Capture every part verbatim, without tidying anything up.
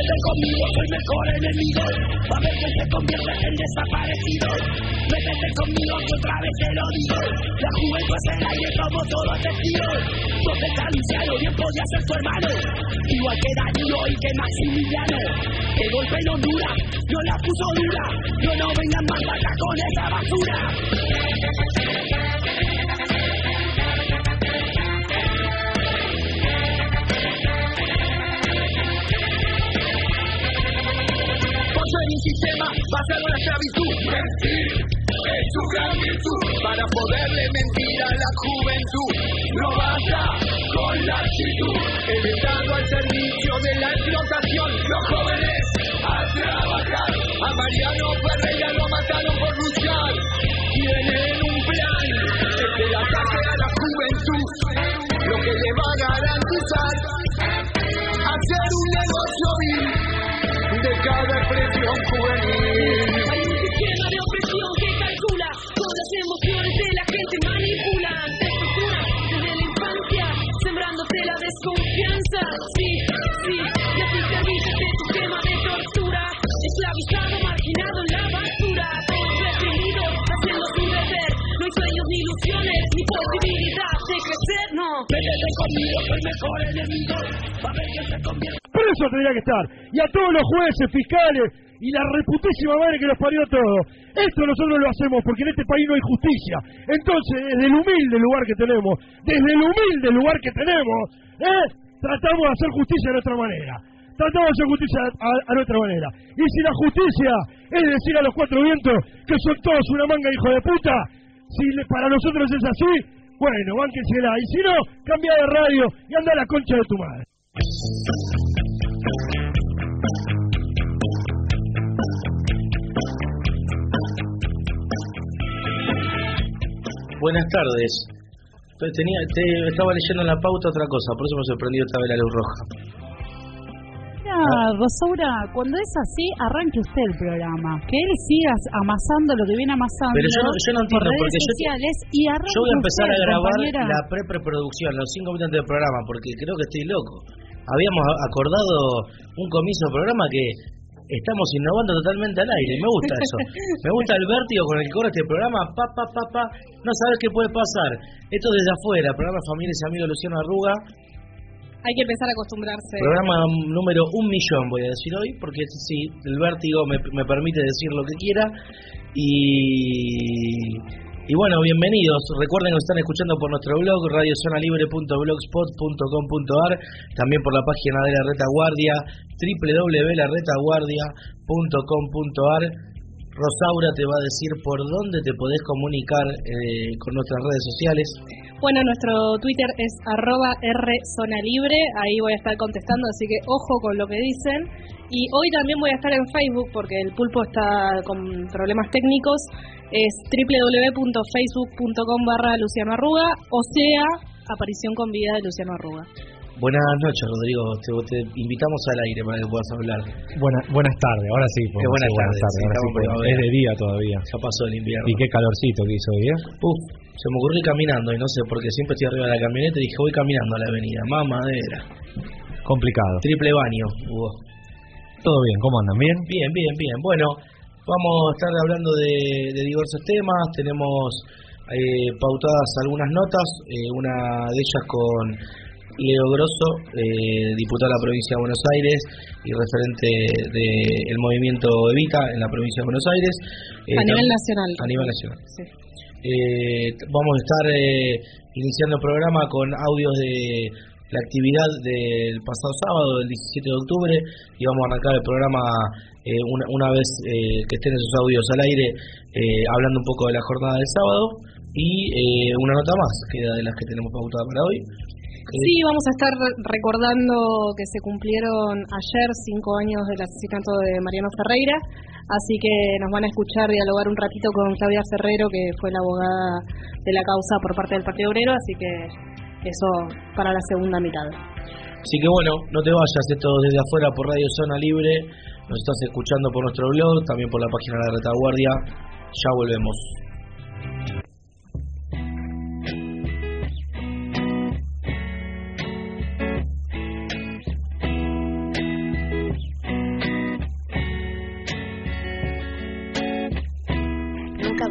Métete conmigo, soy mejor enemigo. Va a ver que se convierte en desaparecido. Métete conmigo que otra vez te lo digo. La juventud es el aire como todo testigo. No te está Luciano, bien podía ser tu hermano. Igual que Danilo y que Maximiliano. El golpe no dura, no la puso dura. No nos vengan más acá con esa basura. En un sistema basado en la esclavitud. Mentir es su gran virtud. Para poderle mentir a la juventud. No basta con la actitud. El Estado al servicio de la explotación. Los jóvenes a trabajar. A Mariano Ferreira lo mataron por luchar. Tienen un plan. Es el ataque a la juventud. Lo que le va a garantizar hacer un negocio vil de cada expresión juvenil. Hay un sistema de opresión que calcula todas las emociones de la gente, manipula ante estructura desde la infancia, sembrándote la desconfianza. Sí, sí, y así te dices de tu esquema de tortura, esclavizado, marginado en la basura, todos reprimidos, haciendo su deber. No hay sueños ni ilusiones, ni posibilidad de crecer, no. Métete conmigo, soy mejor enemigo. Va a ver que se convierte. Por eso tendría que estar. Y a todos los jueces, fiscales y la reputísima madre que los parió todo. Esto nosotros lo hacemos porque en este país no hay justicia. Entonces, desde el humilde lugar que tenemos, desde el humilde lugar que tenemos, ¿eh? tratamos de hacer justicia de nuestra manera. Tratamos de hacer justicia a, a nuestra manera. Y si la justicia es decir a los cuatro vientos que son todos una manga de hijo de puta, si le, para nosotros es así, bueno, bánquensela. Y si no, cambia de radio y anda a la concha de tu madre. Buenas tardes. Tenía, te, estaba leyendo en la pauta otra cosa, por eso me sorprendió esta vez la luz roja. Mira, Rosaura, cuando es así, arranque usted el programa. Que él siga amasando lo que viene amasando. Pero yo no, yo no entiendo, por redes porque sociales yo, y arranque yo voy a empezar usted, a grabar compañera. la pre-preproducción, los cinco minutos del programa, porque creo que estoy loco. Habíamos acordado un comienzo del programa que estamos innovando totalmente al aire, me gusta eso. Me gusta el vértigo con el que corre este programa, pa, pa, pa, pa. No sabes qué puede pasar. Esto desde afuera, programa Familias y Amigos Luciano Arruga. Hay que empezar a acostumbrarse. Programa número un millón, voy a decir hoy, porque sí, el vértigo me, me permite decir lo que quiera. Y... Y bueno, bienvenidos. Recuerden que nos están escuchando por nuestro blog radiozonalibre punto blogspot punto com punto a r, también por la página de la Retaguardia doble u doble u doble u punto la retaguardia punto com punto a r. Rosaura te va a decir por dónde te podés comunicar eh, con nuestras redes sociales. Bueno, nuestro Twitter es arroba rzonalibre, ahí voy a estar contestando, así que ojo con lo que dicen. Y hoy también voy a estar en Facebook porque el pulpo está con problemas técnicos. Es doble u doble u doble u punto facebook punto com barra Luciano Arruga, o sea, aparición con vida de Luciano Arruga. Buenas noches, Rodrigo. Te, te invitamos al aire para que puedas hablar. Buena, buenas tardes, ahora sí. Qué buenas sí, tardes. tardes, Sí, ahora sí, por, es de día todavía. Ya pasó el invierno. Y qué calorcito que hizo hoy, ¿eh? Uf, se me ocurrió ir caminando y no sé, porque siempre estoy arriba de la camioneta y dije voy caminando a la avenida. Mamadera. Complicado. Triple baño, Hugo. Todo bien, ¿cómo andan? ¿Bien? Bien, bien, bien. Bueno, vamos a estar hablando de, de diversos temas. Tenemos eh, pautadas algunas notas, eh, una de ellas con Leo Grosso, eh, diputado de la provincia de Buenos Aires y referente del movimiento Evita en la provincia de Buenos Aires. Eh, a nivel nacional. A nivel nacional. Sí. Eh, vamos a estar eh, iniciando el programa con audios de la actividad del pasado sábado, del diecisiete de octubre, y vamos a arrancar el programa eh, una, una vez eh, que estén esos audios al aire, eh, hablando un poco de la jornada del sábado, y eh, una nota más, que era de las que tenemos pautada para hoy. Sí, vamos a estar recordando que se cumplieron ayer cinco años del asesinato de Mariano Ferreira, así que nos van a escuchar dialogar un ratito con Claudia Ferrero, que fue la abogada de la causa por parte del Partido Obrero, así que eso para la segunda mitad. Así que bueno, no te vayas, esto desde afuera por Radio Zona Libre, nos estás escuchando por nuestro blog, también por la página de la Retaguardia. Ya volvemos.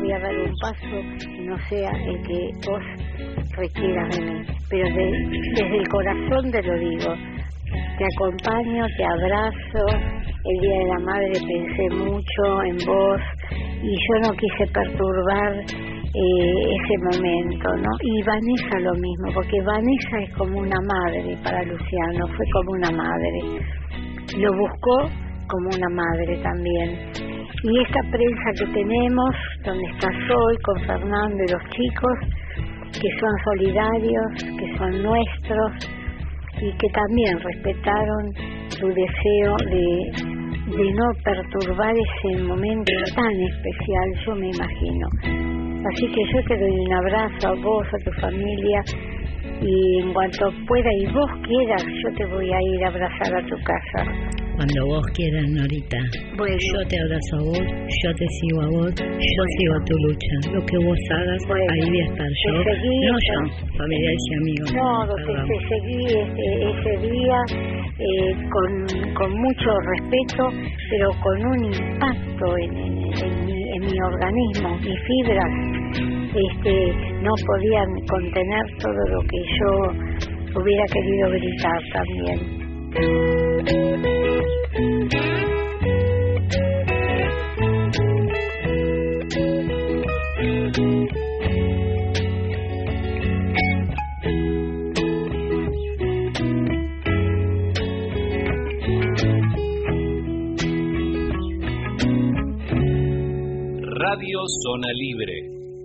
voy a dar un paso que no sea el que vos requieras de mí. Pero de, desde el corazón te lo digo. Te acompaño, te abrazo. El Día de la Madre pensé mucho en vos y yo no quise perturbar eh, ese momento, ¿no? Y Vanessa lo mismo, porque Vanessa es como una madre para Luciano, fue como una madre. Lo buscó como una madre también. Y esta prensa que tenemos, donde estás hoy con Fernando y los chicos, que son solidarios, que son nuestros, y que también respetaron tu deseo de, de no perturbar ese momento tan especial, yo me imagino. Así que yo te doy un abrazo a vos, a tu familia, y en cuanto pueda y vos quieras, yo te voy a ir a abrazar a tu casa. Cuando vos quieras, Norita. Bueno. Yo te abrazo a vos, yo te sigo a vos, yo bueno. sigo tu lucha. Lo que vos hagas, bueno. ahí voy a estar yo. Seguí, no yo, familiares y amigos. No, te, te seguí ese, ese día eh, con, con mucho respeto, pero con un impacto en, en, en, mi, en mi organismo. Mis fibras este, no podían contener todo lo que yo hubiera querido gritar también. Radio Zona Libre.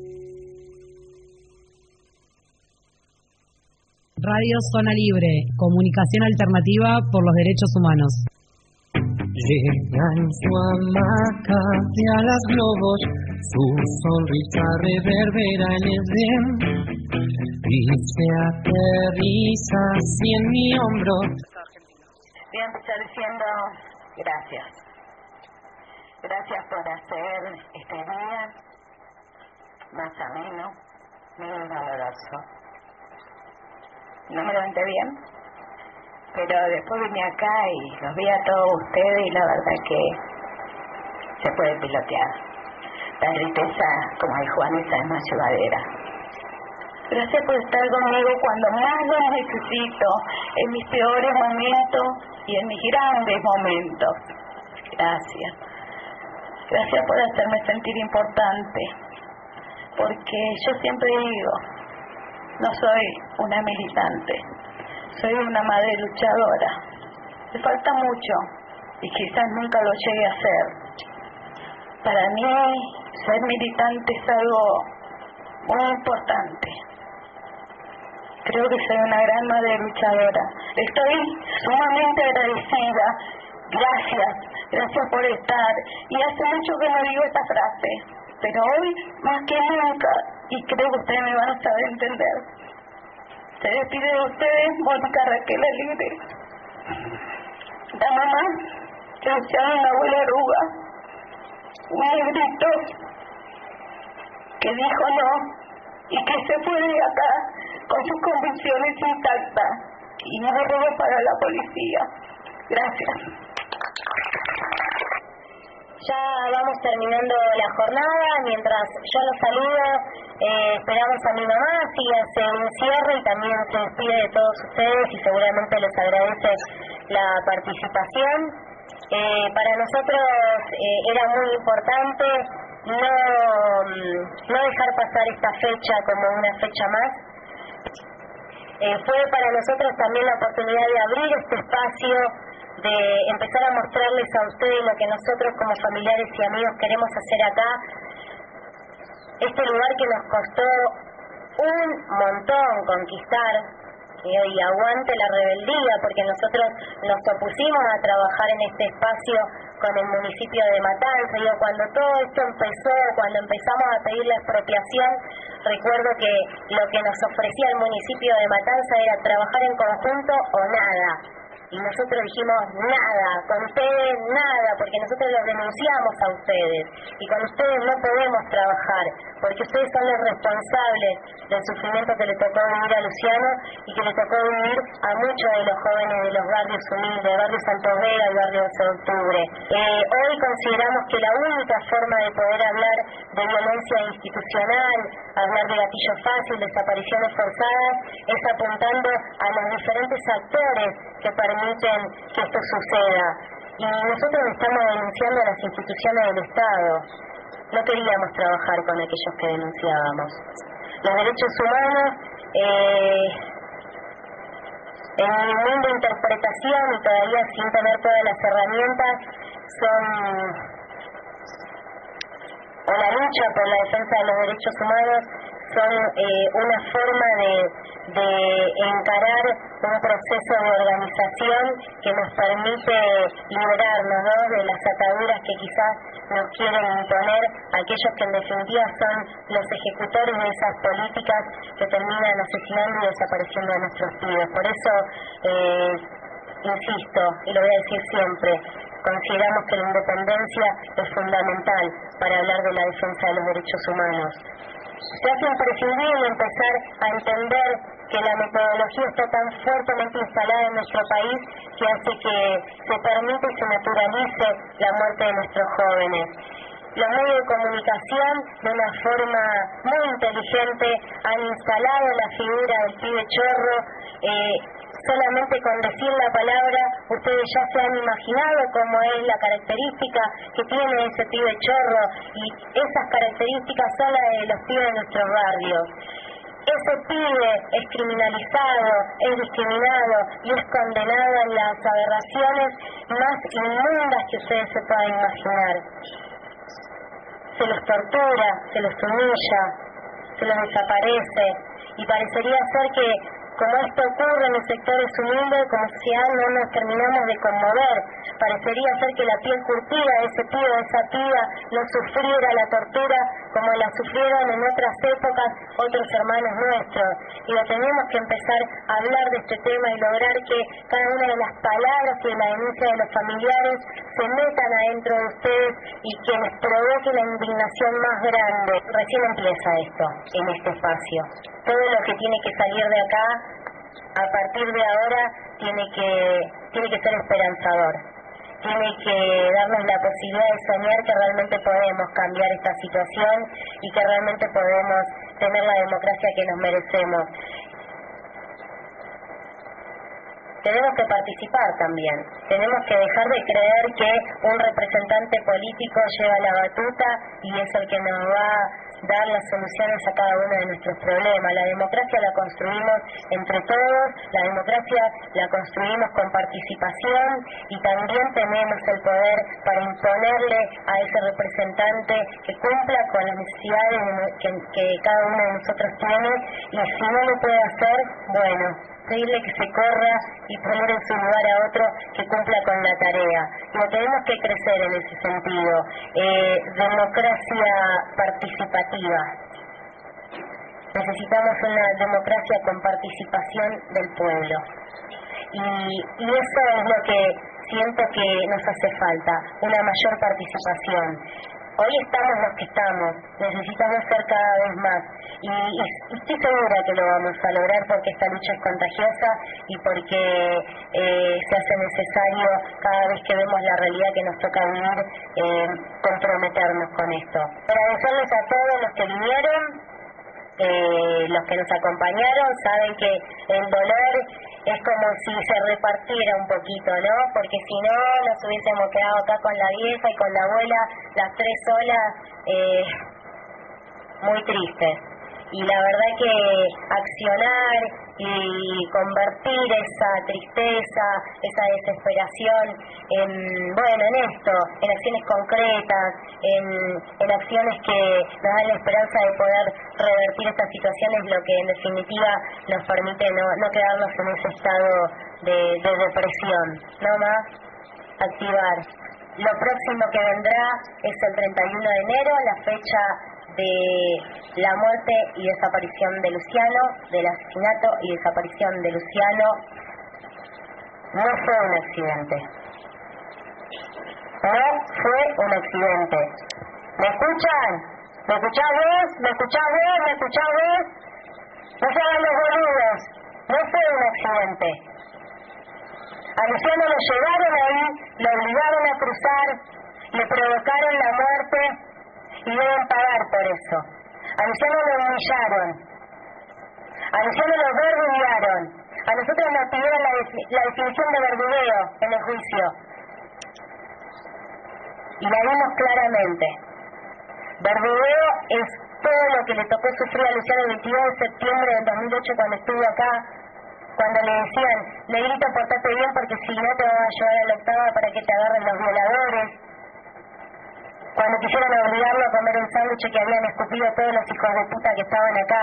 Radio Zona Libre, comunicación alternativa por los derechos humanos. Llega en su hamaca de alas globos, su sonrisa reverbera en el bien y se aterriza así en mi hombro. Voy a empezar diciendo gracias. Gracias por hacer este día más ameno, menos doloroso. No me levanté bien, pero después vine acá y los vi a todos ustedes y la verdad que se puede pilotear. La tristeza, como dijo Vanessa, es más llevadera. Gracias por estar conmigo cuando más lo necesito, en mis peores momentos y en mis grandes momentos. Gracias. Gracias por hacerme sentir importante, porque yo siempre digo, no soy una militante, soy una madre luchadora. Me falta mucho y quizás nunca lo llegue a ser. Para mí, ser militante es algo muy importante. Creo que soy una gran madre luchadora. Estoy sumamente agradecida. Gracias, gracias por estar. Y hace mucho que no digo esta frase, pero hoy más que nunca, y creo que ustedes me van a saber entender. Se despide de ustedes Mónica Raquel Alegre, la mamá que Luciano en la abuela Aruga, un negrito que dijo no y que se fue de acá con sus convicciones intactas y no robó para la policía. Gracias. Ya vamos terminando la jornada, mientras yo los saludo, eh, esperamos a mi mamá, si hace un cierre y también se despide de todos ustedes y seguramente les agradece la participación. Eh, para nosotros eh, era muy importante no, no dejar pasar esta fecha como una fecha más. Eh, fue para nosotros también la oportunidad de abrir este espacio, de empezar a mostrarles a ustedes lo que nosotros como familiares y amigos queremos hacer acá. Este lugar que nos costó un montón conquistar, y hoy aguante la rebeldía, porque nosotros nos opusimos a trabajar en este espacio con el municipio de Matanza. Digo, cuando todo esto empezó, cuando empezamos a pedir la expropiación, recuerdo que lo que nos ofrecía el municipio de Matanza era trabajar en conjunto o nada. Y nosotros dijimos nada, con ustedes nada, porque nosotros los denunciamos a ustedes. Y con ustedes no podemos trabajar, porque ustedes son los responsables del sufrimiento que le tocó vivir a Luciano y que le tocó vivir a muchos de los jóvenes de los barrios humildes, del barrio Santos Vega, el barrio doce de octubre. Eh, hoy consideramos que la única forma de poder hablar de violencia institucional, hablar de gatillo fácil, desapariciones forzadas, es apuntando a los diferentes actores que permiten que esto suceda. Y nosotros estamos denunciando a las instituciones del Estado. No queríamos trabajar con aquellos que denunciábamos. Los derechos humanos, eh, en mi humilde interpretación y todavía sin tener todas las herramientas, son, o la lucha por la defensa de los derechos humanos, son eh, una forma de, de encarar un proceso de organización que nos permite liberarnos, ¿no?, de las ataduras que quizás nos quieren imponer aquellos que en definitiva son los ejecutores de esas políticas que terminan asesinando y desapareciendo a nuestros pibes. Por eso, eh, insisto, y lo voy a decir siempre, consideramos que la independencia es fundamental para hablar de la defensa de los derechos humanos. Se hace imprescindible empezar a entender que la metodología está tan fuertemente instalada en nuestro país que hace que se permita y se naturalice la muerte de nuestros jóvenes. Los medios de comunicación, de una forma muy inteligente, han instalado la figura del pibe chorro. Eh, solamente con decir la palabra, ustedes ya se han imaginado cómo es la característica que tiene ese pibe chorro, y esas características son las de los pibes de nuestros barrios. Ese pibe es criminalizado, es discriminado y es condenado a las aberraciones más inmundas que ustedes se puedan imaginar. Se los tortura, se los humilla, se los desaparece, y parecería ser que, como esto ocurre en los sectores humildes, como sociedad no nos terminamos de conmover. Parecería ser que la piel curtida de ese pibe o esa piba no sufriera la tortura como la sufrieron en otras épocas otros hermanos nuestros. Y lo tenemos que empezar a hablar de este tema y lograr que cada una de las palabras y de la denuncia de los familiares se metan adentro de ustedes y que les provoque la indignación más grande. Recién empieza esto, en este espacio. Todo lo que tiene que salir de acá, a partir de ahora, tiene que, tiene que ser esperanzador. Tiene que darnos la posibilidad de soñar que realmente podemos cambiar esta situación y que realmente podemos tener la democracia que nos merecemos. Tenemos que participar también. Tenemos que dejar de creer que un representante político lleva la batuta y es el que nos va a dar las soluciones a cada uno de nuestros problemas. La democracia la construimos entre todos, la democracia la construimos con participación, y también tenemos el poder para imponerle a ese representante que cumpla con las necesidades que, que cada uno de nosotros tiene, y si no lo puede hacer, bueno, pedirle que se corra y poner en su lugar a otro que cumpla con la tarea. Pero tenemos que crecer en ese sentido. Eh, democracia participativa. Necesitamos una democracia con participación del pueblo. Y, y eso es lo que siento que nos hace falta, una mayor participación. Hoy estamos los que estamos, necesitamos ser cada vez más, y, y, y estoy segura que lo vamos a lograr, porque esta lucha es contagiosa y porque eh, se hace necesario, cada vez que vemos la realidad que nos toca vivir, eh, comprometernos con esto. Agradecerles a todos los que vinieron, eh, los que nos acompañaron. Saben que el dolor es como si se repartiera un poquito, ¿no? Porque si no, nos hubiésemos quedado acá con la vieja y con la abuela, las tres solas, eh, muy tristes. Y la verdad que accionar y convertir esa tristeza, esa desesperación en, bueno, en esto, en acciones concretas, en, en acciones que nos dan la esperanza de poder revertir estas situaciones, lo que en definitiva nos permite no, no quedarnos en ese estado de, de depresión, no más, activar. Lo próximo que vendrá es el treinta y uno de enero, la fecha de la muerte y desaparición de Luciano, del asesinato y desaparición de Luciano. No fue un accidente. No fue un accidente. ¿Me escuchan? ¿Me escuchás vos? ¿Me escuchás vos? ¿Me escuchás vos? No se hagan los boludos. No fue un accidente. A Luciano lo llevaron ahí, lo obligaron a cruzar, le provocaron la muerte, y deben pagar por eso. A Luciano lo humillaron, a Luciano lo verduguearon, a nosotros nos pidieron la, la definición de verdugueo en el juicio. Y la vimos claramente. Verdugueo es todo lo que le tocó sufrir a Luciano el veintidós de septiembre del dos mil ocho cuando estuvo acá, cuando le decían, negrito, portate bien porque si no te van a llevar a la octava para que te agarren los violadores. Cuando quisieron obligarlo a comer un sándwich que habían escupido todos los hijos de puta que estaban acá.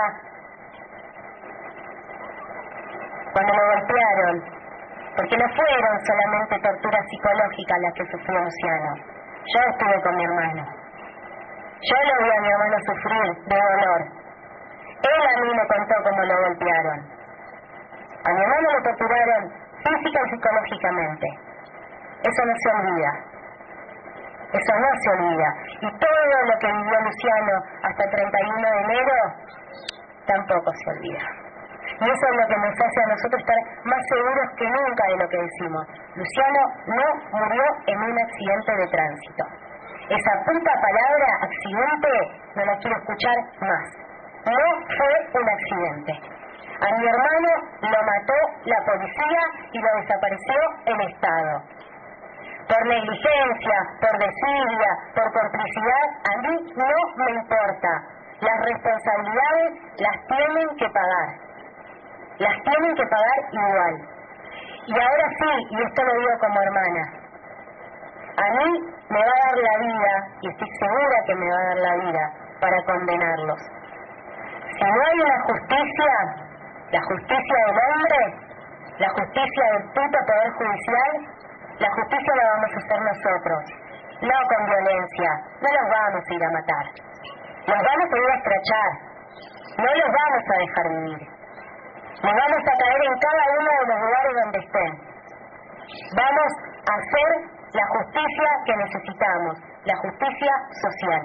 Cuando lo golpearon. Porque no fueron solamente torturas psicológicas las que sufrió Luciano. Yo estuve con mi hermano. Yo lo vi a mi hermano sufrir de dolor. Él a mí me contó cómo lo golpearon. A mi hermano lo torturaron física y psicológicamente. Eso no se olvida. Eso no se olvida. Y todo lo que vivió Luciano hasta el treinta y uno de enero tampoco se olvida. Y eso es lo que nos hace a nosotros estar más seguros que nunca de lo que decimos. Luciano no murió en un accidente de tránsito. Esa puta palabra, accidente, no la quiero escuchar más. No fue un accidente. A mi hermano lo mató la policía y lo desapareció el Estado. Por negligencia, por desidia, por complicidad, a mí no me importa. Las responsabilidades las tienen que pagar. Las tienen que pagar igual. Y ahora sí, y esto lo digo como hermana, a mí me va a dar la vida, y estoy segura que me va a dar la vida, para condenarlos. Si no hay una justicia, la justicia del hombre, la justicia del puto poder judicial, la justicia la vamos a hacer nosotros, no con violencia, no los vamos a ir a matar, los vamos a ir a escrachar, no los vamos a dejar vivir, nos vamos a caer en cada uno de los lugares donde estén, vamos a hacer la justicia que necesitamos, la justicia social,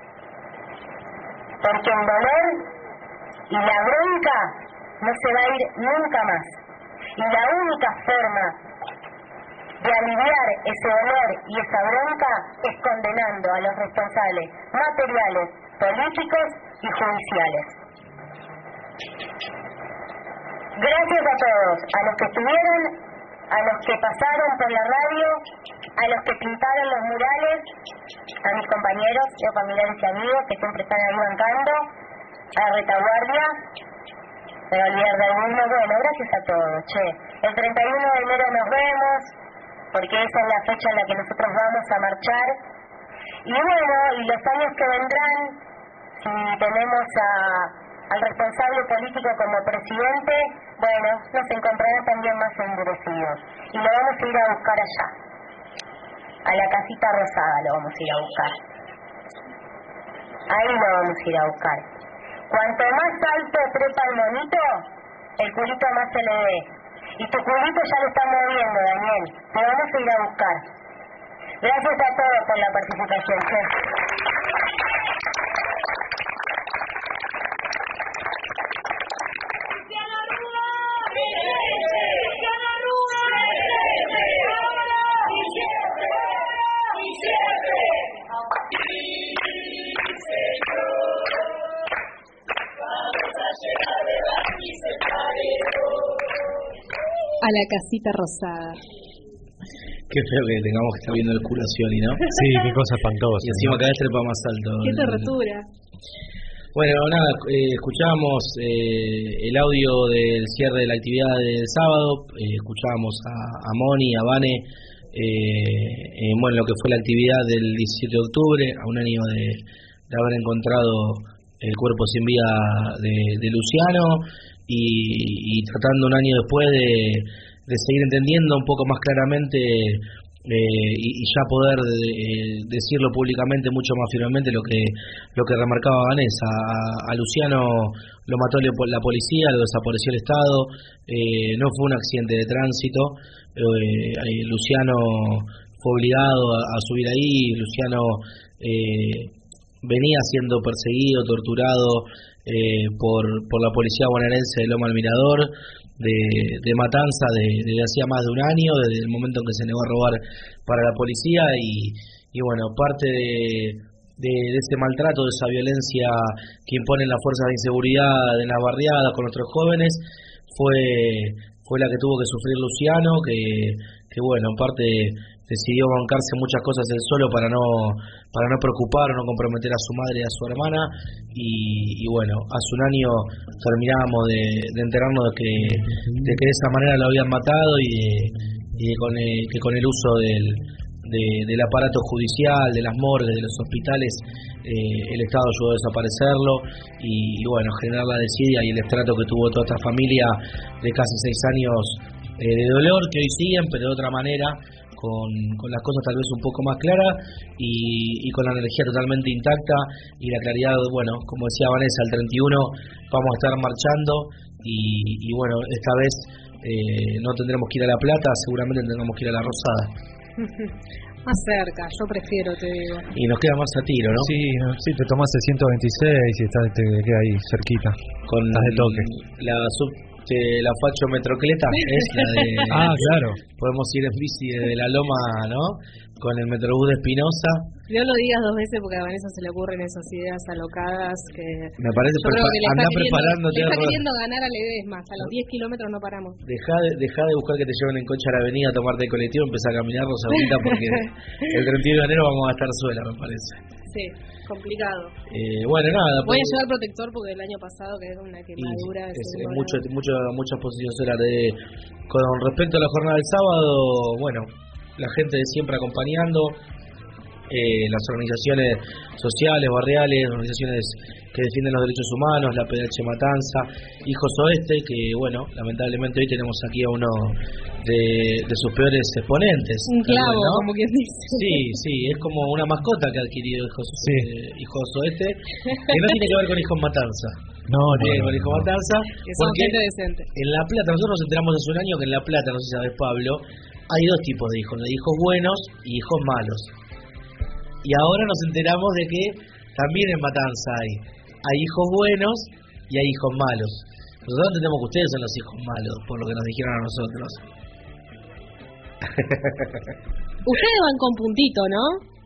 porque el dolor y la bronca no se va a ir nunca más, y la única forma de aliviar ese dolor y esa bronca es condenando a los responsables materiales, políticos y judiciales. Gracias a todos, a los que estuvieron, a los que pasaron por la radio, a los que pintaron los murales, a mis compañeros, los familiares y amigos que siempre están ahí bancando, a la retaguardia, me voy a olvidar de alguno. Bueno, gracias a todos, che. El treinta y uno de enero nos vemos, porque esa es la fecha en la que nosotros vamos a marchar. Y bueno, y los años que vendrán, si tenemos a, al responsable político como presidente, bueno, nos encontrarán también más endurecidos. Y lo vamos a ir a buscar allá. A la casita rosada lo vamos a ir a buscar. Ahí lo vamos a ir a buscar. Cuanto más alto trepa el monito, el culito más se le ve. Y tu culito ya lo está moviendo, Daniel. Te vamos a ir a buscar. Gracias a todos por la participación, che. A la casita rosada. Qué feo que tengamos que estar viendo el culo a Scioli, ¿no? Sí, qué cosa espantosa. Y encima cada vez trepa más alto. Qué tortura. Bueno, nada, eh, escuchábamos eh, el audio del cierre de la actividad del sábado, eh, escuchábamos a, a Moni, a Vane, eh, eh, bueno, lo que fue la actividad del diecisiete de octubre, a un año de, de haber encontrado el cuerpo sin vida de, de Luciano, y, y tratando un año después de, de seguir entendiendo un poco más claramente eh, y, y ya poder eh, decirlo públicamente mucho más firmemente lo que lo que remarcaba Vanessa. A, a Luciano lo mató la policía, lo desapareció el Estado, eh, no fue un accidente de tránsito, eh, Luciano fue obligado a, a subir ahí, Luciano eh, venía siendo perseguido, torturado eh, por, por la policía bonaerense de Loma del Mirador, de, de Matanza desde de hacía más de un año, desde el momento en que se negó a robar para la policía, y, y bueno, parte de, de, de ese maltrato, de esa violencia que imponen las fuerzas de inseguridad en las barriadas con nuestros jóvenes, fue fue la que tuvo que sufrir Luciano, que, que bueno, en parte decidió bancarse muchas cosas él solo para no para no preocupar o no comprometer a su madre y a su hermana, y, y bueno, hace un año terminábamos de, de enterarnos de que, de que de esa manera lo habían matado, y, de, y de con el, que con el uso del De, del aparato judicial, de las morgues, de los hospitales, eh, el Estado ayudó a desaparecerlo y, y bueno, generar la desidia y el estrato que tuvo toda esta familia de casi seis años eh, de dolor, que hoy siguen, pero de otra manera, con, con las cosas tal vez un poco más claras y, y con la energía totalmente intacta y la claridad. Bueno, como decía Vanessa, el treinta y uno vamos a estar marchando y, y bueno, esta vez eh, no tendremos que ir a La Plata, seguramente tendremos que ir a La Rosada. Más cerca, yo prefiero, te digo. Y nos queda más a tiro, ¿no? Sí, sí, te tomas el ciento veintiséis y estás, te queda ahí cerquita. Con estás de toque. La sub, eh, la Facho Metrocleta es la de... Ah, claro. Podemos ir en bici desde la Loma, ¿no? Con el Metrobús de Espinosa. No lo digas dos veces porque a Vanessa se le ocurren esas ideas alocadas que... Me parece yo creo que le anda está preparándote. Le está queriendo ganar a Ledesma, hasta los diez kilómetros no paramos. Deja de, deja de buscar que te lleven en coche a la avenida a tomarte el colectivo, empezá a caminar los ahorita porque el treinta y uno de enero vamos a estar sola, me parece. Sí, complicado. Eh, bueno, nada. Voy a llevar protector porque el año pasado quedé con una quemadura. Es, es mucho, mucho, muchas posiciones solar. De, con respecto a la jornada del sábado, bueno, la gente de siempre acompañando, eh, las organizaciones sociales, barriales, organizaciones que defienden los derechos humanos, la P D H Matanza, Hijos Oeste, que bueno, lamentablemente hoy tenemos aquí a uno de, de sus peores exponentes. Un clavo, ¿no? como quien dice. Sí, sí, es como una mascota que ha adquirido Hijos, sí. eh, Hijos Oeste, que no tiene que ver con Hijos Matanza. No, no, tiene que ver no, con Hijos no. Matanza. Que son gente decente. En La Plata, nosotros nos enteramos hace un año que en La Plata, no sé si sabes, Pablo, hay dos tipos de hijos, de hijos buenos y hijos malos. Y ahora nos enteramos de que también en Matanza hay, hay hijos buenos y hay hijos malos. Nosotros entendemos que ustedes son los hijos malos, por lo que nos dijeron a nosotros. Ustedes van con puntito, ¿no?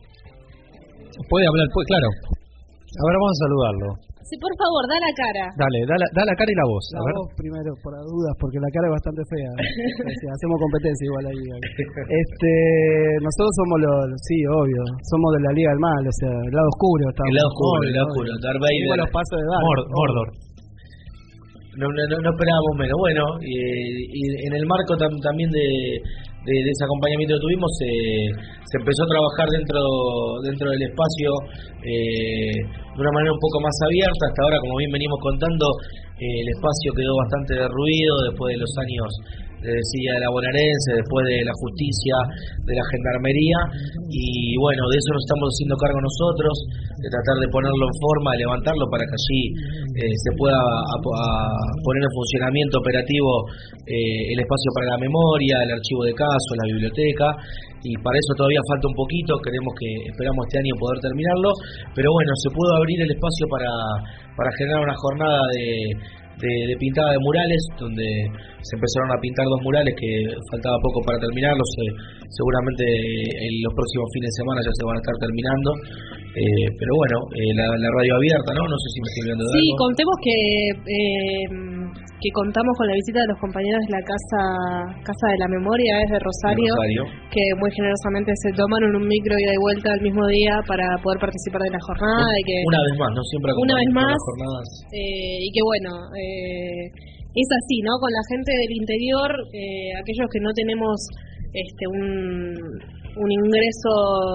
Puede hablar, puede, claro. Ahora vamos a saludarlo. Sí, por favor, da la cara. Dale, da la, da la cara y la voz. La a ver. voz primero, por las dudas, porque la cara es bastante fea. O sea, hacemos competencia igual ahí. Este, nosotros somos los, sí, obvio, somos de la Liga del Mal, o sea, el lado oscuro. Estamos, el lado oscuro, obvio, el lado oscuro. Darth Vader. Igual los pasos de Darth. Mord, Mordor. No, no, no, no esperábamos menos. Bueno, y, y en el marco tam, también de, de, de ese acompañamiento que tuvimos, eh, se empezó a trabajar dentro dentro del espacio eh, de una manera un poco más abierta. Hasta ahora, como bien venimos contando, eh, el espacio quedó bastante derruido después de los años de desidia de la bonaerense, después de la justicia, de la gendarmería, y bueno, de eso nos estamos haciendo cargo nosotros, de tratar de ponerlo en forma, de levantarlo para que allí eh, se pueda a, a poner en funcionamiento operativo eh, el espacio para la memoria, el archivo de casos, la biblioteca, y para eso todavía falta un poquito, queremos que, esperamos este año poder terminarlo, pero bueno, se pudo abrir el espacio para, para generar una jornada de De, de pintada de murales, donde se empezaron a pintar dos murales que faltaba poco para terminarlos, eh, seguramente en los próximos fines de semana ya se van a estar terminando, eh, pero bueno, eh, la, la radio abierta, ¿no? No sé si me estoy olvidando de Sí, algo. contemos que eh, que contamos con la visita de los compañeros de la Casa Casa de la Memoria, es de Rosario, de Rosario, que muy generosamente se tomaron un micro ida y vuelta al mismo día para poder participar de la jornada. Un, y que una vez más, ¿no? Siempre una vez más, las jornadas. Eh, y que bueno, eh, es así, ¿no? Con la gente del interior, eh, aquellos que no tenemos este un, un ingreso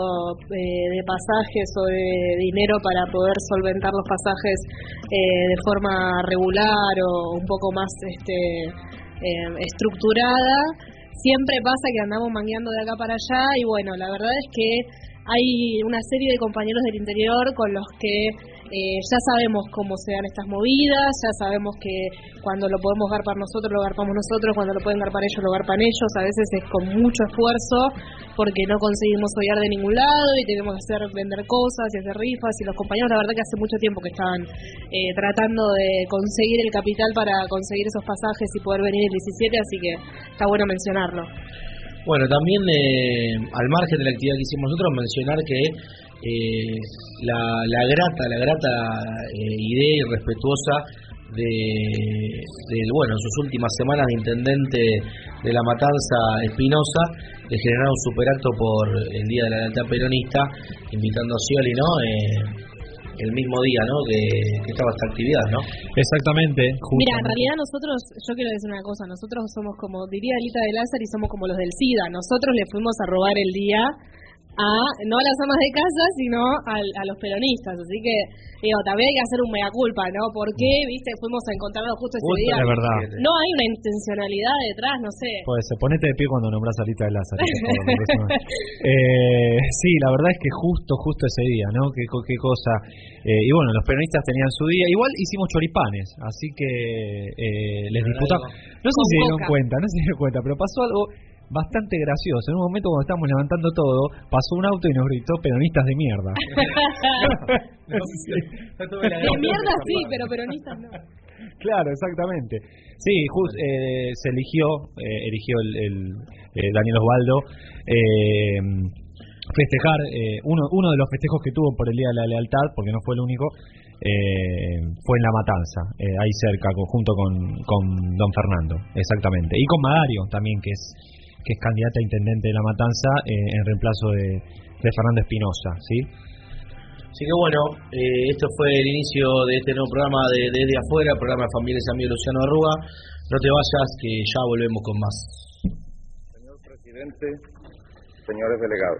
eh, de pasajes o de dinero para poder solventar los pasajes eh, de forma regular o un poco más este eh, estructurada, siempre pasa que andamos mangueando de acá para allá y bueno, la verdad es que hay una serie de compañeros del interior con los que eh, ya sabemos cómo se dan estas movidas, ya sabemos que cuando lo podemos garpar nosotros, lo garpamos nosotros, cuando lo pueden garpar ellos, lo garpan ellos, a veces es con mucho esfuerzo porque no conseguimos hollar de ningún lado y tenemos que hacer vender cosas y hacer rifas y los compañeros la verdad que hace mucho tiempo que estaban eh, tratando de conseguir el capital para conseguir esos pasajes y poder venir el diecisiete, así que está bueno mencionarlo. Bueno, también eh, al margen de la actividad que hicimos nosotros, mencionar que eh, la, la grata, la grata eh, idea y respetuosa de, de, bueno, sus últimas semanas de intendente de La Matanza, Espinosa, de generar un superacto por el Día de la Lealtad Peronista, invitando a Scioli, ¿no? Eh, el mismo día, ¿no? Que, que estaba esta actividad, ¿no? Exactamente. Mira, en realidad nosotros, yo quiero decir una cosa, nosotros somos como, diría Alita de Lázaro, y somos como los del SIDA. Nosotros le fuimos a robar el día a, no a las amas de casa, sino a, a los peronistas. Así que, digo, también hay que hacer un mea culpa, ¿no? ¿Por qué, viste, fuimos a encontrarnos justo ese Justo, día? es verdad. No hay una intencionalidad detrás, no sé. Puede ser, ponete de pie cuando nombras a Alita de Lázaro. eh, sí, la verdad es que justo, justo ese día, ¿no? Qué, qué cosa. Eh, y bueno, los peronistas tenían su día. Igual hicimos choripanes, así que eh, les disputamos. No sé si se dieron cuenta, no sé si se dieron cuenta, pero pasó algo bastante gracioso. En un momento cuando estábamos levantando todo, pasó un auto y nos gritó peronistas de mierda. No sé si... De mierda sí, pero peronistas no. Claro, exactamente. Sí, just, eh, se eligió, eh, eligió el, el eh, Daniel Osvaldo eh, festejar eh, uno uno de los festejos que tuvo por el Día de la Lealtad, porque no fue el único. Eh, fue en La Matanza, eh, ahí cerca, junto con, con don Fernando, exactamente, y con Madario también, que es que es candidata a intendente de La Matanza eh, en reemplazo de, de Fernando Espinosa, ¿sí? Así que bueno, eh, esto fue el inicio de este nuevo programa de Desde Afuera, programa de Familias y Amigos Luciano Arruga. No te vayas, que ya volvemos con más. Señor Presidente, señores delegados,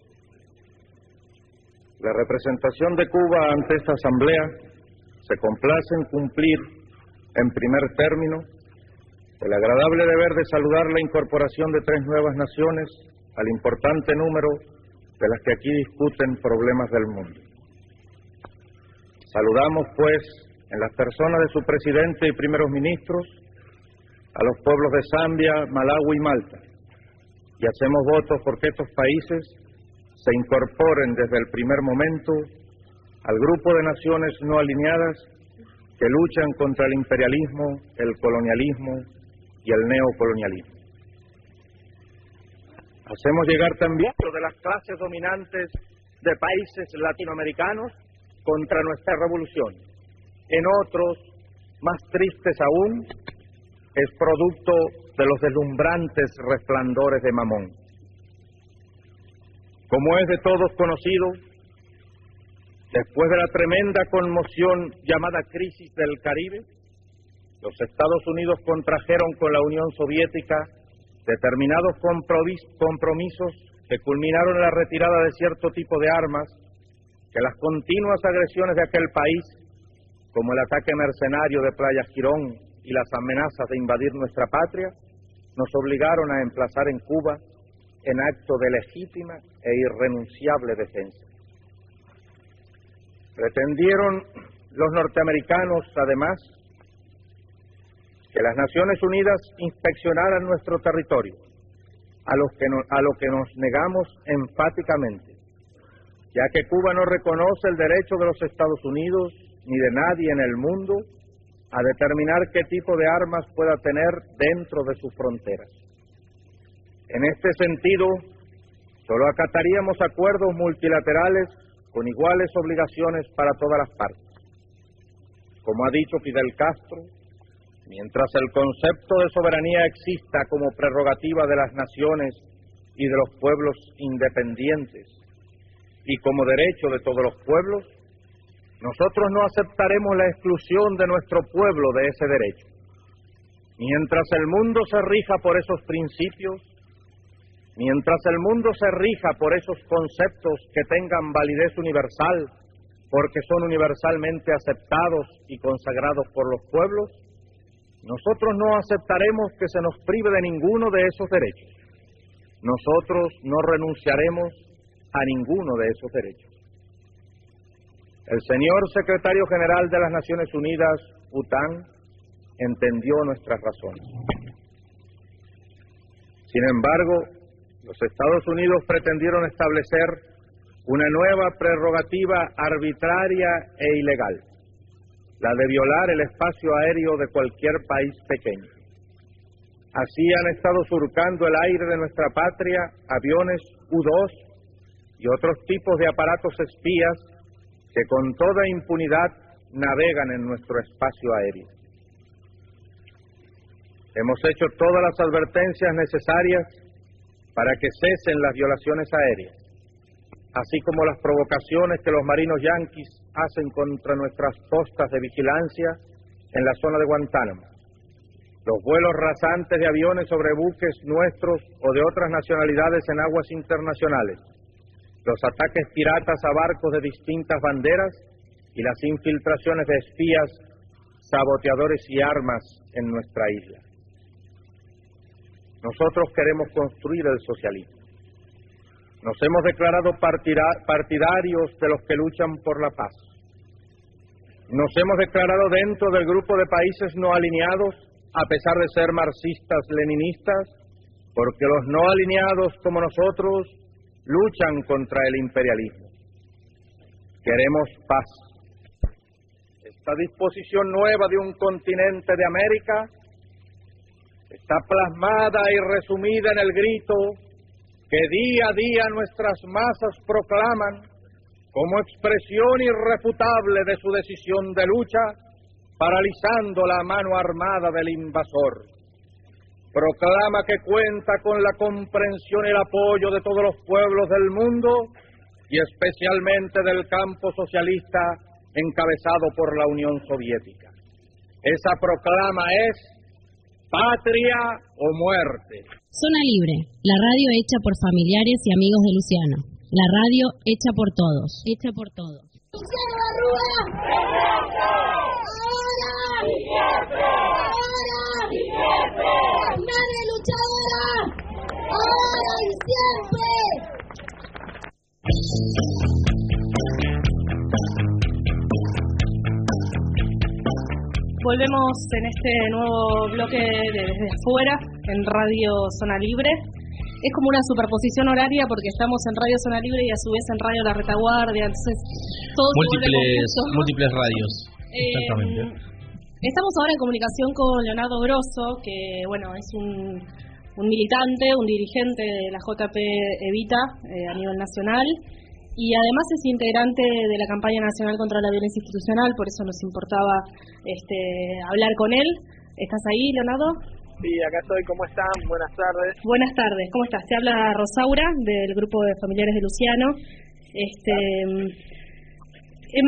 la representación de Cuba ante esta Asamblea se complace en cumplir, en primer término, el agradable deber de saludar la incorporación de tres nuevas naciones al importante número de las que aquí discuten problemas del mundo. Saludamos, pues, en las personas de su presidente y primeros ministros, a los pueblos de Zambia, Malawi y Malta, y hacemos votos porque estos países se incorporen desde el primer momento al grupo de naciones no alineadas que luchan contra el imperialismo, el colonialismo y el neocolonialismo. Hacemos llegar también de las clases dominantes de países latinoamericanos contra nuestra revolución. En otros, más tristes aún, es producto de los deslumbrantes resplandores de Mamón. Como es de todos conocido, después de la tremenda conmoción llamada crisis del Caribe, los Estados Unidos contrajeron con la Unión Soviética determinados compromisos que culminaron en la retirada de cierto tipo de armas que las continuas agresiones de aquel país, como el ataque mercenario de Playa Girón y las amenazas de invadir nuestra patria, nos obligaron a emplazar en Cuba en acto de legítima e irrenunciable defensa. Pretendieron los norteamericanos, además, que las Naciones Unidas inspeccionaran nuestro territorio, a, los que no, a lo que nos negamos enfáticamente, ya que Cuba no reconoce el derecho de los Estados Unidos ni de nadie en el mundo a determinar qué tipo de armas pueda tener dentro de sus fronteras. En este sentido, solo acataríamos acuerdos multilaterales con iguales obligaciones para todas las partes. Como ha dicho Fidel Castro, mientras el concepto de soberanía exista como prerrogativa de las naciones y de los pueblos independientes y como derecho de todos los pueblos, nosotros no aceptaremos la exclusión de nuestro pueblo de ese derecho. Mientras el mundo se rija por esos principios, mientras el mundo se rija por esos conceptos que tengan validez universal, porque son universalmente aceptados y consagrados por los pueblos, nosotros no aceptaremos que se nos prive de ninguno de esos derechos. Nosotros no renunciaremos a ninguno de esos derechos. El señor secretario general de las Naciones Unidas, U T A N, entendió nuestras razones. Sin embargo, los Estados Unidos pretendieron establecer una nueva prerrogativa arbitraria e ilegal, la de violar el espacio aéreo de cualquier país pequeño. Así han estado surcando el aire de nuestra patria aviones U dos y otros tipos de aparatos espías que con toda impunidad navegan en nuestro espacio aéreo. Hemos hecho todas las advertencias necesarias para que cesen las violaciones aéreas, así como las provocaciones que los marinos yanquis hacen contra nuestras postas de vigilancia en la zona de Guantánamo, los vuelos rasantes de aviones sobre buques nuestros o de otras nacionalidades en aguas internacionales, los ataques piratas a barcos de distintas banderas y las infiltraciones de espías, saboteadores y armas en nuestra isla. Nosotros queremos construir el socialismo. Nos hemos declarado partidarios de los que luchan por la paz. Nos hemos declarado dentro del grupo de países no alineados, a pesar de ser marxistas-leninistas, porque los no alineados como nosotros luchan contra el imperialismo. Queremos paz. Esta disposición nueva de un continente de América está plasmada y resumida en el grito que día a día nuestras masas proclaman como expresión irrefutable de su decisión de lucha, paralizando la mano armada del invasor. Proclama que cuenta con la comprensión y el apoyo de todos los pueblos del mundo y especialmente del campo socialista encabezado por la Unión Soviética. Esa proclama es patria o muerte. Zona Libre, la radio hecha por familiares y amigos de Luciano. La radio hecha por todos. Hecha por todos. ¡Luciano Arruga! ¡Ahora! ¡Y siempre! ¡Ahora! ¡Y siempre! ¡Madre luchadora! ¡Ahora y siempre! Volvemos en este nuevo bloque de Desde Afuera, en Radio Zona Libre. Es como una superposición horaria porque estamos en Radio Zona Libre y a su vez en Radio La Retaguardia, entonces todo múltiples, múltiples radios. Eh, Exactamente. Estamos ahora en comunicación con Leonardo Grosso, que bueno, es un, un militante, un dirigente de la J P Evita eh, a nivel nacional. Y además es integrante de la campaña nacional contra la violencia institucional, por eso nos importaba este, hablar con él. ¿Estás ahí, Leonardo? Sí, acá estoy. ¿Cómo están? Buenas tardes. Buenas tardes. ¿Cómo estás? Te habla Rosaura, del grupo de familiares de Luciano. Este, en,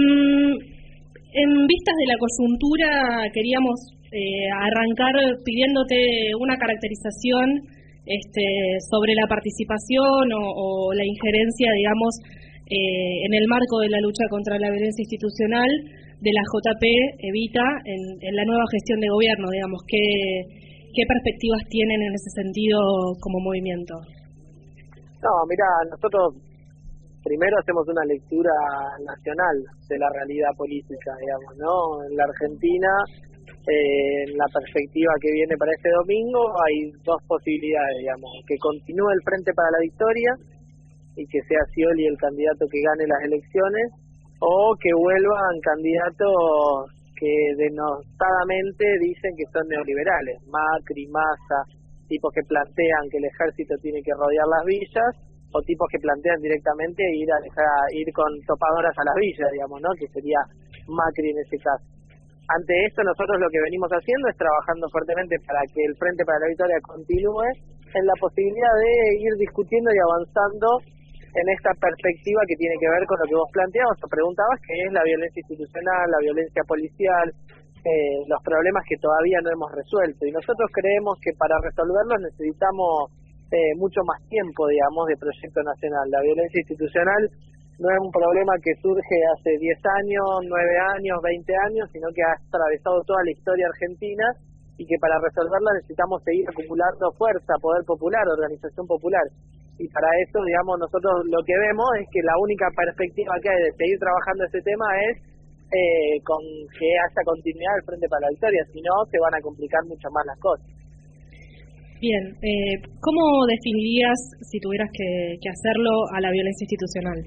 en vistas de la coyuntura, queríamos eh, arrancar pidiéndote una caracterización este, sobre la participación o, o la injerencia, digamos, Eh, en el marco de la lucha contra la violencia institucional de la J P Evita en, en la nueva gestión de gobierno, digamos, ¿qué, qué perspectivas tienen en ese sentido como movimiento? No, mira, nosotros primero hacemos una lectura nacional de la realidad política, digamos, ¿no? En la Argentina, eh, en la perspectiva que viene para este domingo, hay dos posibilidades, digamos, que continúe el Frente para la Victoria y que sea Scioli el candidato que gane las elecciones, o que vuelvan candidatos que denotadamente dicen que son neoliberales, Macri, Massa, tipos que plantean que el ejército tiene que rodear las villas, o tipos que plantean directamente ir a dejar, ir con topadoras a las villas, digamos, ¿no? Que sería Macri en ese caso. Ante esto, nosotros lo que venimos haciendo es trabajando fuertemente para que el Frente para la Victoria continúe en la posibilidad de ir discutiendo y avanzando en esta perspectiva que tiene que ver con lo que vos planteabas o preguntabas, que es la violencia institucional, la violencia policial, eh, los problemas que todavía no hemos resuelto. Y nosotros creemos que para resolverlos necesitamos eh, mucho más tiempo, digamos, de proyecto nacional. La violencia institucional no es un problema que surge hace diez años, nueve años, veinte años, sino que ha atravesado toda la historia argentina y que para resolverla necesitamos seguir acumulando fuerza, poder popular, organización popular. Y para eso, digamos, nosotros lo que vemos es que la única perspectiva que hay de seguir trabajando este tema es eh, con que haya continuidad del Frente para la Victoria, si no se van a complicar mucho más las cosas. Bien, eh, ¿cómo definirías, si tuvieras que, que hacerlo, a la violencia institucional?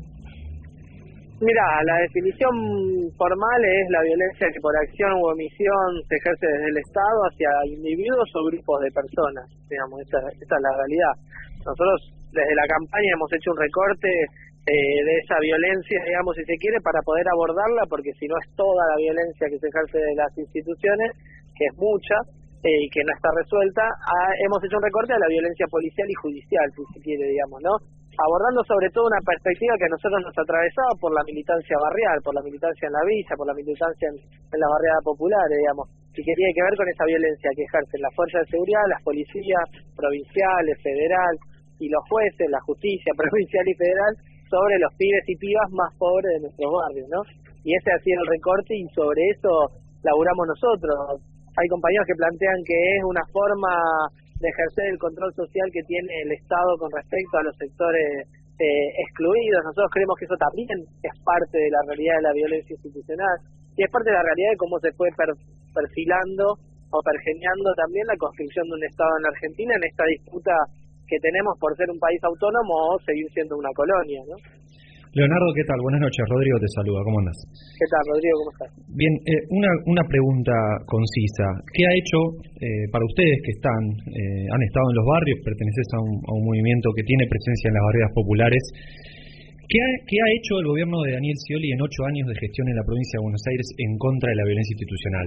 Mira, la definición formal es la violencia que por acción u omisión se ejerce desde el Estado hacia individuos o grupos de personas, digamos, esa, esa es la realidad. Nosotros desde la campaña hemos hecho un recorte eh, de esa violencia, digamos, si se quiere, para poder abordarla, porque si no es toda la violencia que se ejerce de las instituciones, que es mucha, eh, y que no está resuelta, a, hemos hecho un recorte a la violencia policial y judicial, si se quiere, digamos, ¿no? Abordando sobre todo una perspectiva que a nosotros nos atravesaba por la militancia barrial, por la militancia en la villa, por la militancia en, en la barriada popular, digamos, y que tiene que ver con esa violencia que ejercen las fuerzas de seguridad, las policías provinciales, federal, y los jueces, la justicia provincial y federal, sobre los pibes y pibas más pobres de nuestros barrios, ¿no? Y ese ha sido el recorte y sobre eso laburamos nosotros. Hay compañeros que plantean que es una forma de ejercer el control social que tiene el Estado con respecto a los sectores eh, excluidos. Nosotros creemos que eso también es parte de la realidad de la violencia institucional y es parte de la realidad de cómo se fue per, perfilando o pergeñando también la construcción de un Estado en la Argentina en esta disputa que tenemos por ser un país autónomo o seguir siendo una colonia, ¿no? Leonardo, ¿qué tal? Buenas noches. Rodrigo te saluda. ¿Cómo andas? ¿Qué tal, Rodrigo? ¿Cómo estás? Bien, eh, una, una pregunta concisa. ¿Qué ha hecho eh, para ustedes que están, eh, han estado en los barrios, perteneces a un, a un movimiento que tiene presencia en las barriadas populares? ¿Qué ha, ¿Qué ha hecho el gobierno de Daniel Scioli en ocho años de gestión en la provincia de Buenos Aires en contra de la violencia institucional?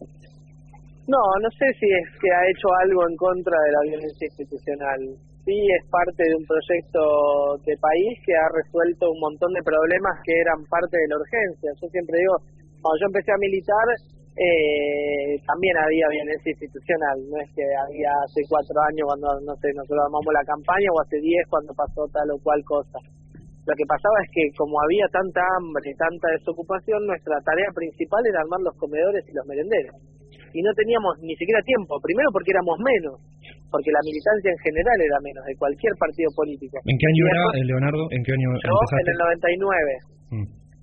No, no sé si es que ha hecho algo en contra de la violencia institucional. Sí, es parte de un proyecto de país que ha resuelto un montón de problemas que eran parte de la urgencia. Yo siempre digo, cuando yo empecé a militar, eh, también había violencia institucional. No es que había hace cuatro años cuando, no sé, nosotros armamos la campaña, o hace diez cuando pasó tal o cual cosa. Lo que pasaba es que como había tanta hambre y tanta desocupación, nuestra tarea principal era armar los comedores y los merenderos. Y no teníamos ni siquiera tiempo, primero porque éramos menos, porque la militancia en general era menos, de cualquier partido político. ¿En qué año era, Leonardo? ¿En qué año yo empezaste? En el noventa y nueve. Mm.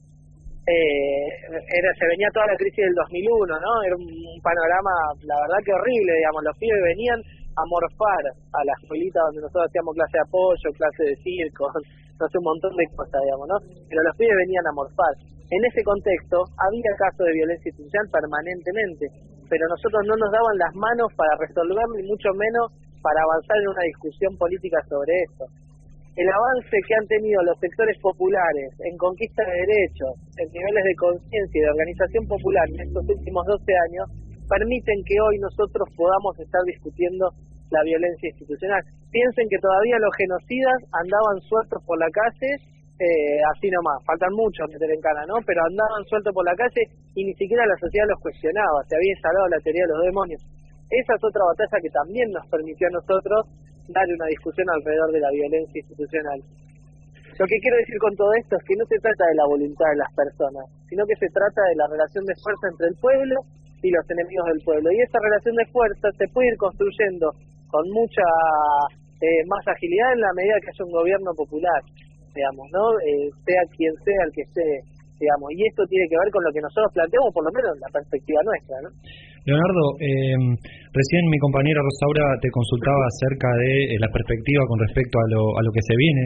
Eh, era, se venía toda la crisis del dos mil uno, ¿no? Era un, un panorama, la verdad que horrible, digamos, los pibes venían a morfar a la escuelita donde nosotros hacíamos clase de apoyo, clase de circo, no sé, un montón de cosas, digamos, ¿no? Pero los pibes venían a morfar. En ese contexto había casos de violencia institucional permanentemente, pero nosotros no nos daban las manos para resolverlo y mucho menos para avanzar en una discusión política sobre esto. El avance que han tenido los sectores populares en conquista de derechos, en niveles de conciencia y de organización popular en estos últimos doce años, permiten que hoy nosotros podamos estar discutiendo la violencia institucional. Piensen que todavía los genocidas andaban sueltos por la calle, eh, así nomás, faltan muchos meter en cana, ¿no? Pero andaban sueltos por la calle y ni siquiera la sociedad los cuestionaba, se había instalado la teoría de los demonios. Esa es otra batalla que también nos permitió a nosotros dar una discusión alrededor de la violencia institucional. Lo que quiero decir con todo esto es que no se trata de la voluntad de las personas, sino que se trata de la relación de fuerza entre el pueblo y los enemigos del pueblo. Y esa relación de fuerza se puede ir construyendo con mucha eh, más agilidad en la medida que haya un gobierno popular, digamos, ¿no? Eh, sea quien sea el que esté, digamos. Y esto tiene que ver con lo que nosotros planteamos, por lo menos en la perspectiva nuestra, ¿no? Leonardo, eh, recién mi compañera Rosaura te consultaba acerca de eh, la perspectiva con respecto a lo, a lo que se viene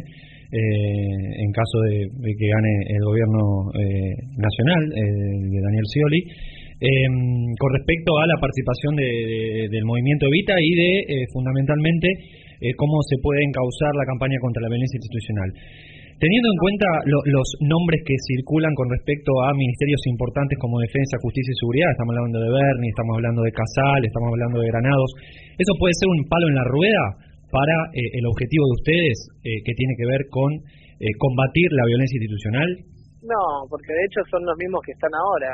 eh, en caso de, de que gane el gobierno eh, nacional eh, de Daniel Scioli, eh, con respecto a la participación de, de, del movimiento Evita y de eh, fundamentalmente eh, cómo se puede encauzar la campaña contra la violencia institucional. Teniendo en cuenta lo, los nombres que circulan con respecto a ministerios importantes como Defensa, Justicia y Seguridad, estamos hablando de Berni, estamos hablando de Casal, estamos hablando de Granados, ¿eso puede ser un palo en la rueda para eh, el objetivo de ustedes eh, que tiene que ver con eh, combatir la violencia institucional? No, porque de hecho son los mismos que están ahora.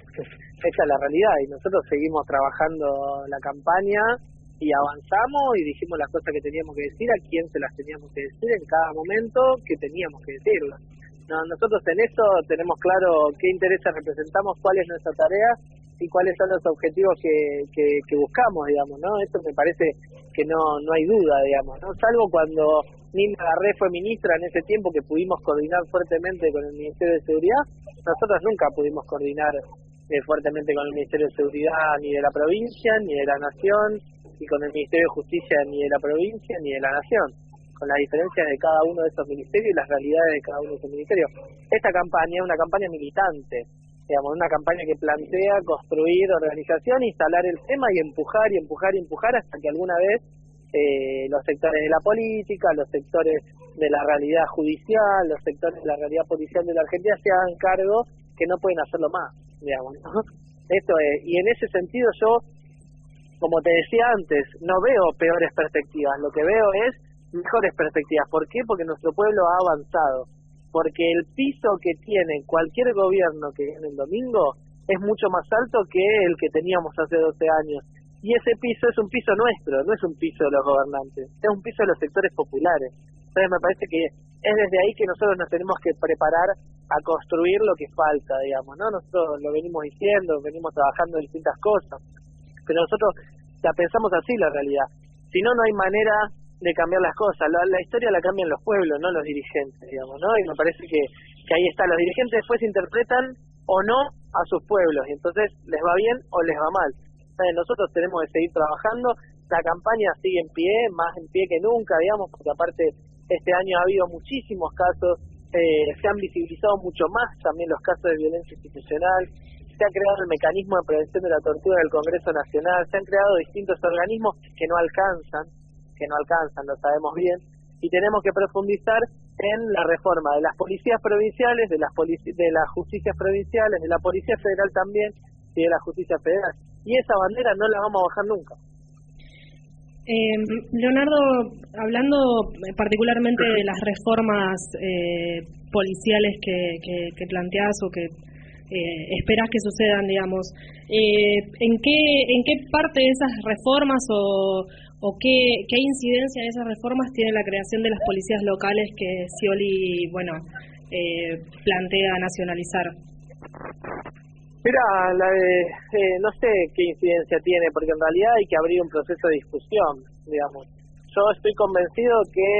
Esa es la realidad y nosotros seguimos trabajando la campaña y avanzamos y dijimos las cosas que teníamos que decir, a quién se las teníamos que decir en cada momento que teníamos que decirlas. No, nosotros en esto tenemos claro qué intereses representamos, cuál es nuestra tarea y cuáles son los objetivos que, que, que buscamos, digamos, ¿no? Esto me parece que no no hay duda, digamos, ¿no? Salvo cuando Nilda Garré fue ministra en ese tiempo que pudimos coordinar fuertemente con el Ministerio de Seguridad, nosotros nunca pudimos coordinar eh, fuertemente con el Ministerio de Seguridad ni de la provincia, ni de la Nación, y con el Ministerio de Justicia ni de la provincia ni de la Nación, con las diferencias de cada uno de esos ministerios y las realidades de cada uno de esos ministerios. Esta campaña es una campaña militante, digamos, una campaña que plantea construir organización, instalar el tema y empujar y empujar y empujar hasta que alguna vez eh, los sectores de la política, los sectores de la realidad judicial, los sectores de la realidad policial de la Argentina se hagan cargo que no pueden hacerlo más, digamos, ¿no? Esto es, y en ese sentido yo, como te decía antes, no veo peores perspectivas, lo que veo es mejores perspectivas. ¿Por qué? Porque nuestro pueblo ha avanzado, porque el piso que tiene cualquier gobierno que viene el domingo es mucho más alto que el que teníamos hace doce años, y ese piso es un piso nuestro, no es un piso de los gobernantes, es un piso de los sectores populares. Entonces me parece que es desde ahí que nosotros nos tenemos que preparar a construir lo que falta, digamos, ¿no? Nosotros lo venimos diciendo, venimos trabajando en distintas cosas, pero nosotros la pensamos así la realidad. Si no, no hay manera de cambiar las cosas. La, la historia la cambian los pueblos, no los dirigentes, digamos, ¿no? Y me parece que, que ahí está. Los dirigentes después interpretan o no a sus pueblos, y entonces les va bien o les va mal. Entonces, nosotros tenemos que seguir trabajando. La campaña sigue en pie, más en pie que nunca, digamos, porque aparte este año ha habido muchísimos casos, eh, se han visibilizado mucho más también los casos de violencia institucional, se ha creado el mecanismo de prevención de la tortura del Congreso Nacional, se han creado distintos organismos que no alcanzan, que no alcanzan, lo sabemos bien, y tenemos que profundizar en la reforma de las policías provinciales, de las polici- de las justicias provinciales, de la Policía Federal también, y de la Justicia Federal. Y esa bandera no la vamos a bajar nunca. Eh, Leonardo, hablando particularmente de las reformas eh, policiales que, que, que planteás o que eh, esperás que sucedan, digamos, eh, ¿en qué en qué parte de esas reformas o, o qué, qué incidencia de esas reformas tiene la creación de las policías locales que Scioli, bueno, eh, plantea nacionalizar? Mira, la de, eh, no sé qué incidencia tiene, porque en realidad hay que abrir un proceso de discusión, digamos. Yo estoy convencido que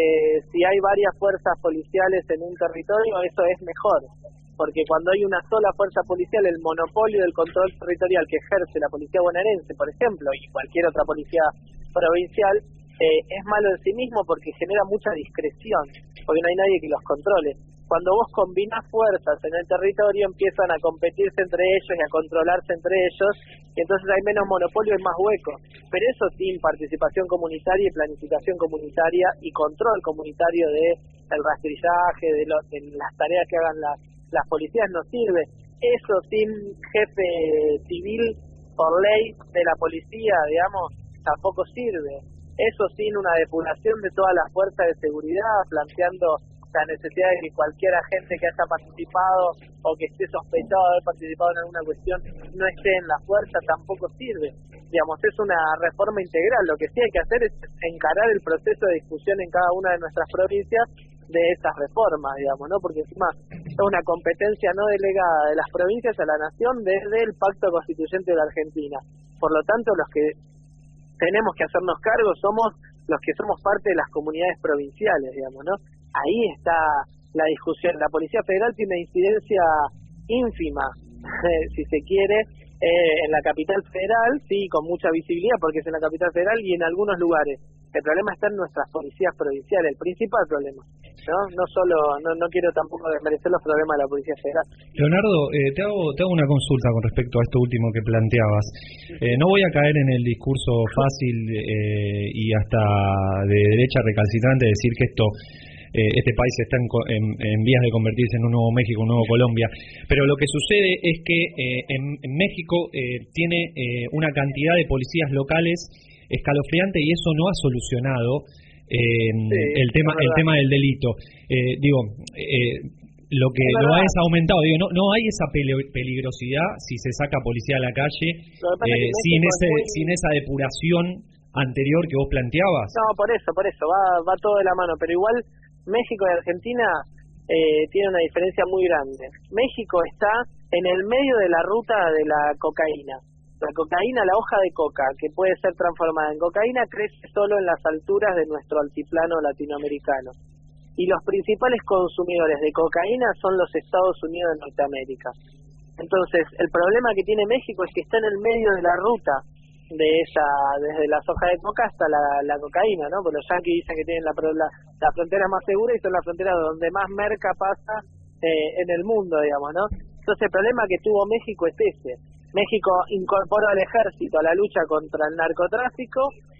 si hay varias fuerzas policiales en un territorio, eso es mejor, porque cuando hay una sola fuerza policial, el monopolio del control territorial que ejerce la policía bonaerense, por ejemplo, y cualquier otra policía provincial, eh, es malo en sí mismo porque genera mucha discreción, porque no hay nadie que los controle. Cuando vos combinás fuerzas en el territorio, empiezan a competirse entre ellos y a controlarse entre ellos, y entonces hay menos monopolio y más hueco. Pero eso sin participación comunitaria y planificación comunitaria y control comunitario de el rastrillaje, de, lo, de las tareas que hagan la, las policías no sirve. Eso sin jefe civil por ley de la policía, digamos, tampoco sirve. Eso sin una depuración de todas las fuerzas de seguridad, planteando la necesidad de que cualquier agente que haya participado o que esté sospechado de haber participado en alguna cuestión no esté en la fuerza, tampoco sirve. Digamos, es una reforma integral. Lo que sí hay que hacer es encarar el proceso de discusión en cada una de nuestras provincias de estas reformas, digamos, ¿no? Porque encima es una competencia no delegada de las provincias a la nación desde el Pacto Constituyente de la Argentina. Por lo tanto, los que tenemos que hacernos cargo somos los que somos parte de las comunidades provinciales, digamos, ¿no? Ahí está la discusión. La Policía Federal tiene una incidencia ínfima, si se quiere, eh, en la capital federal, sí, con mucha visibilidad porque es en la capital federal y en algunos lugares. El problema está en nuestras policías provinciales, el principal problema, ¿no? No solo, no, no quiero tampoco desmerecer los problemas de la Policía Federal. Leonardo, eh, te hago te hago una consulta con respecto a esto último que planteabas. Eh, no voy a caer en el discurso fácil eh, y hasta de derecha recalcitrante de decir que esto Eh, este país está en, en, en vías de convertirse en un nuevo México, un nuevo Colombia, pero lo que sucede es que eh, en, en México eh, tiene eh, una cantidad de policías locales escalofriante y eso no ha solucionado eh, sí, el tema el tema del delito. Eh, digo, eh, lo que lo ha es aumentado. Digo, no no hay esa peligrosidad si se saca policía a la calle eh, sin ese muy... sin esa depuración anterior que vos planteabas. No, por eso, por eso va va todo de la mano, pero igual México y Argentina eh, tienen una diferencia muy grande. México está en el medio de la ruta de la cocaína. La cocaína, la hoja de coca, que puede ser transformada en cocaína, crece solo en las alturas de nuestro altiplano latinoamericano. Y los principales consumidores de cocaína son los Estados Unidos de Norteamérica. Entonces, el problema que tiene México es que está en el medio de la ruta de esa, desde las hojas de coca hasta la, la cocaína, ¿no? Porque los yanquis dicen que tienen la, la, la frontera más segura y son la frontera donde más merca pasa eh, en el mundo, digamos, ¿no? Entonces el problema que tuvo México es ese. México incorporó al ejército a la lucha contra el narcotráfico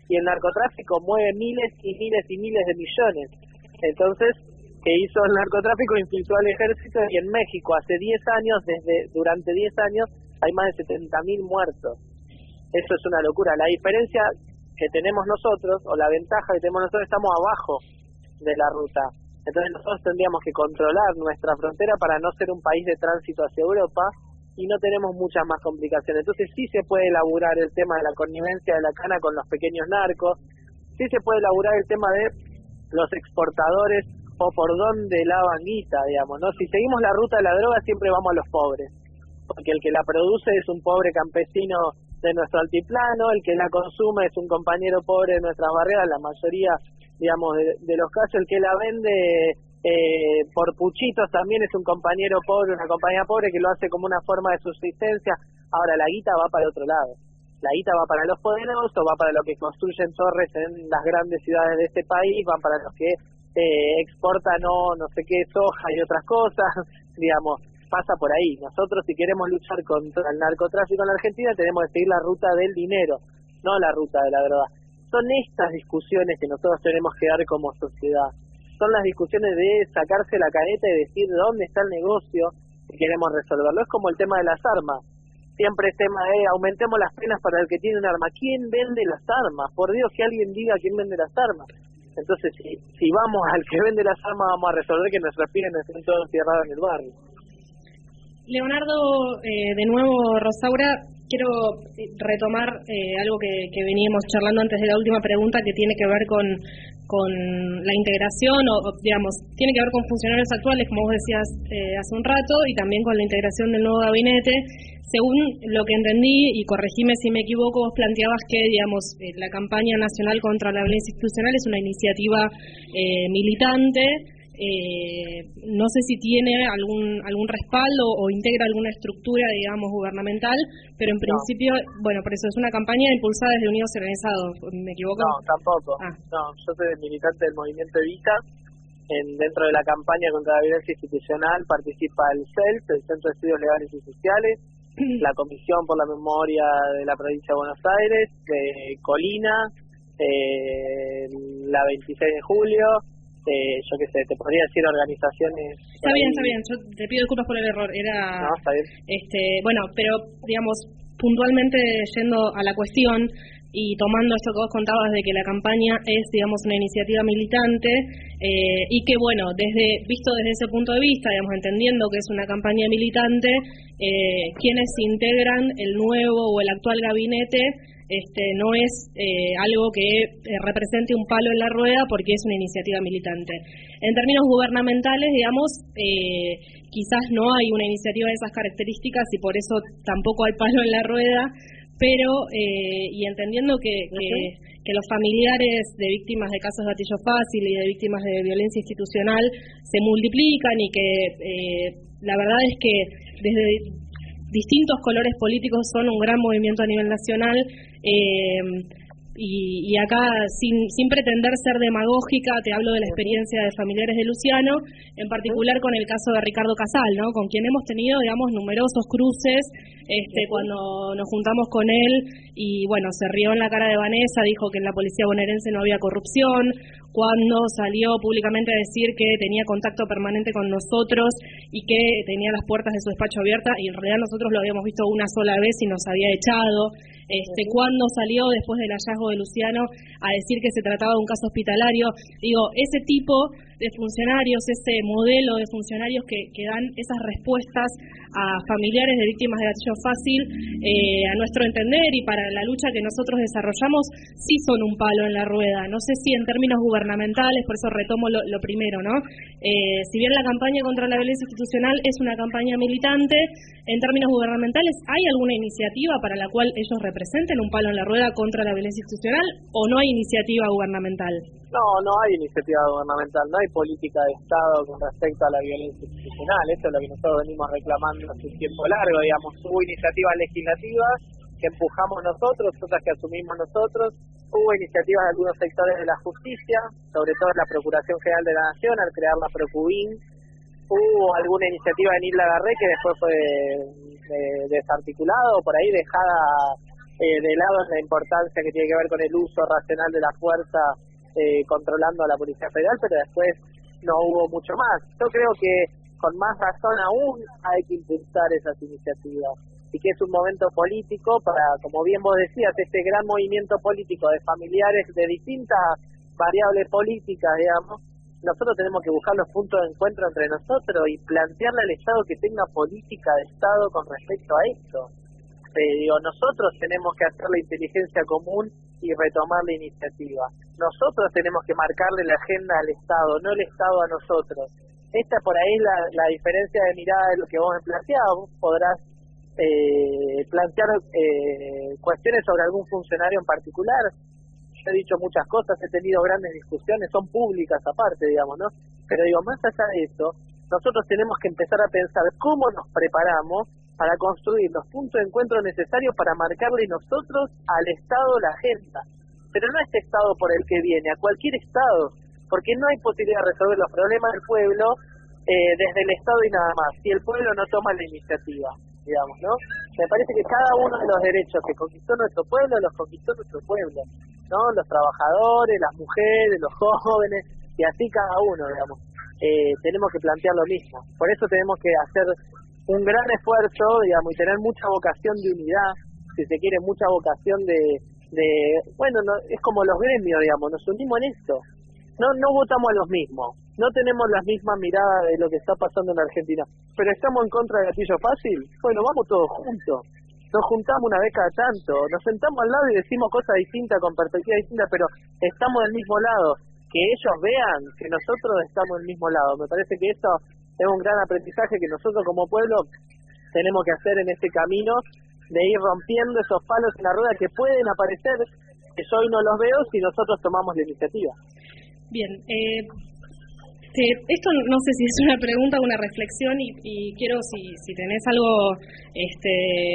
y el narcotráfico mueve miles y miles y miles de millones. Entonces, ¿qué hizo el narcotráfico? Infiltró al ejército, y en México hace diez años, desde durante diez años, hay más de setenta mil muertos. Eso es una locura. La diferencia que tenemos nosotros, o la ventaja que tenemos nosotros, estamos abajo de la ruta. Entonces nosotros tendríamos que controlar nuestra frontera para no ser un país de tránsito hacia Europa, y no tenemos muchas más complicaciones. Entonces sí se puede elaborar el tema de la connivencia de la cana con los pequeños narcos, sí se puede elaborar el tema de los exportadores o por dónde lavan guita, digamos, ¿no? Si seguimos la ruta de la droga siempre vamos a los pobres, porque el que la produce es un pobre campesino de nuestro altiplano, el que la consume es un compañero pobre de nuestras barriadas, la mayoría, digamos, de, de los casos, el que la vende eh, por puchitos también es un compañero pobre, una compañía pobre que lo hace como una forma de subsistencia. Ahora la guita va para el otro lado, la guita va para los poderosos, va para los que construyen torres en las grandes ciudades de este país, va para los que eh, exportan no, no sé qué, soja y otras cosas, digamos, pasa por ahí. Nosotros, si queremos luchar contra el narcotráfico en la Argentina, tenemos que seguir la ruta del dinero, no la ruta de la droga. Son estas discusiones que nosotros tenemos que dar como sociedad. Son las discusiones de sacarse la careta y decir de dónde está el negocio y queremos resolverlo. Es como el tema de las armas. Siempre es tema de aumentemos las penas para el que tiene un arma. ¿Quién vende las armas? Por Dios, que alguien diga quién vende las armas. Entonces, si, si vamos al que vende las armas, vamos a resolver que nuestros pibes no estén todos encerrados en el barrio. Leonardo, eh, de nuevo, Rosaura, quiero retomar eh, algo que, que veníamos charlando antes de la última pregunta, que tiene que ver con, con la integración, o, o digamos, tiene que ver con funcionarios actuales, como vos decías eh, hace un rato, y también con la integración del nuevo gabinete. Según lo que entendí, y corregime si me equivoco, vos planteabas que, digamos, eh, la campaña nacional contra la violencia institucional es una iniciativa eh, militante. Eh, no sé si tiene algún algún respaldo o integra alguna estructura, digamos, gubernamental, pero en no. principio, bueno, por eso es una campaña impulsada desde Unidos Organizados, ¿me equivoco? No, tampoco. Ah. No, yo soy militante del movimiento Evita. En, dentro de la campaña contra la violencia institucional participa el C E L P, el Centro de Estudios Legales y Sociales, la Comisión por la Memoria de la Provincia de Buenos Aires, de Colina, eh, la veintiséis de julio. Eh, yo qué sé, te podría decir organizaciones. Está bien, está bien, yo te pido disculpas por el error. Era, no, está bien. Este, bueno, pero digamos, puntualmente yendo a la cuestión y tomando esto que vos contabas de que la campaña es, digamos, una iniciativa militante eh, y que, bueno, desde visto desde ese punto de vista, digamos, entendiendo que es una campaña militante, eh, quienes integran el nuevo o el actual gabinete. Este, no es eh, algo que eh, represente un palo en la rueda porque es una iniciativa militante. En términos gubernamentales, digamos, eh, quizás no hay una iniciativa de esas características y por eso tampoco hay palo en la rueda, pero, eh, y entendiendo que, que, que los familiares de víctimas de casos de gatillo fácil y de víctimas de violencia institucional se multiplican y que eh, la verdad es que desde distintos colores políticos son un gran movimiento a nivel nacional, eh, y, y acá sin, sin pretender ser demagógica te hablo de la experiencia de familiares de Luciano, en particular con el caso de Ricardo Casal, ¿no? Con quien hemos tenido, digamos, numerosos cruces este, cuando nos juntamos con él y bueno, se rió en la cara de Vanessa, dijo que en la policía bonaerense no había corrupción, cuando salió públicamente a decir que tenía contacto permanente con nosotros y que tenía las puertas de su despacho abiertas, y en realidad nosotros lo habíamos visto una sola vez y nos había echado. Este, cuando salió después del hallazgo de Luciano a decir que se trataba de un caso hospitalario. Digo, ese tipo de funcionarios, ese modelo de funcionarios que, que dan esas respuestas a familiares de víctimas de gatillo fácil, eh, a nuestro entender y para la lucha que nosotros desarrollamos, sí son un palo en la rueda. No sé si en términos gubernamentales, por eso retomo lo, lo primero, ¿no? Eh, si bien la campaña contra la violencia institucional es una campaña militante, en términos gubernamentales, ¿hay alguna iniciativa para la cual ellos representen un palo en la rueda contra la violencia institucional o no hay iniciativa gubernamental? No, no hay iniciativa gubernamental, no hay política de Estado con respecto a la violencia institucional. Eso es lo que nosotros venimos reclamando hace un tiempo largo, digamos. Hubo iniciativas legislativas que empujamos nosotros, otras que asumimos nosotros. Hubo iniciativas de algunos sectores de la justicia, sobre todo en la Procuración General de la Nación, al crear la Procubin. Hubo alguna iniciativa en Isla Garré que después fue eh, desarticulada o por ahí dejada eh, de lado en la importancia que tiene que ver con el uso racional de la fuerza eh, controlando a la Policía Federal, pero después no hubo mucho más. Yo creo que con más razón aún hay que impulsar esas iniciativas y que es un momento político para, como bien vos decías, este gran movimiento político de familiares de distintas variables políticas, digamos. Nosotros tenemos que buscar los puntos de encuentro entre nosotros y plantearle al Estado que tenga política de Estado con respecto a esto. Eh, digo, nosotros tenemos que hacer la inteligencia común y retomar la iniciativa. Nosotros tenemos que marcarle la agenda al Estado, no el Estado a nosotros. Esta por ahí es la, la diferencia de mirada de lo que vos me planteabas. Vos podrás eh, plantear eh, cuestiones sobre algún funcionario en particular. Yo he dicho muchas cosas, he tenido grandes discusiones, son públicas aparte, digamos, ¿no? Pero digo, más allá de eso, nosotros tenemos que empezar a pensar cómo nos preparamos para construir los puntos de encuentro necesarios para marcarle nosotros al Estado la agenda. Pero no a este Estado por el que viene, a cualquier Estado, porque no hay posibilidad de resolver los problemas del pueblo eh, desde el Estado y nada más, si el pueblo no toma la iniciativa, digamos, ¿no? Me parece que cada uno de los derechos que conquistó nuestro pueblo, los conquistó nuestro pueblo, ¿no? Los trabajadores, las mujeres, los jóvenes, y así cada uno, digamos. Eh, tenemos que plantear lo mismo. Por eso tenemos que hacer un gran esfuerzo, digamos, y tener mucha vocación de unidad, si se quiere, mucha vocación de, de bueno, no, es como los gremios, digamos, nos unimos en esto. No no votamos a los mismos, no tenemos las mismas miradas de lo que está pasando en Argentina, pero estamos en contra del gatillo fácil. Bueno, vamos todos juntos. Nos juntamos una vez cada tanto, nos sentamos al lado y decimos cosas distintas, con perspectivas distintas, pero estamos del mismo lado. Que ellos vean que nosotros estamos del mismo lado. Me parece que esto es un gran aprendizaje que nosotros como pueblo tenemos que hacer en este camino de ir rompiendo esos palos en la rueda que pueden aparecer, que yo hoy no los veo si nosotros tomamos la iniciativa. Bien, eh, te, esto no sé si es una pregunta o una reflexión y, y quiero si, si tenés algo, este,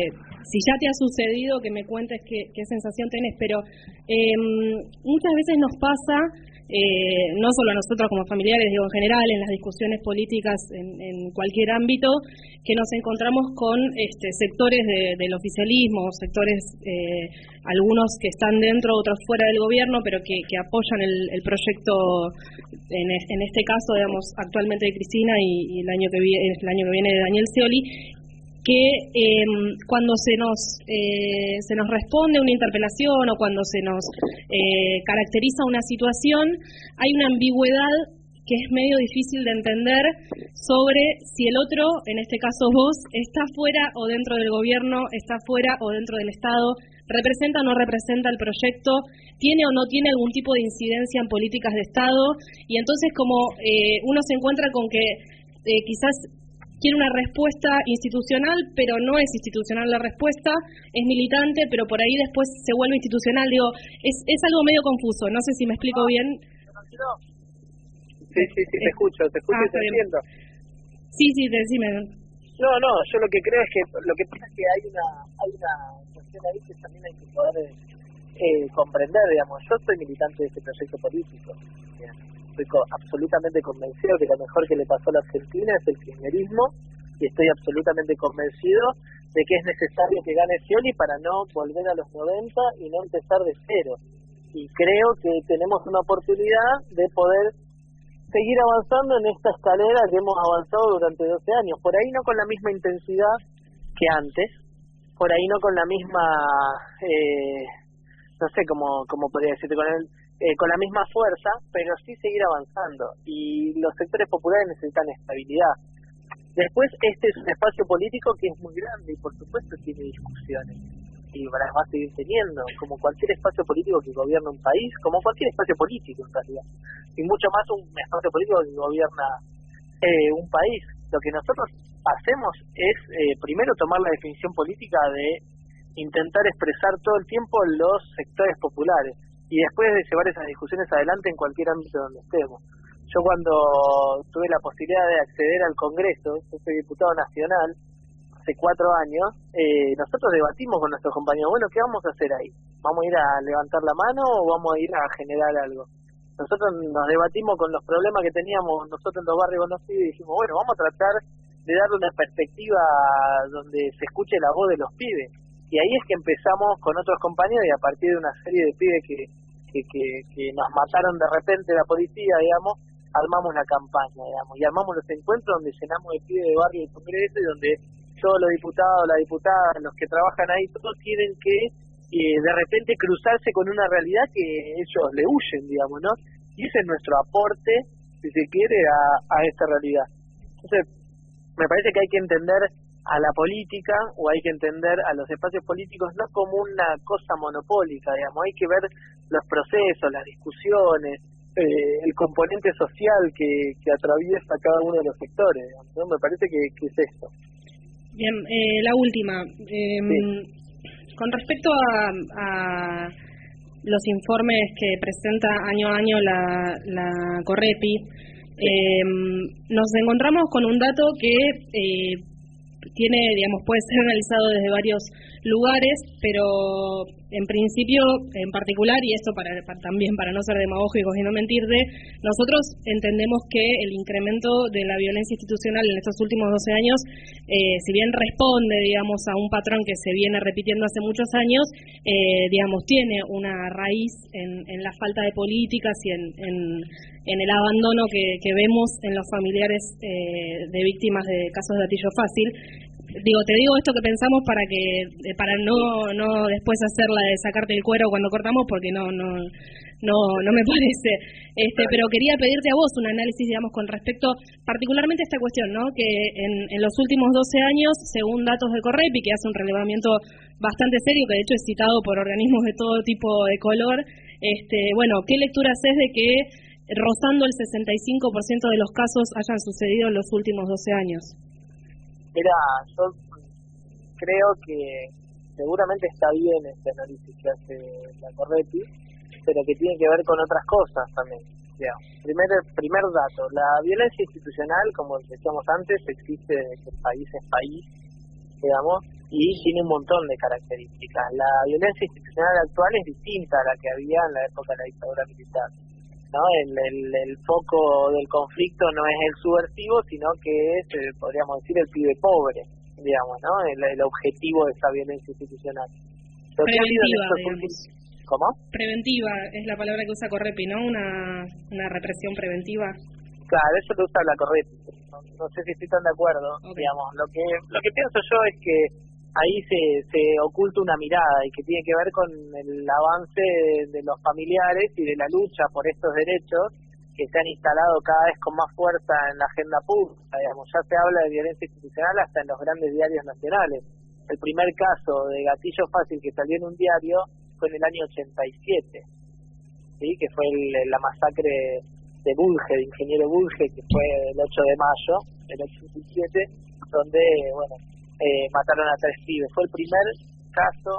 si ya te ha sucedido, que me cuentes qué, qué sensación tenés, pero eh, muchas veces nos pasa, Eh, no solo a nosotros como familiares, digo en general, en las discusiones políticas en, en cualquier ámbito, que nos encontramos con este, sectores de, del oficialismo, sectores, eh, algunos que están dentro, otros fuera del gobierno, pero que, que apoyan el, el proyecto, en, en este caso, digamos, actualmente de Cristina y, y el año que viene, el año que viene de Daniel Scioli, que eh, cuando se nos eh, se nos responde una interpelación o cuando se nos eh, caracteriza una situación, hay una ambigüedad que es medio difícil de entender sobre si el otro, en este caso vos, está fuera o dentro del gobierno, está fuera o dentro del Estado, representa o no representa el proyecto, tiene o no tiene algún tipo de incidencia en políticas de Estado, y entonces como eh, uno se encuentra con que eh, quizás quiere una respuesta institucional, pero no es institucional la respuesta, es militante, pero por ahí después se vuelve institucional. Digo, es, es algo medio confuso, no sé si me explico bien. Sí, sí, sí, te escucho, te escucho ah, y te entiendo. Sí, sí, decime. No, no, yo lo que creo es que, lo que pasa es que hay una, hay una cuestión ahí que también hay que poder eh, comprender, digamos. Yo soy militante de este proyecto político, digamos. Estoy co- absolutamente convencido que lo mejor que le pasó a la Argentina es el kirchnerismo y estoy absolutamente convencido de que es necesario que gane Scioli para no volver a los noventa y no empezar de cero. Y creo que tenemos una oportunidad de poder seguir avanzando en esta escalera que hemos avanzado durante doce años. Por ahí no con la misma intensidad que antes, por ahí no con la misma, eh, no sé cómo, cómo podría decirte, con el... Eh, con la misma fuerza, pero sí seguir avanzando. Y los sectores populares necesitan estabilidad. Después, este es un espacio político que es muy grande y por supuesto tiene discusiones. Y las va a seguir teniendo, como cualquier espacio político que gobierna un país, como cualquier espacio político en realidad. Y mucho más un espacio político que gobierna eh, un país. Lo que nosotros hacemos es, eh, primero, tomar la definición política de intentar expresar todo el tiempo los sectores populares. Y después de llevar esas discusiones adelante en cualquier ámbito donde estemos. Yo cuando tuve la posibilidad de acceder al Congreso, yo soy diputado nacional, hace cuatro años, eh, nosotros debatimos con nuestros compañeros, bueno, ¿qué vamos a hacer ahí? ¿Vamos a ir a levantar la mano o vamos a ir a generar algo? Nosotros nos debatimos con los problemas que teníamos nosotros en los barrios conocidos y dijimos, bueno, vamos a tratar de darle una perspectiva donde se escuche la voz de los pibes. Y y ahí es que empezamos con otros compañeros y a partir de una serie de pibes que, que, que, que nos mataron de repente la policía, digamos, armamos la campaña, digamos, y armamos los encuentros donde llenamos de pibes de barrio y congreso y donde todos los diputados, las diputadas, los que trabajan ahí, todos tienen que eh, de repente cruzarse con una realidad que ellos le huyen, digamos, ¿no? Y ese es nuestro aporte, si se quiere, a, a esta realidad. Entonces, me parece que hay que entender a la política o hay que entender a los espacios políticos no como una cosa monopólica, digamos, hay que ver los procesos, las discusiones, eh, el componente social que, que atraviesa cada uno de los sectores, digamos, ¿no? Me parece que, que es esto. Bien, eh, la última. Eh, sí. Con respecto a, a los informes que presenta año a año la, la Correpi, eh, nos encontramos con un dato que eh, tiene, digamos, puede ser analizado desde varios lugares, pero en principio, en particular, y esto para, para también para no ser demagógicos y no mentirte, nosotros entendemos que el incremento de la violencia institucional en estos últimos doce años, eh, si bien responde, digamos, a un patrón que se viene repitiendo hace muchos años, eh, digamos, tiene una raíz en, en la falta de políticas y en, en, en el abandono que, que vemos en los familiares eh, de víctimas de casos de gatillo fácil. Digo, te digo esto que pensamos para que para no no después hacer la de sacarte el cuero cuando cortamos, porque no no no no me parece. Este, pero quería pedirte a vos un análisis, digamos, con respecto particularmente a esta cuestión, ¿no? Que en, en los últimos doce años, según datos de Correpi, que hace un relevamiento bastante serio, que de hecho es citado por organismos de todo tipo de color, este, bueno, ¿qué lectura haces de que rozando el sesenta y cinco por ciento de los casos hayan sucedido en los últimos doce años? Mira, yo creo que seguramente está bien este análisis que hace la Correpi, pero que tiene que ver con otras cosas también. Digamos. Primer, primer dato, la violencia institucional, como decíamos antes, existe desde el país es país, digamos, y tiene un montón de características. La violencia institucional actual es distinta a la que había en la época de la dictadura militar. ¿No? El, el, el foco del conflicto no es el subversivo, sino que es, eh, podríamos decir, el pibe pobre, digamos, ¿no? El, el objetivo de esa violencia institucional. Lo Preventiva, últimos... ¿Cómo? Preventiva es la palabra que usa Correpi, ¿no? Una, una represión preventiva. Claro, eso lo usa la Correpi. No, no sé si estoy tan de acuerdo, okay. Digamos. Lo que lo que pienso yo es que ahí se, se oculta una mirada y que tiene que ver con el avance de, de los familiares y de la lucha por estos derechos que se han instalado cada vez con más fuerza en la agenda pública. Digamos, ya se habla de violencia institucional hasta en los grandes diarios nacionales. El primer caso de gatillo fácil que salió en un diario fue en el año ochenta y siete, ¿sí? Que fue el, la masacre de Bulge, de Ingeniero Bulge, que fue el ocho de mayo del ochenta y siete, donde, bueno, Eh, mataron a tres pibes. Fue el primer caso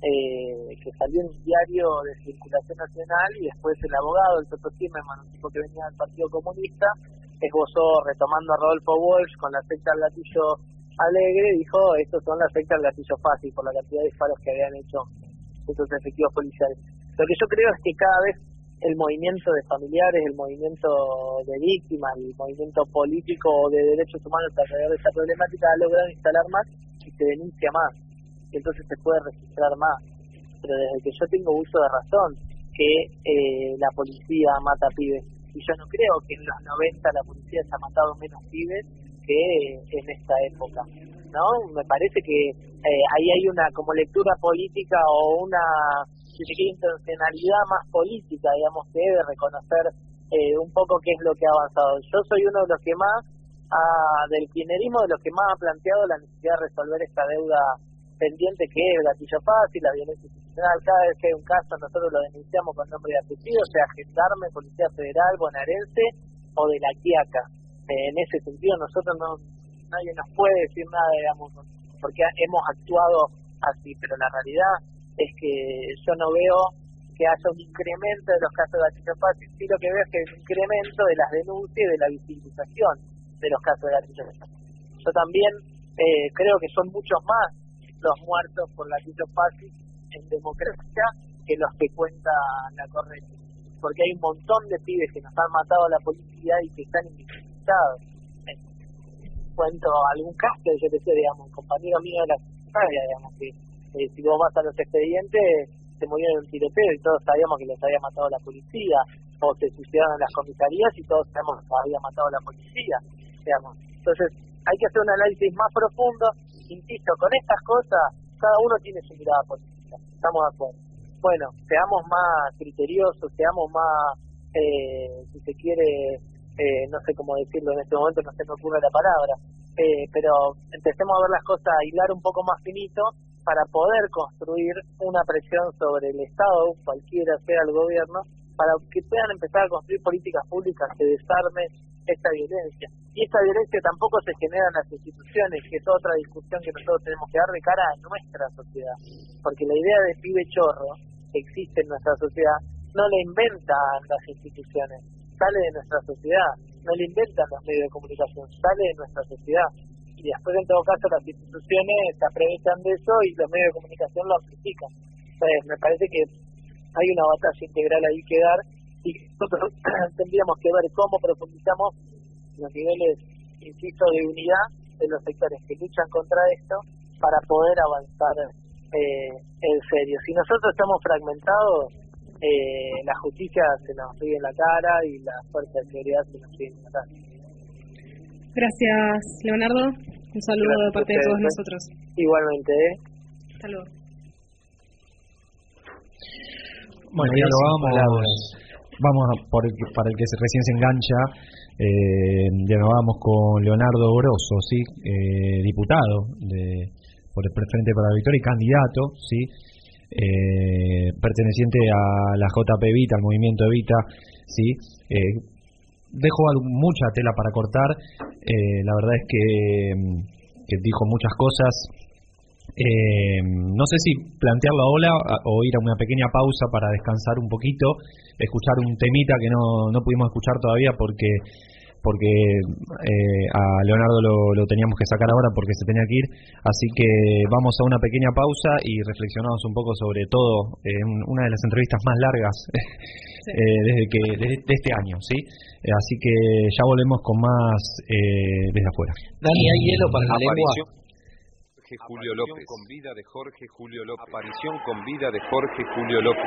eh, que salió en un diario de circulación nacional y después el abogado, el Toto Zimmerman, un tipo que venía del Partido Comunista, esbozó, retomando a Rodolfo Walsh con la secta del gatillo alegre, dijo, estos son las sectas del gatillo fácil por la cantidad de disparos que habían hecho estos efectivos policiales. Lo que yo creo es que cada vez el movimiento de familiares, el movimiento de víctimas, el movimiento político de derechos humanos alrededor de esta problemática ha logrado instalar más y se denuncia más, y entonces se puede registrar más. Pero desde que yo tengo uso de razón, que eh, la policía mata pibes, y yo no creo que en los noventa la policía haya matado menos pibes que en esta época, ¿no? Me parece que eh, ahí hay una como lectura política o una si se quiere intencionalidad más política, digamos, que debe reconocer eh, un poco qué es lo que ha avanzado. Yo soy uno de los que más, ah, del kirchnerismo, de los que más ha planteado la necesidad de resolver esta deuda pendiente que es el gatillo fácil, la violencia institucional. Cada vez que hay un caso nosotros lo denunciamos con nombre y apellido, sea gendarme, Policía Federal, bonaerense o de La Quiaca. Eh, en ese sentido nosotros no, nadie nos puede decir nada, digamos, porque hemos actuado así, pero la realidad es que yo no veo que haya un incremento de los casos de gatillo fácil, sí lo que veo es que hay un incremento de las denuncias y de la visibilización de los casos de gatillo fácil. Yo también eh, creo que son muchos más los muertos por gatillo fácil en democracia que los que cuenta la Correpi, porque hay un montón de pibes que nos han matado a la policía y que están invisibilizados. Eh, cuento algún caso, yo te sé, digamos, un compañero mío de la secundaria, digamos, que Eh, si vos vas a los expedientes, se murieron en un tiroteo y todos sabíamos que los había matado la policía, o se suicidaron en las comisarías y todos sabemos que los había matado la policía, digamos. Entonces, hay que hacer un análisis más profundo. Insisto, con estas cosas, cada uno tiene su mirada política, estamos de acuerdo. Bueno, seamos más criteriosos, seamos más, eh, si se quiere, eh, no sé cómo decirlo en este momento, no se me ocurre la palabra, eh, pero empecemos a ver las cosas, a hilar un poco más finito para poder construir una presión sobre el Estado, cualquiera sea el gobierno, para que puedan empezar a construir políticas públicas que desarmen esta violencia. Y esta violencia tampoco se genera en las instituciones, que es otra discusión que nosotros tenemos que dar de cara a nuestra sociedad. Porque la idea de pibe chorro que existe en nuestra sociedad no la inventan las instituciones, sale de nuestra sociedad, no la inventan los medios de comunicación, sale de nuestra sociedad. Y después, en todo caso, las instituciones se aprovechan de eso y los medios de comunicación lo amplifican. Entonces, me parece que hay una batalla integral ahí que dar y nosotros tendríamos que ver cómo profundizamos los niveles, insisto, de unidad de los sectores que luchan contra esto para poder avanzar eh, en serio. Si nosotros estamos fragmentados, eh, la justicia se nos ríe en la cara y la fuerza de seguridad se nos ríe en la cara. Gracias, Leonardo. Un saludo Gracias de parte de todos nosotros. Igualmente, ¿eh? Hasta luego. Bueno, ya lo vamos, vamos por el, para el que recién se engancha, eh, ya nos vamos con Leonardo Grosso, ¿sí? Eh, diputado de, por el Frente para la Victoria y candidato, ¿sí? Eh, perteneciente a la J P Evita, al movimiento Evita, ¿sí? Eh, dejo mucha tela para cortar, eh, la verdad es que, que dijo muchas cosas. Eh, no sé si plantearlo ahora o ir a una pequeña pausa para descansar un poquito, escuchar un temita que no, no pudimos escuchar todavía porque porque eh, a Leonardo lo, lo teníamos que sacar ahora porque se tenía que ir, así que vamos a una pequeña pausa y reflexionamos un poco sobre todo en eh, una de las entrevistas más largas sí. eh, desde que desde de este año, ¿sí? Eh, así que ya volvemos con más eh, desde afuera. Dani, ¿hay hielo para la lengua? Julio López. Con vida de Jorge Julio López. Aparición con vida de Jorge Julio López.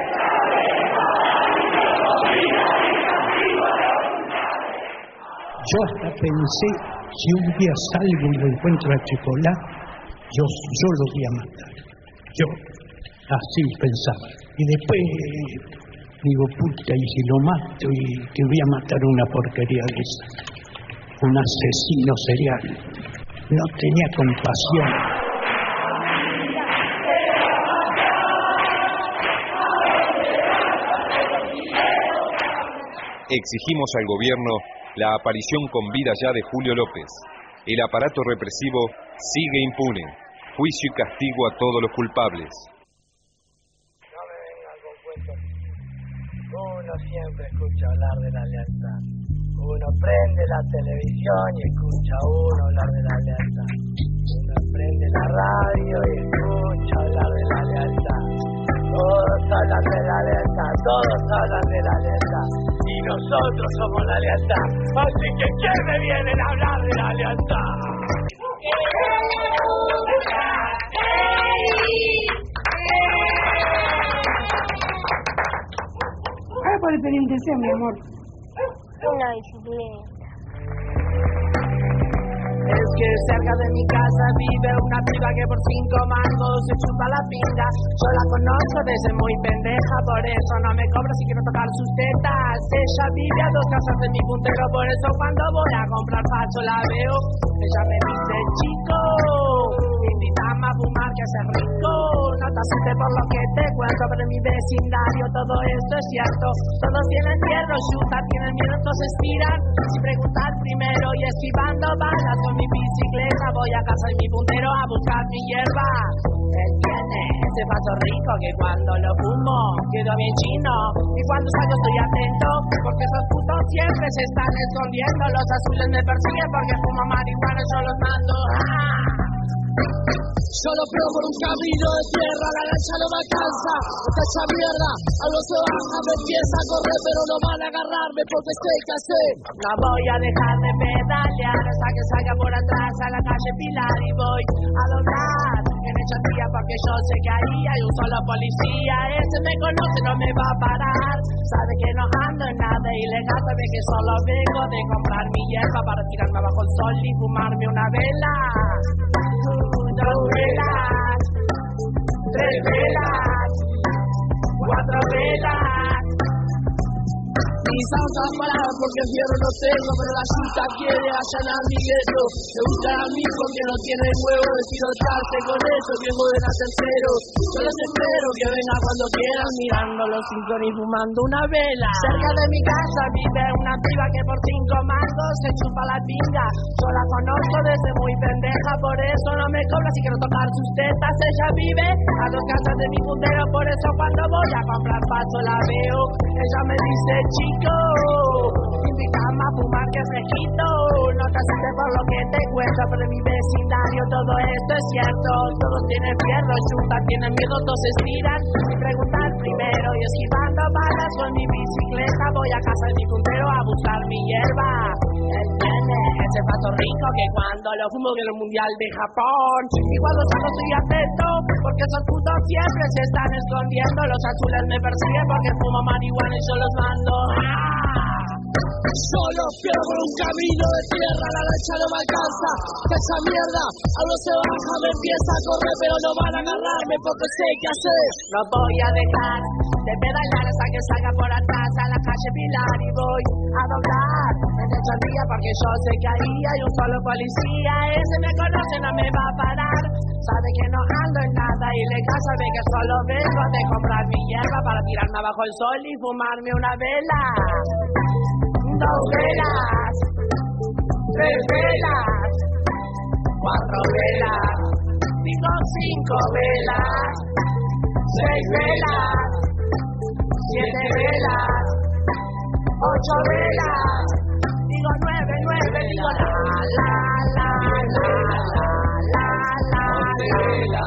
Yo hasta pensé, si un día salgo y lo encuentro a Chocolate, yo, yo lo voy a matar. Yo, así pensaba. Y después digo, puta, y si lo mato y que voy a matar una porquería de esa. Un asesino serial. No tenía compasión. Exigimos al gobierno la aparición con vida ya de Julio López. El aparato represivo sigue impune. Juicio y castigo a todos los culpables. No me vengan con cuentos. Uno siempre escucha hablar de la lealtad. Uno prende la televisión y escucha a uno hablar de la lealtad. Uno prende la radio y escucha hablar de la lealtad. Todos hablan de la lealtad, todos hablan de la lealtad. Y nosotros somos la lealtad. Así que ¿quién me vienen a hablar de la lealtad? ¿Cuál puede pedir intención, mi amor? Una bicicleta. Es que cerca de mi casa vive una piba que por cinco mangos se chupa la pinga. Yo la conozco desde muy pendeja, por eso no me cobra si quiero tocar sus tetas. Ella vive a dos casas de mi puntero, por eso cuando voy a comprar paso la veo. Ella me dice, chico, invítame a fumar que hace rico. No te asustes por lo que te cuento, pero en mi vecindario todo esto es cierto. Todos tienen miedo, chuta, tienen miedo, entonces tiran sin preguntar primero y esquivando balas. Con mi bicicleta voy a casa de mi puntero a buscar mi hierba. Él tiene ese paso rico que cuando lo fumo quedo bien chino. Y cuando salgo estoy atento porque esos putos siempre se están escondiendo. Los azules me persiguen porque fumo marihuana, yo los mando. ¡Ah! Solo pruebo por un camino de tierra, la lancha no me alcanza, esta hecha mierda, algo se baja, me empieza a correr, pero no van a agarrarme porque sé que hace. No voy a dejar de pedalear hasta que salga por atrás a la calle Pilar y voy a doblar en echandía porque yo sé que ahí hay un solo policía. Ese me conoce, no me va a parar. Sabe que no ando en nada ilegal, sabe que solo vengo de comprar mi hierba para tirarme bajo el sol y fumarme una vela. Uh, dos velas, tres velas, cuatro velas. Mis autos parados porque el fierro no tengo, pero la yuta quiere allanar mi gueto. Me gusta a mí porque no tiene huevo de tirotarse con eso, vengo de nacer cero. Yo los espero que vengan cuando quieran, mirando los cinco y fumando una vela. Cerca de mi casa vive una piba que por cinco mangos se chupa la pinga. Yo la conozco desde muy pendeja, por eso no me cobra si quiero tocar sus tetas. Ella vive a dos casas de mi puntero, por eso cuando voy a comprar paso la veo. Ella me dice, chico, invítame a fumar que es fresquito. No te asustes por lo que te cuento, pero en mi vecindario todo esto es cierto. Todos tienen fierro, chuta, tienen miedo, todos se estiran sin preguntar primero. Y esquivando balas con mi bicicleta voy a casa de mi puntero a buscar mi hierba. ¿Entiendes? Ese pato rico que cuando lo fumo viene el mundial de Japón. Y cuando salgo estoy atento, porque esos putos siempre se están escondiendo. Los azules me persiguen porque fumo marihuana y yo los mando. Solo fui por un camino de tierra, la lancha no me alcanza. Esa mierda, algo se baja, me empieza a correr, pero no van a agarrarme porque sé qué hacer. No voy a dejar de pedalar hasta que salga por atrás a la calle Pilar y voy a doblar en esa vía porque yo sé que ahí hay un solo policía. Ese me conoce, no me va a parar. Sabe que no ando en nada ilegal, sabe que solo vengo de comprar mi hierba para tirarme abajo el sol y fumarme una vela. Dos velas, tres velas, cuatro velas, digo cinco velas, seis velas, siete velas, ocho velas, digo nueve, nueve, digo la, la, la, la, la, la, la, la,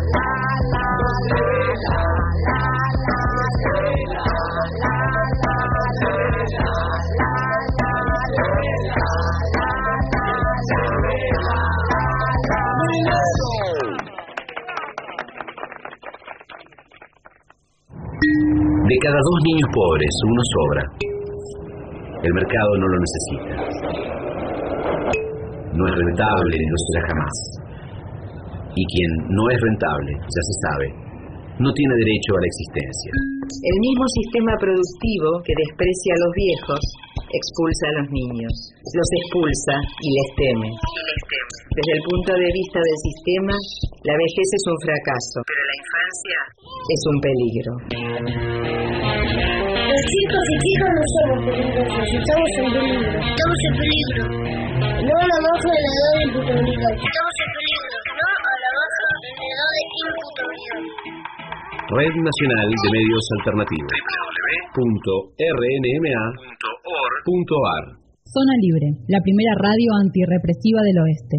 de cada dos niños pobres, uno sobra. El mercado no lo necesita. No es rentable ni lo será jamás. Y quien no es rentable, ya se sabe, no tiene derecho a la existencia. El mismo sistema productivo que desprecia a los viejos, expulsa a los niños. Los expulsa y les teme. Desde el punto de vista del sistema, la vejez es un fracaso, pero la infancia es un peligro. Los chicos y chicas no somos peligrosos, estamos en peligro. Estamos en peligro. No a la baja de la edad de imputabilidad. Estamos en peligro. No a la baja de la edad de imputabilidad. Red Nacional de Medios Alternativos. w w w punto r n m a punto org punto a r. Zona Libre, la primera radio antirrepresiva del oeste.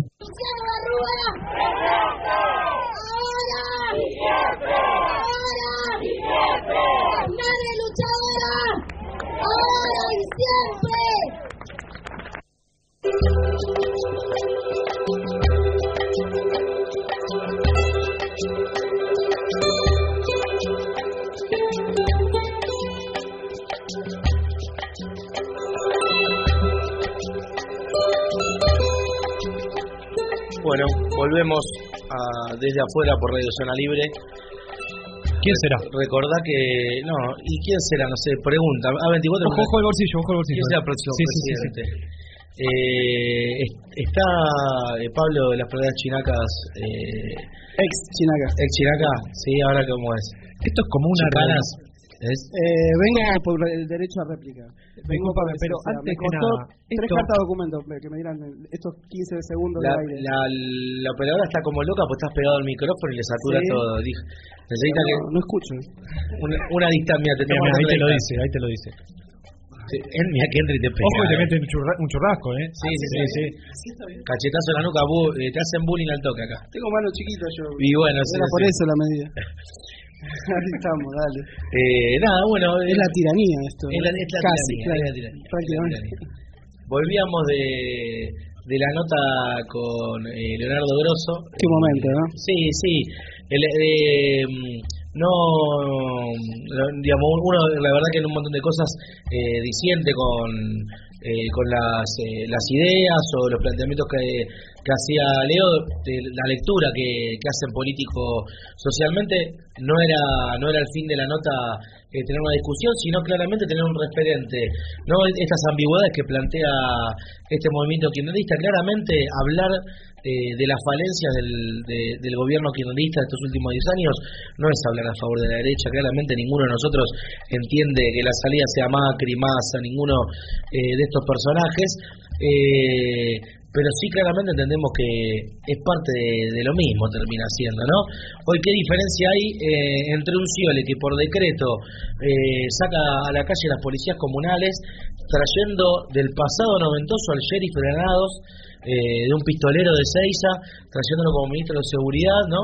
¡Madre luchadora! ¡Ahora y siempre! Bueno, volvemos a, desde afuera por Radio Zona Libre. ¿Quién será? Recordá que... No, ¿y quién será? No sé, pregunta. A veinticuatro... Ojo, ojo el bolsillo, ojo el bolsillo. ¿Quién será el próximo sí, presidente? Sí, sí, sí. Eh, está eh, Pablo de las Praderas Chinacas... Eh, ex Chinaca. Ex Chinaca, sí, ahora cómo es. Esto es como una... Chicanas. ¿Es? Eh, vengo por el derecho a réplica. Vengo para pero o sea, antes me que costó nada, tres esto... cartas de documento que me dirán estos quince segundos la, de aire. La, la operadora está como loca pues estás pegado al micrófono y le satura sí. todo. Dijo, necesita no, que... No escucho. Una, una distancia, te mira, mira, ahí te lo dice, ahí te lo dice. Sí, mira que entra y te pega. Ojo, te mete un, churra, un churrasco, ¿eh? Sí, sí, sí. sí, sí. Cachetazo en la nuca, bu, eh, te hacen bullying al toque acá. Tengo mano chiquita yo. Y bueno, sí, era sí. por eso la medida. Ahí estamos, dale. Eh, nada, bueno. Es la tiranía esto. Es la, es la Casi, tiranía, claro. es la tiranía. Prácticamente. Volvíamos de, de la nota con eh, Leonardo Grosso. Qué momento, ¿no? Sí, sí. El, eh, no, digamos, uno la verdad que en un montón de cosas eh, disiente con eh, con las eh, las ideas o los planteamientos que, que hacía Leo, de la lectura que, que hace el político socialmente. No era no era el fin de la nota eh, tener una discusión, sino claramente tener un referente, no estas ambigüedades que plantea este movimiento kirchnerista. Claramente hablar eh, de las falencias del, de, del gobierno kirchnerista de estos últimos diez años no es hablar a favor de la derecha. Claramente ninguno de nosotros entiende que la salida sea Macri, Massa, ninguno eh, de estos personajes. Eh, pero sí claramente entendemos que es parte de, de lo mismo, termina siendo, ¿no? Hoy, ¿qué diferencia hay eh, entre un Sciole que por decreto eh, saca a la calle las policías comunales, trayendo del pasado noventoso al sheriff Granados, eh, de un pistolero de Seiza, trayéndolo como ministro de Seguridad, ¿no?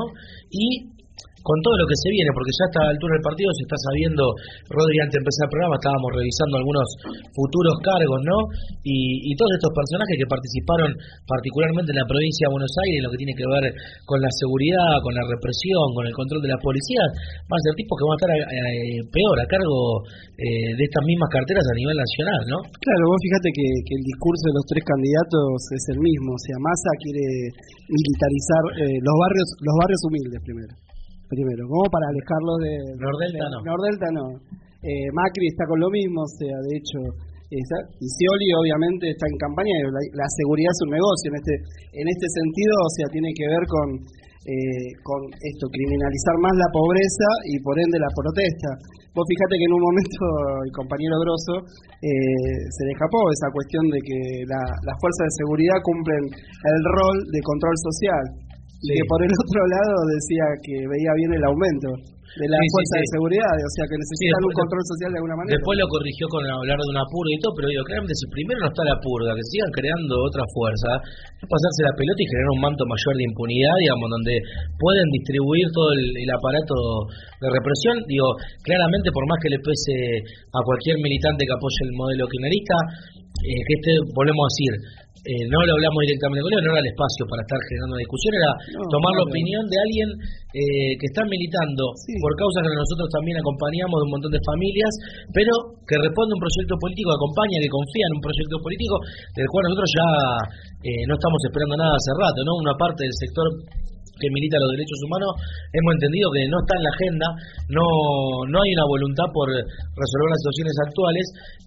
Y con todo lo que se viene, porque ya a esta altura del partido se está sabiendo, Rodri, antes de empezar el programa estábamos revisando algunos futuros cargos, ¿no? Y, y todos estos personajes que participaron particularmente en la provincia de Buenos Aires, en lo que tiene que ver con la seguridad, con la represión, con el control de las policías, van a ser tipos que van a estar eh, peor a cargo eh, de estas mismas carteras a nivel nacional, ¿no? Claro, vos fíjate que, que el discurso de los tres candidatos es el mismo. O sea, Massa quiere militarizar eh, los barrios los barrios humildes primero. Primero, como para alejarlos de... Nordelta no. Nordelta no. Eh, Macri está con lo mismo, o sea, de hecho... Esa, y Scioli obviamente está en campaña, la, la seguridad es un negocio en este en este sentido, o sea, tiene que ver con eh, con esto, criminalizar más la pobreza y por ende la protesta. Vos fíjate que en un momento el compañero Grosso eh, se le escapó esa cuestión de que la, las fuerzas de seguridad cumplen el rol de control social. Y sí, que por el otro lado decía que veía bien el aumento de la sí, fuerza sí, sí. de seguridad, o sea que necesitan sí, después, un control social de alguna manera. Después lo corrigió con hablar de una purga y todo, pero digo, claramente si primero no está la purga, que sigan creando otra fuerza, es pasarse la pelota y generar un manto mayor de impunidad, digamos, donde pueden distribuir todo el, el aparato de represión. Digo, claramente por más que le pese a cualquier militante que apoye el modelo kirchnerista, eh, que este, volvemos a decir, Eh, no lo hablamos directamente con él, no era el espacio para estar generando una discusión, era no, tomar no, la opinión de alguien eh, que está militando sí. por causas que nosotros también acompañamos de un montón de familias, pero que responde a un proyecto político, que acompaña, que confía en un proyecto político del cual nosotros ya eh, no estamos esperando nada hace rato, ¿no? Una parte del sector que milita los derechos humanos, hemos entendido que no está en la agenda, no no hay una voluntad por resolver las situaciones actuales,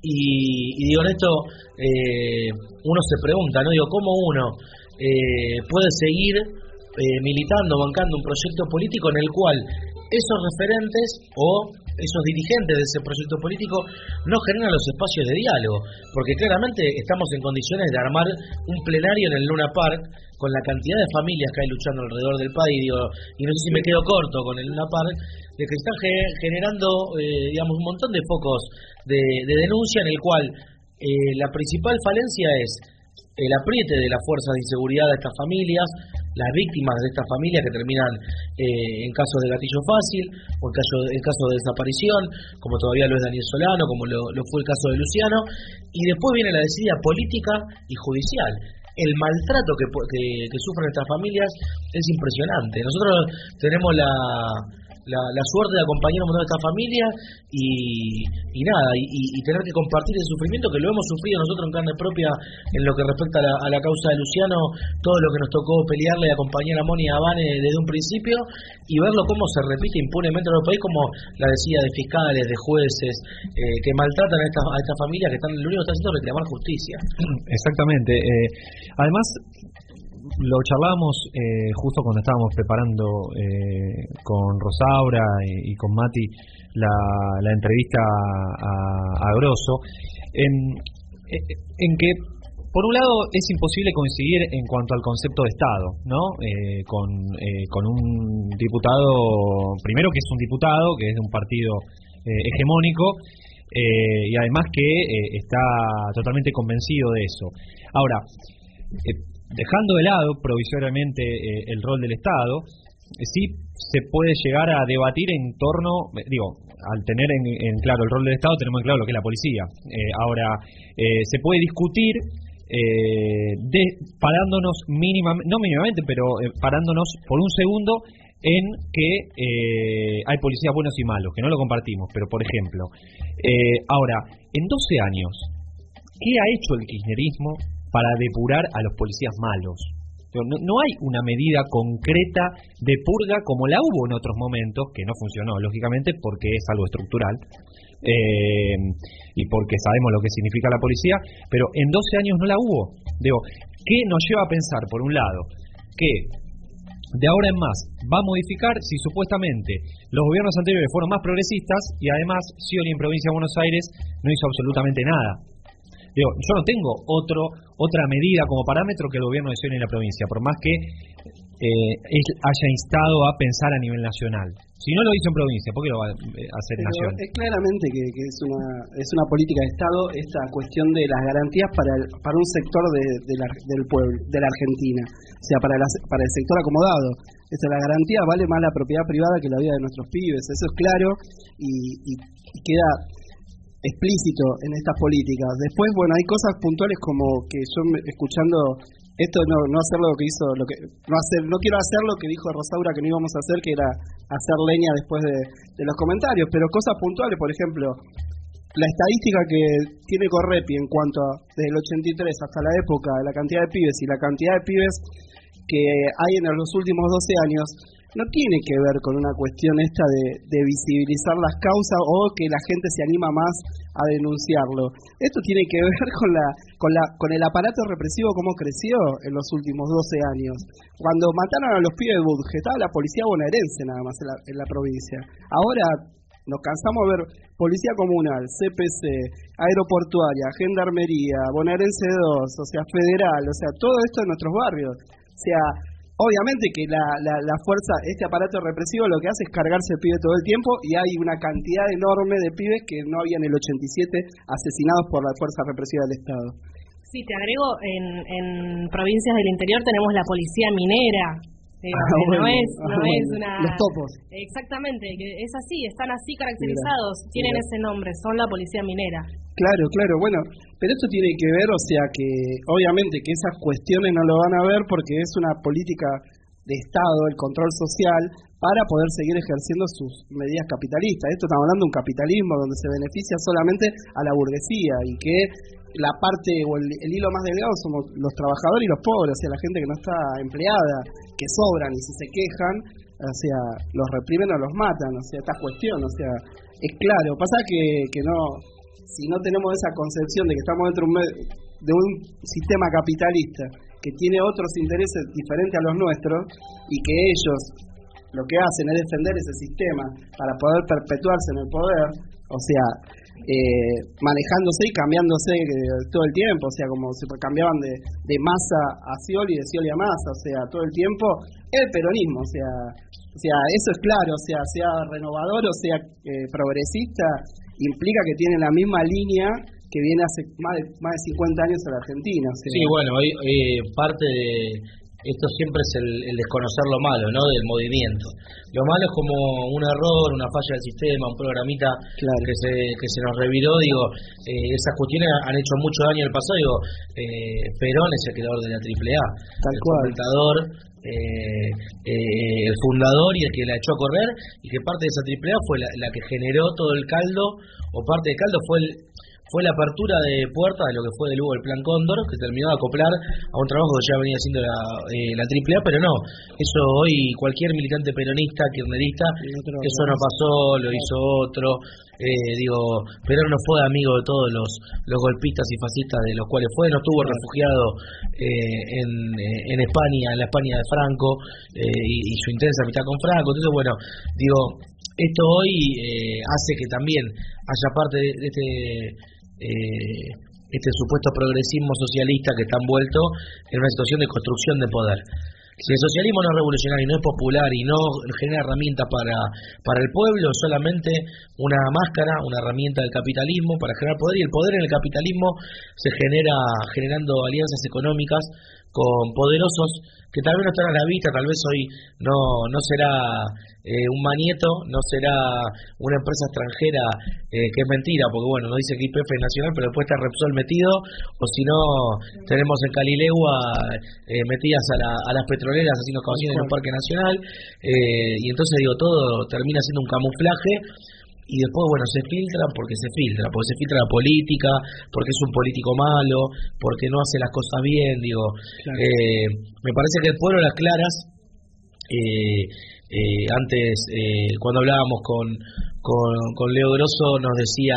y, y digo, en esto eh, uno se pregunta, ¿no? Digo, ¿cómo uno eh, puede seguir eh, militando, bancando un proyecto político en el cual esos referentes o esos dirigentes de ese proyecto político no generan los espacios de diálogo? Porque claramente estamos en condiciones de armar un plenario en el Luna Park con la cantidad de familias que hay luchando alrededor del país, digo, y no sé si me quedo corto con el Luna Park, de que están ge- generando eh, digamos un montón de focos de, de denuncia, en el cual eh, la principal falencia es el apriete de las fuerzas de inseguridad de estas familias, las víctimas de estas familias que terminan eh, en casos de gatillo fácil o en caso, en caso de desaparición, como todavía lo es Daniel Solano, como lo, lo fue el caso de Luciano, y después viene la desidia política y judicial. El maltrato que, que, que sufren estas familias es impresionante. Nosotros tenemos la... La, la suerte de acompañar a un montón de estas familias y, y nada, y, y tener que compartir el sufrimiento que lo hemos sufrido nosotros en carne propia en lo que respecta a la, a la causa de Luciano, todo lo que nos tocó pelearle y acompañar a Moni y a Vane desde un principio, y verlo cómo se repite impunemente en el país, como la decía de fiscales, de jueces, eh, que maltratan a estas, a estas familias que están, lo único que están haciendo es reclamar justicia. Exactamente. Eh, además, lo charlábamos eh, justo cuando estábamos preparando eh, con Rosaura y, y con Mati la, la entrevista a, a Grosso, en, en que por un lado es imposible coincidir en cuanto al concepto de Estado, ¿no? Eh, con, eh, con un diputado, primero que es un diputado, que es de un partido eh, hegemónico, eh, y además que eh, está totalmente convencido de eso. Ahora, eh, dejando de lado provisoriamente eh, el rol del Estado, eh, sí se puede llegar a debatir en torno, eh, digo, al tener en, en claro el rol del Estado, tenemos en claro lo que es la policía. Eh, ahora, eh, se puede discutir eh, de, parándonos mínimamente, no mínimamente, pero eh, parándonos por un segundo en que eh, hay policías buenos y malos, que no lo compartimos, pero por ejemplo, eh, ahora, en doce años, ¿qué ha hecho el kirchnerismo para depurar a los policías malos? No, no hay una medida concreta de purga como la hubo en otros momentos, que no funcionó, lógicamente, porque es algo estructural, eh, y porque sabemos lo que significa la policía, pero en doce años no la hubo. Digo, ¿qué nos lleva a pensar, por un lado, que de ahora en más va a modificar si supuestamente los gobiernos anteriores fueron más progresistas y además Scioli en Provincia de Buenos Aires no hizo absolutamente nada? Digo, yo no tengo otro otra medida como parámetro que el gobierno de Scioli en la provincia, por más que eh, él haya instado a pensar a nivel nacional. Si no lo hizo en provincia, ¿por qué lo va a hacer en nación? Es claramente que, que es una es una política de Estado esta cuestión de las garantías para el, para un sector de, de la, del pueblo, de la Argentina, o sea, para, la, para el sector acomodado. Esa, la garantía vale más la propiedad privada que la vida de nuestros pibes, eso es claro y, y, y queda explícito en estas políticas. Después, bueno, hay cosas puntuales como que yo escuchando esto, no no hacer lo que hizo, lo que no hacer, no quiero hacer lo que dijo Rosaura que no íbamos a hacer, que era hacer leña después de, de los comentarios, pero cosas puntuales, por ejemplo, la estadística que tiene Correpi en cuanto a desde el ochenta y tres hasta la época, la cantidad de pibes y la cantidad de pibes que hay en los últimos doce años, no tiene que ver con una cuestión esta de, de visibilizar las causas o que la gente se anima más a denunciarlo. Esto tiene que ver con la con la con el aparato represivo cómo creció en los últimos doce años. Cuando mataron a los pibes de Budge, estaba la policía bonaerense nada más en la, en la provincia. Ahora nos cansamos de ver policía comunal, C P C, aeroportuaria, gendarmería, bonaerense dos, o sea, federal, o sea, todo esto en nuestros barrios. O sea, obviamente que la, la, la fuerza, este aparato represivo lo que hace es cargarse el pibe todo el tiempo y hay una cantidad enorme de pibes que no había en el ochenta y siete asesinados por la fuerza represiva del Estado. Sí, te agrego, en, en provincias del interior tenemos la policía minera. Digo, ah, que bueno, no es, ah, no bueno, es una... Los topos. Exactamente, que es así, están así caracterizados, mira, tienen mira. ese nombre, son la policía minera. Claro, claro, bueno, pero esto tiene que ver, o sea que obviamente que esas cuestiones no lo van a ver porque es una política de Estado, el control social, para poder seguir ejerciendo sus medidas capitalistas. Esto estamos hablando de un capitalismo donde se beneficia solamente a la burguesía y que la parte o el, el hilo más delgado somos los trabajadores y los pobres, o sea, la gente que no está empleada, que sobran y si se quejan, o sea, los reprimen o los matan, o sea, esta cuestión, o sea, es claro. Pasa que, que no, si no tenemos esa concepción de que estamos dentro de un, de un sistema capitalista que tiene otros intereses diferentes a los nuestros y que ellos lo que hacen es defender ese sistema para poder perpetuarse en el poder, o sea, eh, manejándose y cambiándose eh, todo el tiempo, o sea, como se cambiaban de, de Massa a Scioli, de Scioli a Massa, o sea, todo el tiempo, el peronismo, o sea, o sea, eso es claro, o sea, sea renovador o sea eh, progresista, implica que tiene la misma línea que viene hace más de, más de cincuenta años en la Argentina. O sea, sí, bueno, hoy eh, parte de esto siempre es el, el desconocer lo malo, ¿no? Del movimiento. Lo malo es como un error, una falla del sistema, un programita claro. que se que se nos reviró. Digo, eh, esas cuestiones han hecho mucho daño en el pasado. Digo, eh, Perón es el creador de la triple A, Tal el cual. fomentador, eh, eh, el fundador y el que la echó a correr, y que parte de esa triple A fue la, la que generó todo el caldo, o parte del caldo fue el fue la apertura de puertas de lo que fue de Lugo el Plan Cóndor, que terminó de acoplar a un trabajo que ya venía haciendo la, eh, la triple A, pero no, eso hoy cualquier militante peronista, kirchnerista, eso no pasó, lo hizo otro, eh, digo, Perón no fue amigo de todos los, los golpistas y fascistas de los cuales fue, no estuvo refugiado eh, en, en España, en la España de Franco, eh, y, y su intensa amistad con Franco, entonces bueno, digo, esto hoy eh, hace que también haya parte de, de este Eh, este supuesto progresismo socialista que está envuelto en una situación de construcción de poder. Si el socialismo no es revolucionario, no es popular y no genera herramientas para, para el pueblo, es solamente una máscara, una herramienta del capitalismo para generar poder, y el poder en el capitalismo se genera generando alianzas económicas con poderosos que tal vez no están a la vista, tal vez hoy no no será eh, un Manieto, no será una empresa extranjera, eh, que es mentira, porque bueno, nos dice que Y P F es nacional, pero después está Repsol metido, o si no, tenemos en Calilegua eh, metidas a, la, a las petroleras haciendo excavaciones en un parque nacional, eh, y entonces digo, todo termina siendo un camuflaje. Y después, bueno, se filtra porque se filtra, porque se filtra la política, porque es un político malo, porque no hace las cosas bien, digo. Claro. Eh, me parece que el pueblo a las claras, eh, eh, antes, eh, cuando hablábamos con, con, con Leo Grosso, nos decía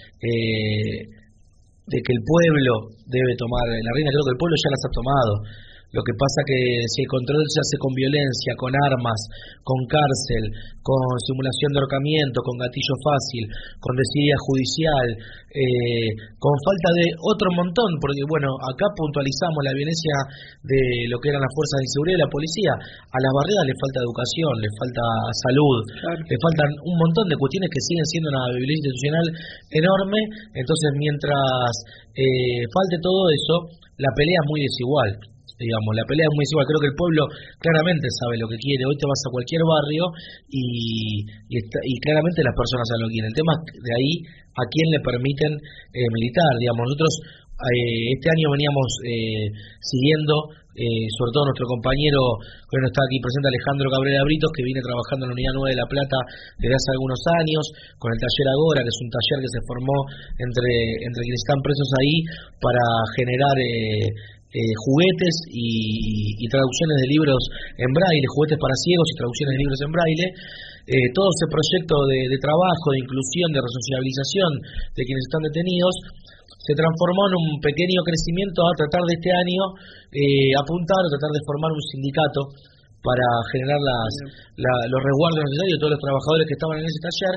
eh, de que el pueblo debe tomar la reina. Creo que el pueblo ya las ha tomado. Lo que pasa que si el control se hace con violencia, con armas, con cárcel, con simulación de ahorcamiento, con gatillo fácil, con desidia judicial, eh, con falta de otro montón, porque bueno, acá puntualizamos la violencia de lo que eran las fuerzas de seguridad y la policía. A las barriadas les falta educación, les falta salud, claro. Les faltan un montón de cuestiones que siguen siendo una violencia institucional enorme. Entonces, mientras eh, falte todo eso, la pelea es muy desigual. Digamos, la pelea es muy desigual. Creo que el pueblo claramente sabe lo que quiere. Hoy te vas a cualquier barrio y, y, está, y claramente las personas saben lo que quieren. El tema es de ahí a quién le permiten eh, militar. Digamos, nosotros eh, este año veníamos eh, siguiendo, eh, sobre todo nuestro compañero que no está aquí presente, Alejandro Cabrera Britos, que viene trabajando en la Unidad nueve de La Plata desde hace algunos años, con el taller Agora, que es un taller que se formó entre, entre quienes están presos ahí para generar Eh, Eh, juguetes y, y traducciones de libros en braille, juguetes para ciegos y traducciones de libros en braille. Eh, todo ese proyecto de, de trabajo, de inclusión, de resocialización de quienes están detenidos se transformó en un pequeño crecimiento a tratar de este año eh, apuntar o tratar de formar un sindicato para generar las, la, los resguardos necesarios de todos los trabajadores que estaban en ese taller.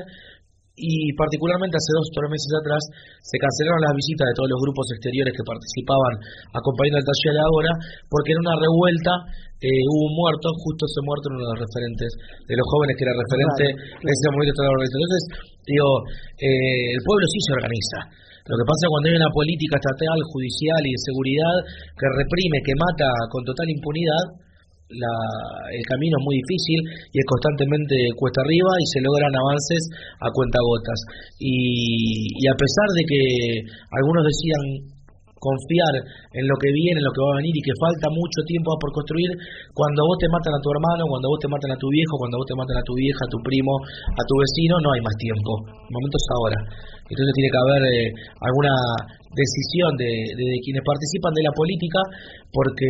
Y particularmente hace dos o tres meses atrás se cancelaron las visitas de todos los grupos exteriores que participaban acompañando al taller ahora, porque en una revuelta eh, hubo un muerto, justo ese muerto era uno de los referentes de los jóvenes que era referente claro, en ese momento de la organización. Entonces, digo, eh, el pueblo sí se organiza. Lo que pasa cuando hay una política estatal, judicial y de seguridad que reprime, que mata con total impunidad, La, el camino es muy difícil y es constantemente cuesta arriba y se logran avances a cuentagotas y, y a pesar de que algunos decían confiar en lo que viene, en lo que va a venir y que falta mucho tiempo por construir, cuando vos te matan a tu hermano, cuando vos te matan a tu viejo, cuando vos te matan a tu vieja, a tu primo, a tu vecino, no hay más tiempo, el momento es ahora. Entonces tiene que haber eh, alguna decisión de, de, de quienes participan de la política, porque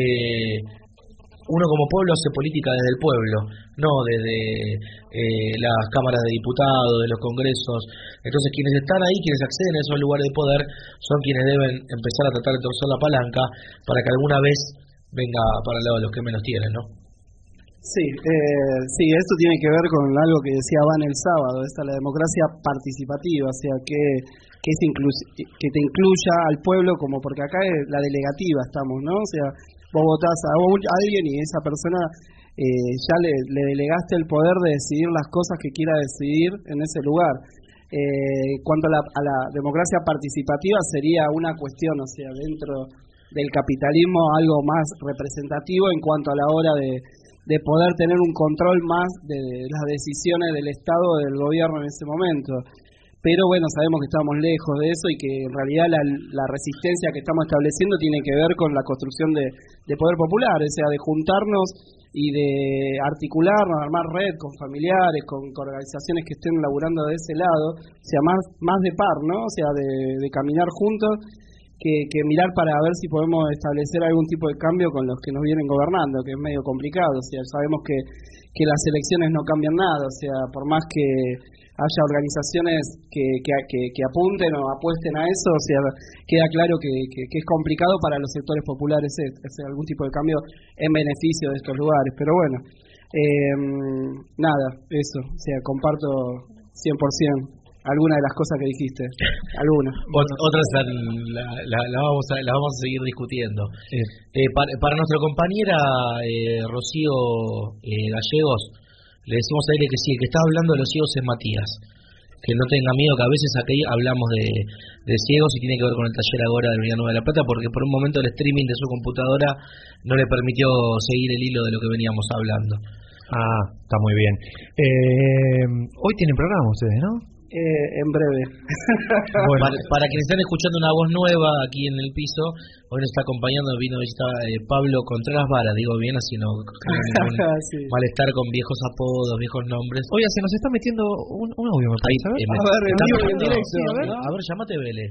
uno como pueblo hace política desde el pueblo, no desde eh, las cámaras de diputados, de los congresos. Entonces quienes están ahí, quienes acceden a esos lugares de poder, son quienes deben empezar a tratar de torcer la palanca para que alguna vez venga para el lado de los que menos tienen, ¿no? Sí, eh, sí, esto tiene que ver con algo que decía Van el sábado, esta la democracia participativa, o sea, que que, es inclus- que te incluya al pueblo, como porque acá es la delegativa estamos, ¿no? O sea, vos votás a alguien y esa persona eh, ya le, le delegaste el poder de decidir las cosas que quiera decidir en ese lugar. Eh, cuanto a la, a la democracia participativa sería una cuestión, o sea, dentro del capitalismo algo más representativo en cuanto a la hora de, de poder tener un control más de las decisiones del Estado o del gobierno en ese momento. Pero bueno, sabemos que estamos lejos de eso y que en realidad la, la resistencia que estamos estableciendo tiene que ver con la construcción de, de poder popular, o sea, de juntarnos y de articularnos, armar red con familiares, con, con organizaciones que estén laburando de ese lado, o sea, más, más de par, ¿no? O sea, de, de caminar juntos, que, que mirar para ver si podemos establecer algún tipo de cambio con los que nos vienen gobernando, que es medio complicado, o sea, sabemos que, que las elecciones no cambian nada, o sea, por más que haya organizaciones que, que, que, que apunten o apuesten a eso, o sea, queda claro que, que, que es complicado para los sectores populares hacer algún tipo de cambio en beneficio de estos lugares, pero bueno, eh, nada, eso, o sea, comparto cien por ciento alguna de las cosas que dijiste, algunas. Otras la, la, la, la, vamos a, la vamos a seguir discutiendo. Sí. Eh, para, para nuestra compañera eh, Rocío eh, Gallegos, le decimos a él que sí, el que está hablando de los ciegos es Matías. que no tenga miedo, que a veces aquí hablamos de, de ciegos y tiene que ver con el taller Agora de la Unidad Nueva de La Plata, porque por un momento el streaming de su computadora no le permitió seguir el hilo de lo que veníamos hablando. Ah, está muy bien. Eh, hoy tienen programa ustedes, ¿no? Eh, en breve. Bueno, para, para quienes están escuchando una voz nueva aquí en el piso, hoy nos está acompañando, vino está eh, Pablo Contreras Vara, digo bien, así no ningún sí. malestar con viejos apodos, viejos nombres. Oye, se nos está metiendo un, un audio, me parece. Ahí, a ver, a ver, en vivo, en directo. Sí, a ver, a ver, llámate Vélez.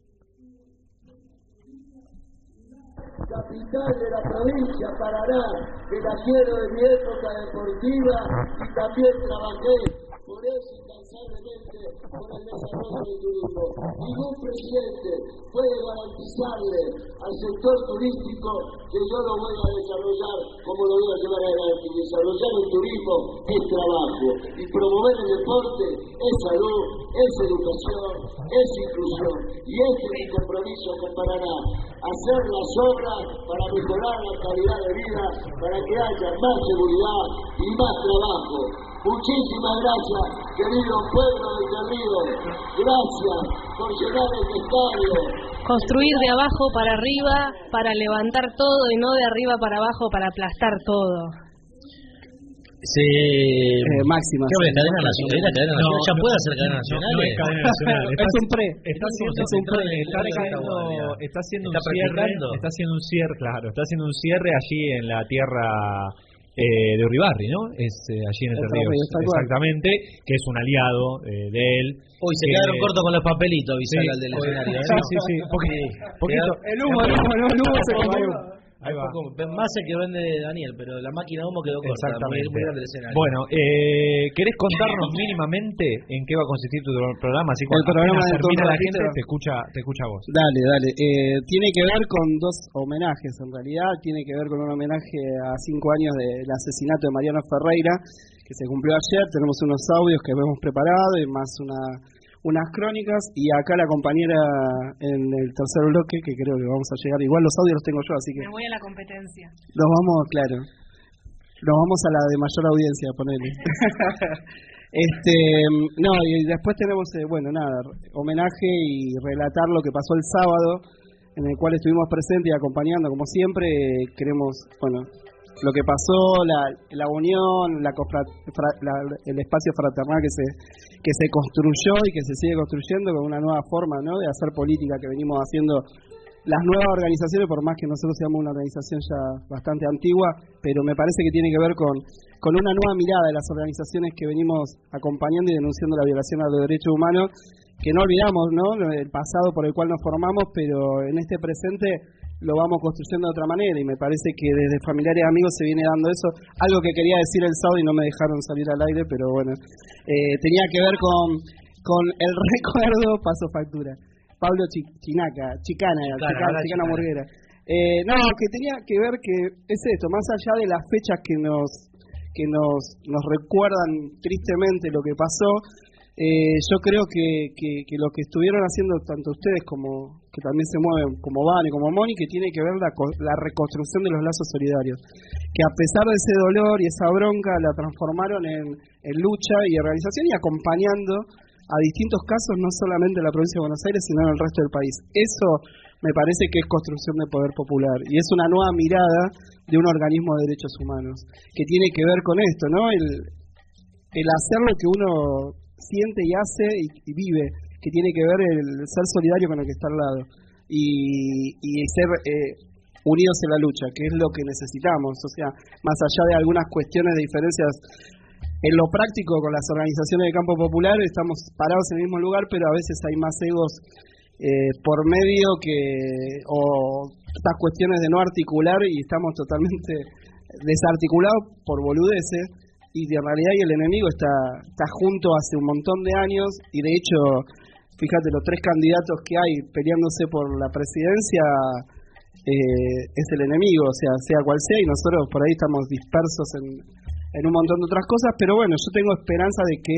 Capital de la provincia Paraná, que la quiero de mi época deportiva y también trabajé por eso incansablemente por el desarrollo del turismo. Ningún presidente puede garantizarle al sector turístico que yo lo voy a desarrollar como lo voy a llevar adelante. Y desarrollar el turismo es trabajo y promover el deporte es salud, es educación, es inclusión. Y este es mi compromiso con Paraná, hacer las obras para mejorar la calidad de vida, para que haya más seguridad y más trabajo. Muchísimas gracias, querido pueblo de Cerrillo. Gracias por llenar el estadio. Construir de abajo para arriba, para levantar todo y no de arriba para abajo para aplastar todo. Se... Eh, máxima. ¿Qué habla? ¿Cadena nacional? ¿La cadena nacional? No, ¿Ya no, puede hacer cadena nacional? No, no es cadena nacional. Es un pre. Está haciendo, es un pre. está haciendo, está haciendo ¿Está un cierre, está haciendo un cierre, claro, está haciendo un cierre allí en la tierra eh, de Uribarri, ¿no? Es eh, allí en el Río, exactamente, que es un aliado eh, de él. Uy, se eh, quedaron cortos con los papelitos, avisale al del escenario. Sí, sí, sí, porque, poquito, el humo, el humo, el humo se comió. Ahí va. Poco, más el que vende Daniel, pero la máquina de humo quedó corta. Exactamente. Muy, muy grande el escenario. Bueno, eh, ¿querés contarnos mínimamente en qué va a consistir tu programa? Así cuando el programa de termina la gente ratito. te escucha, te escucha a vos. Dale, dale. Eh, tiene que ver con dos homenajes en realidad. Tiene que ver con un homenaje a cinco años del asesinato de Mariano Ferreira, que se cumplió ayer. Tenemos unos audios que hemos preparado y más una... unas crónicas, y acá la compañera en el tercer bloque, que creo que vamos a llegar, igual los audios los tengo yo, así que me voy a la competencia. Nos vamos, claro, nos vamos a la de mayor audiencia, ponele. este, no, y después tenemos, eh, bueno, nada, homenaje y relatar lo que pasó el sábado, en el cual estuvimos presentes y acompañando, como siempre. eh, queremos, bueno, lo que pasó, la, la unión, la, la, el espacio fraternal que se que se construyó y que se sigue construyendo con una nueva forma, ¿no?, de hacer política que venimos haciendo las nuevas organizaciones, por más que nosotros seamos una organización ya bastante antigua, pero me parece que tiene que ver con, con una nueva mirada de las organizaciones que venimos acompañando y denunciando la violación a los derechos humanos, que no olvidamos, ¿no?, el pasado por el cual nos formamos, pero en este presente lo vamos construyendo de otra manera, y me parece que desde familiares y amigos se viene dando eso. Algo que quería decir el sábado y no me dejaron salir al aire, pero bueno, eh, tenía que ver con, con el recuerdo, paso factura. Pablo Ch Chinaca, Chicana, Chicana, Chicana, Chicana Murguera. Eh, no, que tenía que ver que es esto, más allá de las fechas que nos que nos, nos recuerdan tristemente lo que pasó, eh, yo creo que, que, que lo que estuvieron haciendo tanto ustedes como que también se mueven, como Vane, como Moni, que tiene que ver la, la reconstrucción de los lazos solidarios, que a pesar de ese dolor y esa bronca la transformaron en, en lucha y organización y acompañando a distintos casos, no solamente en la provincia de Buenos Aires, sino en el resto del país. Eso me parece que es construcción de poder popular y es una nueva mirada de un organismo de derechos humanos que tiene que ver con esto, ¿no? El, el hacer lo que uno siente y hace y, y vive, que tiene que ver el ser solidario con el que está al lado y, y ser eh, unidos en la lucha, que es lo que necesitamos. O sea, más allá de algunas cuestiones de diferencias en lo práctico con las organizaciones de campo popular, estamos parados en el mismo lugar, pero a veces hay más egos eh, por medio que o estas cuestiones de no articular, y estamos totalmente desarticulados por boludeces, y en realidad y el enemigo está está junto hace un montón de años, y de hecho, fíjate, los tres candidatos que hay peleándose por la presidencia eh, es el enemigo, o sea, sea cual sea, y nosotros por ahí estamos dispersos en, en un montón de otras cosas, pero bueno, yo tengo esperanza de que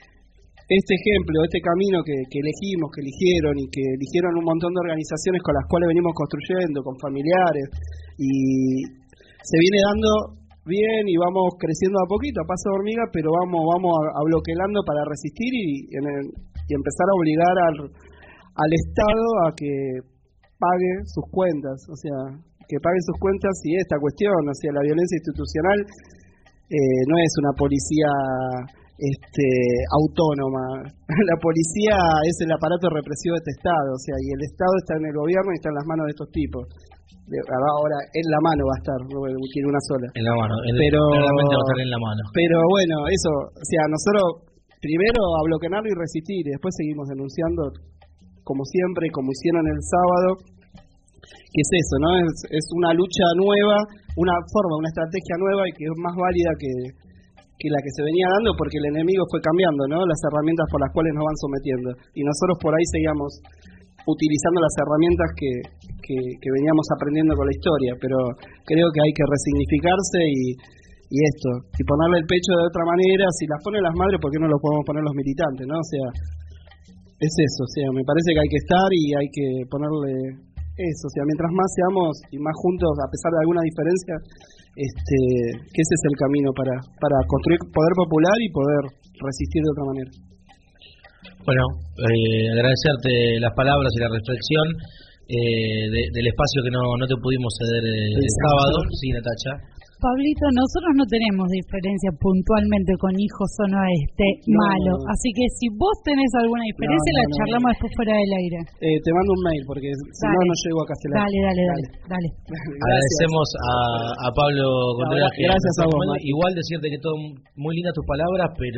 este ejemplo, este camino que, que elegimos, que eligieron y que eligieron un montón de organizaciones con las cuales venimos construyendo, con familiares, y se viene dando bien y vamos creciendo a poquito, a paso de hormiga, pero vamos vamos a, a bloqueando para resistir y, en el, y empezar a obligar al, al Estado a que pague sus cuentas, o sea, que pague sus cuentas y esta cuestión, o sea, la violencia institucional eh, no es una policía este autónoma, la policía es el aparato represivo de este Estado, o sea, y el Estado está en el gobierno y está en las manos de estos tipos. Ahora en la mano va a estar, no quiere una sola. En la mano, en pero realmente va a estar en la mano. Pero bueno, eso, o sea, nosotros primero a bloquearlo y resistir, y después seguimos denunciando, como siempre, como hicieron el sábado, que es eso, ¿no? Es, es una lucha nueva, una forma, una estrategia nueva y que es más válida que, que la que se venía dando, porque el enemigo fue cambiando, ¿no? Las herramientas por las cuales nos van sometiendo. Y nosotros por ahí seguíamos utilizando las herramientas que, que, que veníamos aprendiendo con la historia, pero creo que hay que resignificarse y, y esto, y ponerle el pecho de otra manera. Si las ponen las madres, ¿por qué no lo podemos poner los militantes, no? O sea, es eso, o sea, me parece que hay que estar y hay que ponerle eso, o sea, mientras más seamos y más juntos, a pesar de alguna diferencia, este, que ese es el camino para, para construir poder popular y poder resistir de otra manera. Bueno, eh, agradecerte las palabras y la reflexión eh, de, del espacio que no, no te pudimos ceder eh, el sábado. Sí, Natacha. Pablito, nosotros no tenemos diferencia puntualmente con hijos o no este no, malo, no. Así que si vos tenés alguna diferencia, no, no, la no, charlamos no. después fuera del aire. Eh, te mando un mail porque si no, no llego a Castelar. Dale, dale, dale, dale. Agradecemos a, a Pablo Contreras. No, gracias a vos, Mati. Igual decirte que todo muy lindas tus palabras, pero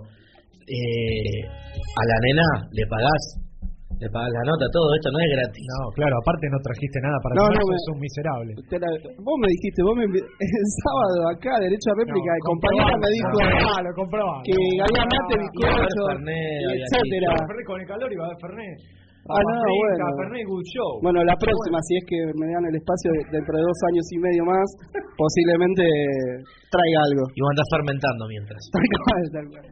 eh, a la nena le pagás. Le pagas la nota, todo esto no es gratis. No, claro, aparte no trajiste nada para no, comer, no, me, sos un miserable. La, vos me dijiste, vos me el sábado acá, derecho a réplica, no, el compañero me dijo no, lo comprobaba, que había mate, bizcocho, etcétera. Fernet con el calor iba a haber Fernet. Ah, no, bueno. Fernet Good Show. Bueno, la próxima, si es que me dan el espacio dentro de dos años y medio más, posiblemente traiga algo. Y vos andás fermentando mientras. Tal cual, tal cual.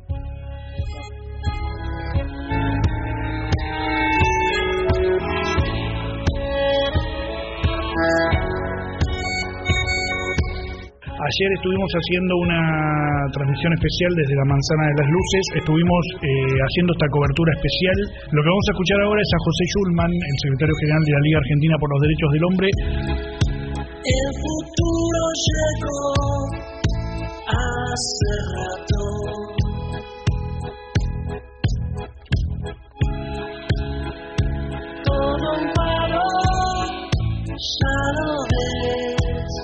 Ayer estuvimos haciendo una transmisión especial desde la Manzana de las Luces, estuvimos eh, haciendo esta cobertura especial. Lo que vamos a escuchar ahora es a José Schulman, el secretario general de la Liga Argentina por los Derechos del Hombre. El futuro llegó hace rato. Todo un paro, ya lo ves.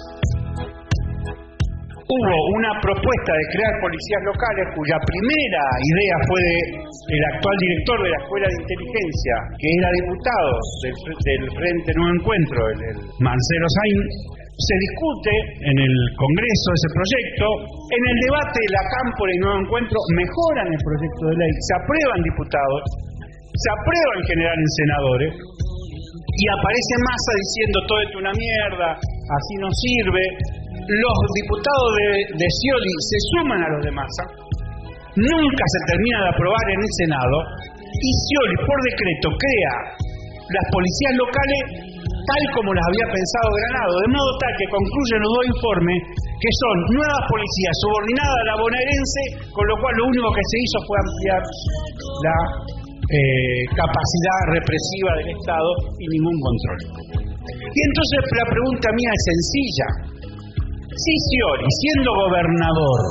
Hubo una propuesta de crear policías locales cuya primera idea fue de el actual director de la Escuela de Inteligencia, que era diputado del, del Frente Nuevo Encuentro, el, el Marcelo Sainz. Se discute en el Congreso ese proyecto. En el debate de la Cámpora y Nuevo Encuentro mejoran el proyecto de ley, se aprueban diputados, se aprueban generar en senadores, y aparece Massa diciendo todo esto es una mierda, así no sirve. Los diputados de, de Scioli se suman a los de Massa, nunca se termina de aprobar en el Senado, y Scioli por decreto crea las policías locales tal como las había pensado Granado, de modo tal que concluyen los dos informes que son nuevas policías subordinadas a la bonaerense, con lo cual lo único que se hizo fue ampliar la eh, capacidad represiva del Estado y ningún control. Y entonces la pregunta mía es sencilla. Si Scioli, siendo gobernador,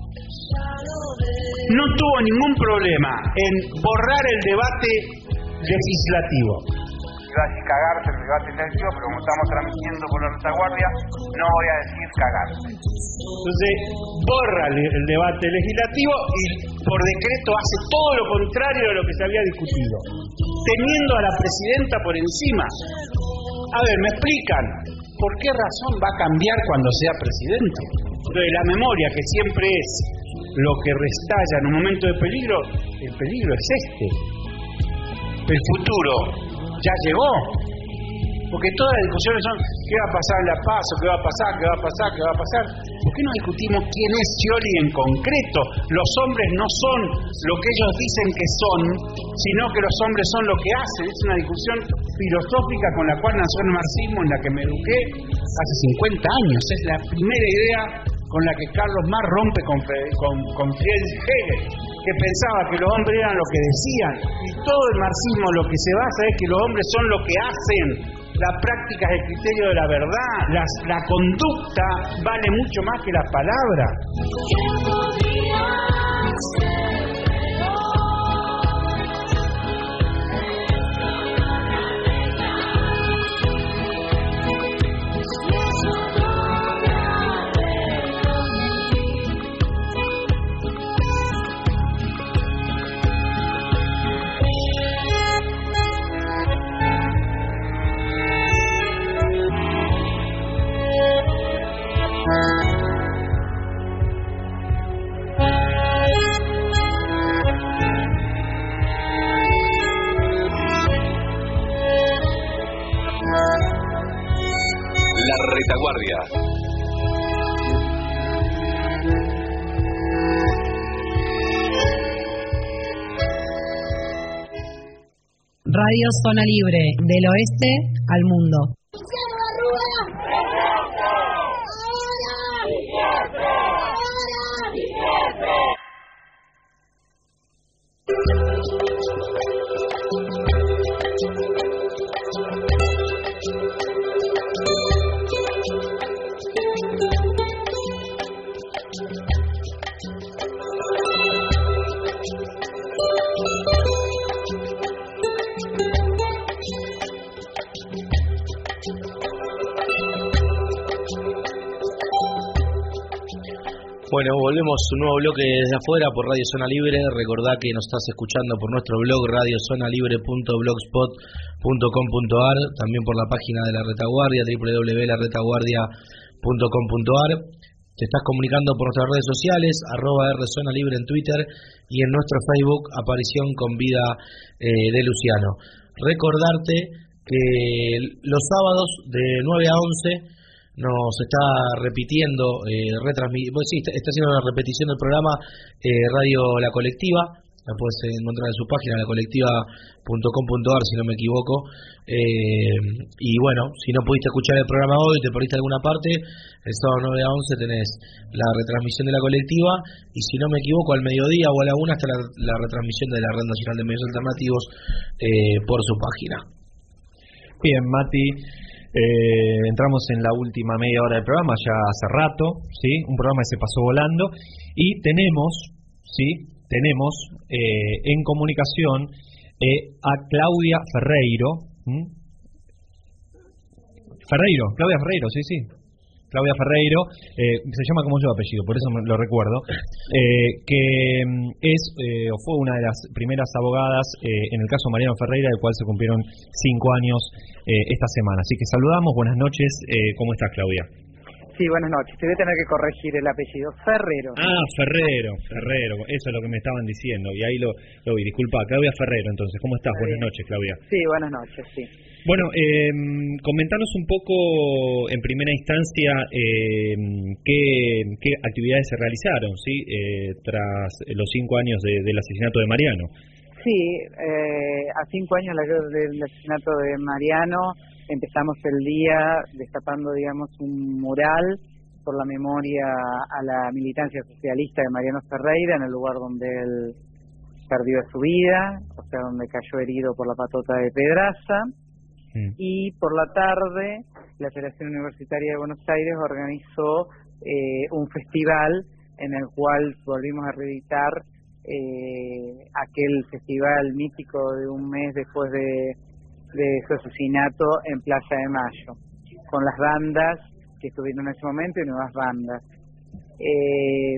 no tuvo ningún problema en borrar el debate legislativo, iba a decir cagarse en el debate legislativo, pero como estamos transmitiendo por la retaguardia, no voy a decir cagarse. Entonces, borra el, el debate legislativo y por decreto hace todo lo contrario de lo que se había discutido, teniendo a la presidenta por encima. A ver, ¿me explican por qué razón va a cambiar cuando sea presidente? Entonces, la memoria, que siempre es lo que restalla en un momento de peligro, el peligro es este. El futuro ya llegó. Porque todas las discusiones son ¿qué va a pasar en La Paz? ¿Qué va a pasar? ¿Qué va a pasar? ¿Qué va a pasar? ¿Por qué no discutimos quién es Scioli en concreto? Los hombres no son lo que ellos dicen que son, sino que los hombres son lo que hacen. Es una discusión filosófica con la cual nació el marxismo, en la que me eduqué hace cincuenta años. Es la primera idea con la que Carlos Marx rompe con, con, con Friedrich Hegel, que pensaba que los hombres eran lo que decían. Y todo el marxismo lo que se basa es que los hombres son lo que hacen. La práctica es el criterio de la verdad. Las, la conducta vale mucho más que las palabras. Retaguardia. Radio Zona Libre, del oeste al mundo. Bueno, volvemos a un nuevo bloque desde afuera por Radio Zona Libre. Recordá que nos estás escuchando por nuestro blog radio zona libre punto blogspot punto com punto a r, también por la página de la Retaguardia, doble u doble u doble u punto la retaguardia punto com punto a r. Te estás comunicando por nuestras redes sociales, arroba rzona libre en Twitter y en nuestro Facebook, Aparición con Vida eh, de Luciano. Recordarte que los sábados de nueve a once nos está repitiendo, eh, retransmitiendo, pues sí, está, está haciendo una repetición del programa eh, Radio La Colectiva. La puedes encontrar en su página, la colectiva punto com punto a r, si no me equivoco. Eh, y bueno, si no pudiste escuchar el programa hoy, te perdiste alguna parte, el sábado nueve a once tenés la retransmisión de la colectiva, y si no me equivoco, al mediodía o a la una está la, la retransmisión de la Red Nacional de Medios Alternativos eh, por su página. Bien, Mati. Eh, entramos en la última media hora del programa, ya hace rato, ¿sí? Un programa que se pasó volando, y tenemos, ¿sí? Tenemos eh, en comunicación eh, a Claudia Ferreiro. ¿Mm? Ferreiro, Claudia Ferreiro, sí, sí. Claudia Ferreiro, eh, se llama como yo apellido, por eso me lo recuerdo, eh, que es eh, o fue una de las primeras abogadas eh, en el caso Mariano Ferreira, del cual se cumplieron cinco años eh, esta semana. Así que saludamos, buenas noches, eh, ¿cómo estás, Claudia? Sí, buenas noches, te voy a tener que corregir el apellido, Ferrero. Ah, Ferrero, Ferrero, eso es lo que me estaban diciendo, y ahí lo, lo vi, disculpa, Claudia Ferrero, entonces, ¿cómo estás? Buenas noches, Claudia. Sí, buenas noches, sí. Bueno, eh, comentanos un poco en primera instancia eh, qué, qué actividades se realizaron, ¿sí? Eh, tras los cinco años de, del asesinato de Mariano. Sí, eh, a cinco años del asesinato de Mariano empezamos el día destapando, digamos, un mural por la memoria a la militancia socialista de Mariano Ferreira, en el lugar donde él perdió su vida, o sea, donde cayó herido por la patota de Pedraza. Y por la tarde la Federación Universitaria de Buenos Aires organizó eh, un festival en el cual volvimos a reeditar eh, aquel festival mítico de un mes después de, de su asesinato en Plaza de Mayo, con las bandas que estuvieron en ese momento y nuevas bandas. Eh,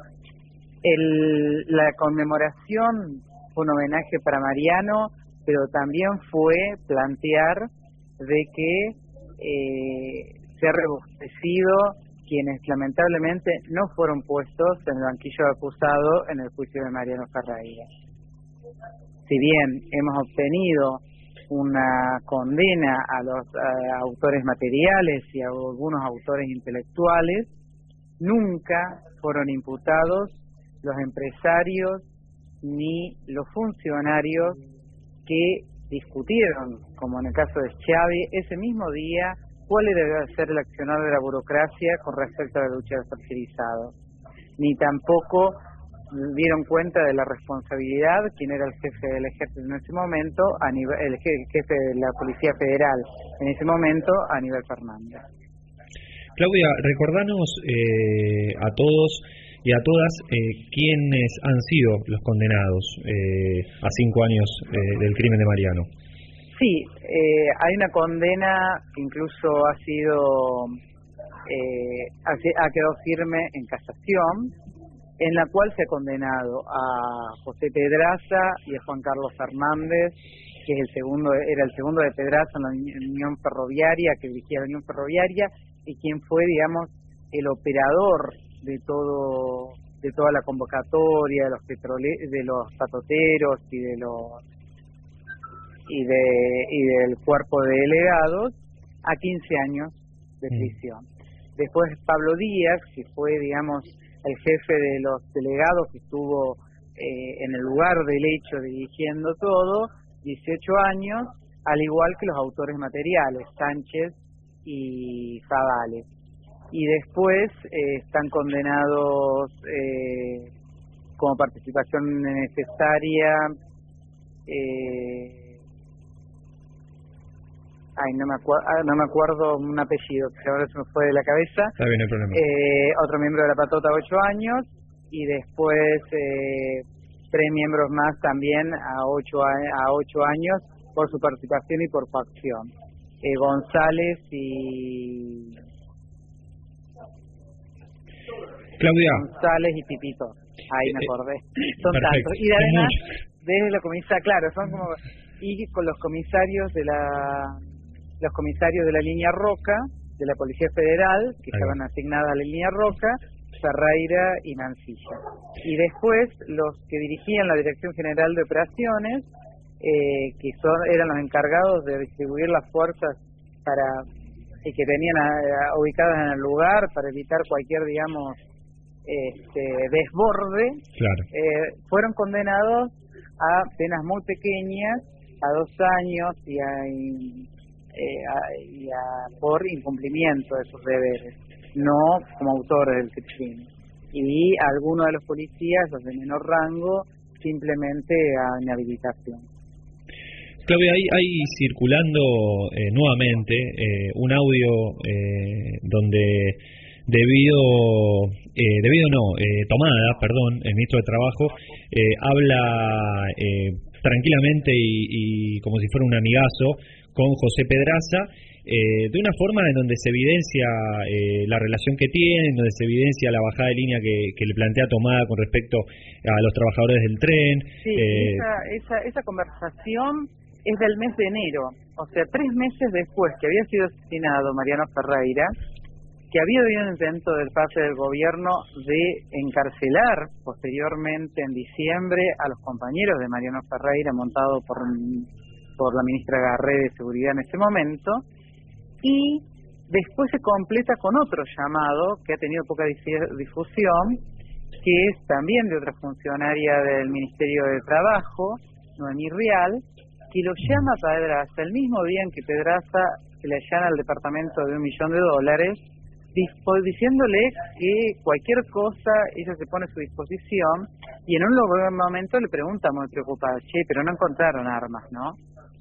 el, la conmemoración fue un homenaje para Mariano, pero también fue plantear de que eh, se ha robustecido quienes lamentablemente no fueron puestos en el banquillo de acusado en el juicio de Mariano Ferreira. Si bien hemos obtenido una condena a los a autores materiales y a algunos autores intelectuales, nunca fueron imputados los empresarios ni los funcionarios que discutieron, como en el caso de Schiavi, ese mismo día cuál debe ser el accionar de la burocracia con respecto a la lucha de los tercerizados. Ni tampoco dieron cuenta de la responsabilidad, quien era el jefe del ejército en ese momento, a nivel, el jefe de la Policía Federal en ese momento, Aníbal Fernández. Claudia, recordanos eh, a todos y a todas eh, quiénes han sido los condenados eh, a cinco años eh, del crimen de Mariano. Sí, eh, hay una condena que incluso ha sido, eh, ha, ha quedado firme en casación, en la cual se ha condenado a José Pedraza y a Juan Carlos Fernández, que es el segundo, era el segundo de Pedraza en la Unión Ferroviaria, que dirigía la Unión Ferroviaria, y quien fue, digamos, el operador de todo, de toda la convocatoria de los petrole, de los patoteros y de los y de y del cuerpo de delegados, a quince años de prisión. Mm. Después Pablo Díaz, que fue, digamos, el jefe de los delegados que estuvo eh, en el lugar del hecho dirigiendo todo, dieciocho años, al igual que los autores materiales, Sánchez y Favales. Y después eh, están condenados eh, como participación necesaria, eh, ay, no me, acu- no me acuerdo un apellido, que ahora se me fue de la cabeza. Está bien, no hay problema. Eh, otro miembro de la patota, ocho años, y después eh, tres miembros más también a ocho, a, a ocho años por su participación y por coacción. Eh, González y... Claudia. González y Pipito. Ahí me acordé. Son Perfecto. tantos. Y además, desde la comisaría, claro, son como... Y con los comisarios de la... los comisarios de la línea Roca, de la Policía Federal, que Ahí estaban va. asignadas a la línea Roca, Ferreira y Mancilla. Y después los que dirigían la Dirección General de Operaciones, eh, que son eran los encargados de distribuir las fuerzas para y que tenían a, a, ubicadas en el lugar para evitar cualquier, digamos, este, desborde, claro. eh, fueron condenados a penas muy pequeñas, a dos años y a... Y, Eh, a, y a, por incumplimiento de sus deberes, no como autores del crimen. Y algunos de los policías, los de menor rango, simplemente a inhabilitación. Claudia, hay, hay circulando eh, nuevamente eh, un audio eh, donde debido, eh, debido no, eh, Tomada, perdón, el ministro de Trabajo, eh, habla eh, tranquilamente y, y como si fuera un amigazo con José Pedraza, eh, de una forma en donde se evidencia eh, la relación que tienen, donde se evidencia la bajada de línea que, que le plantea Tomada con respecto a los trabajadores del tren. Sí, eh, esa, esa, esa conversación es del mes de enero, o sea, tres meses después que había sido asesinado Mariano Ferreira, que había habido un intento del parte del gobierno de encarcelar posteriormente en diciembre a los compañeros de Mariano Ferreira, montado por... por la ministra Garré de Seguridad en ese momento, y después se completa con otro llamado que ha tenido poca difusión, que es también de otra funcionaria del Ministerio de Trabajo, Noemí Rial, que lo llama a Pedraza el mismo día en que Pedraza se le allana al departamento de un millón de dólares, diciéndole que cualquier cosa ella se pone a su disposición, y en un momento le pregunta muy preocupada, che, pero no encontraron armas, ¿no?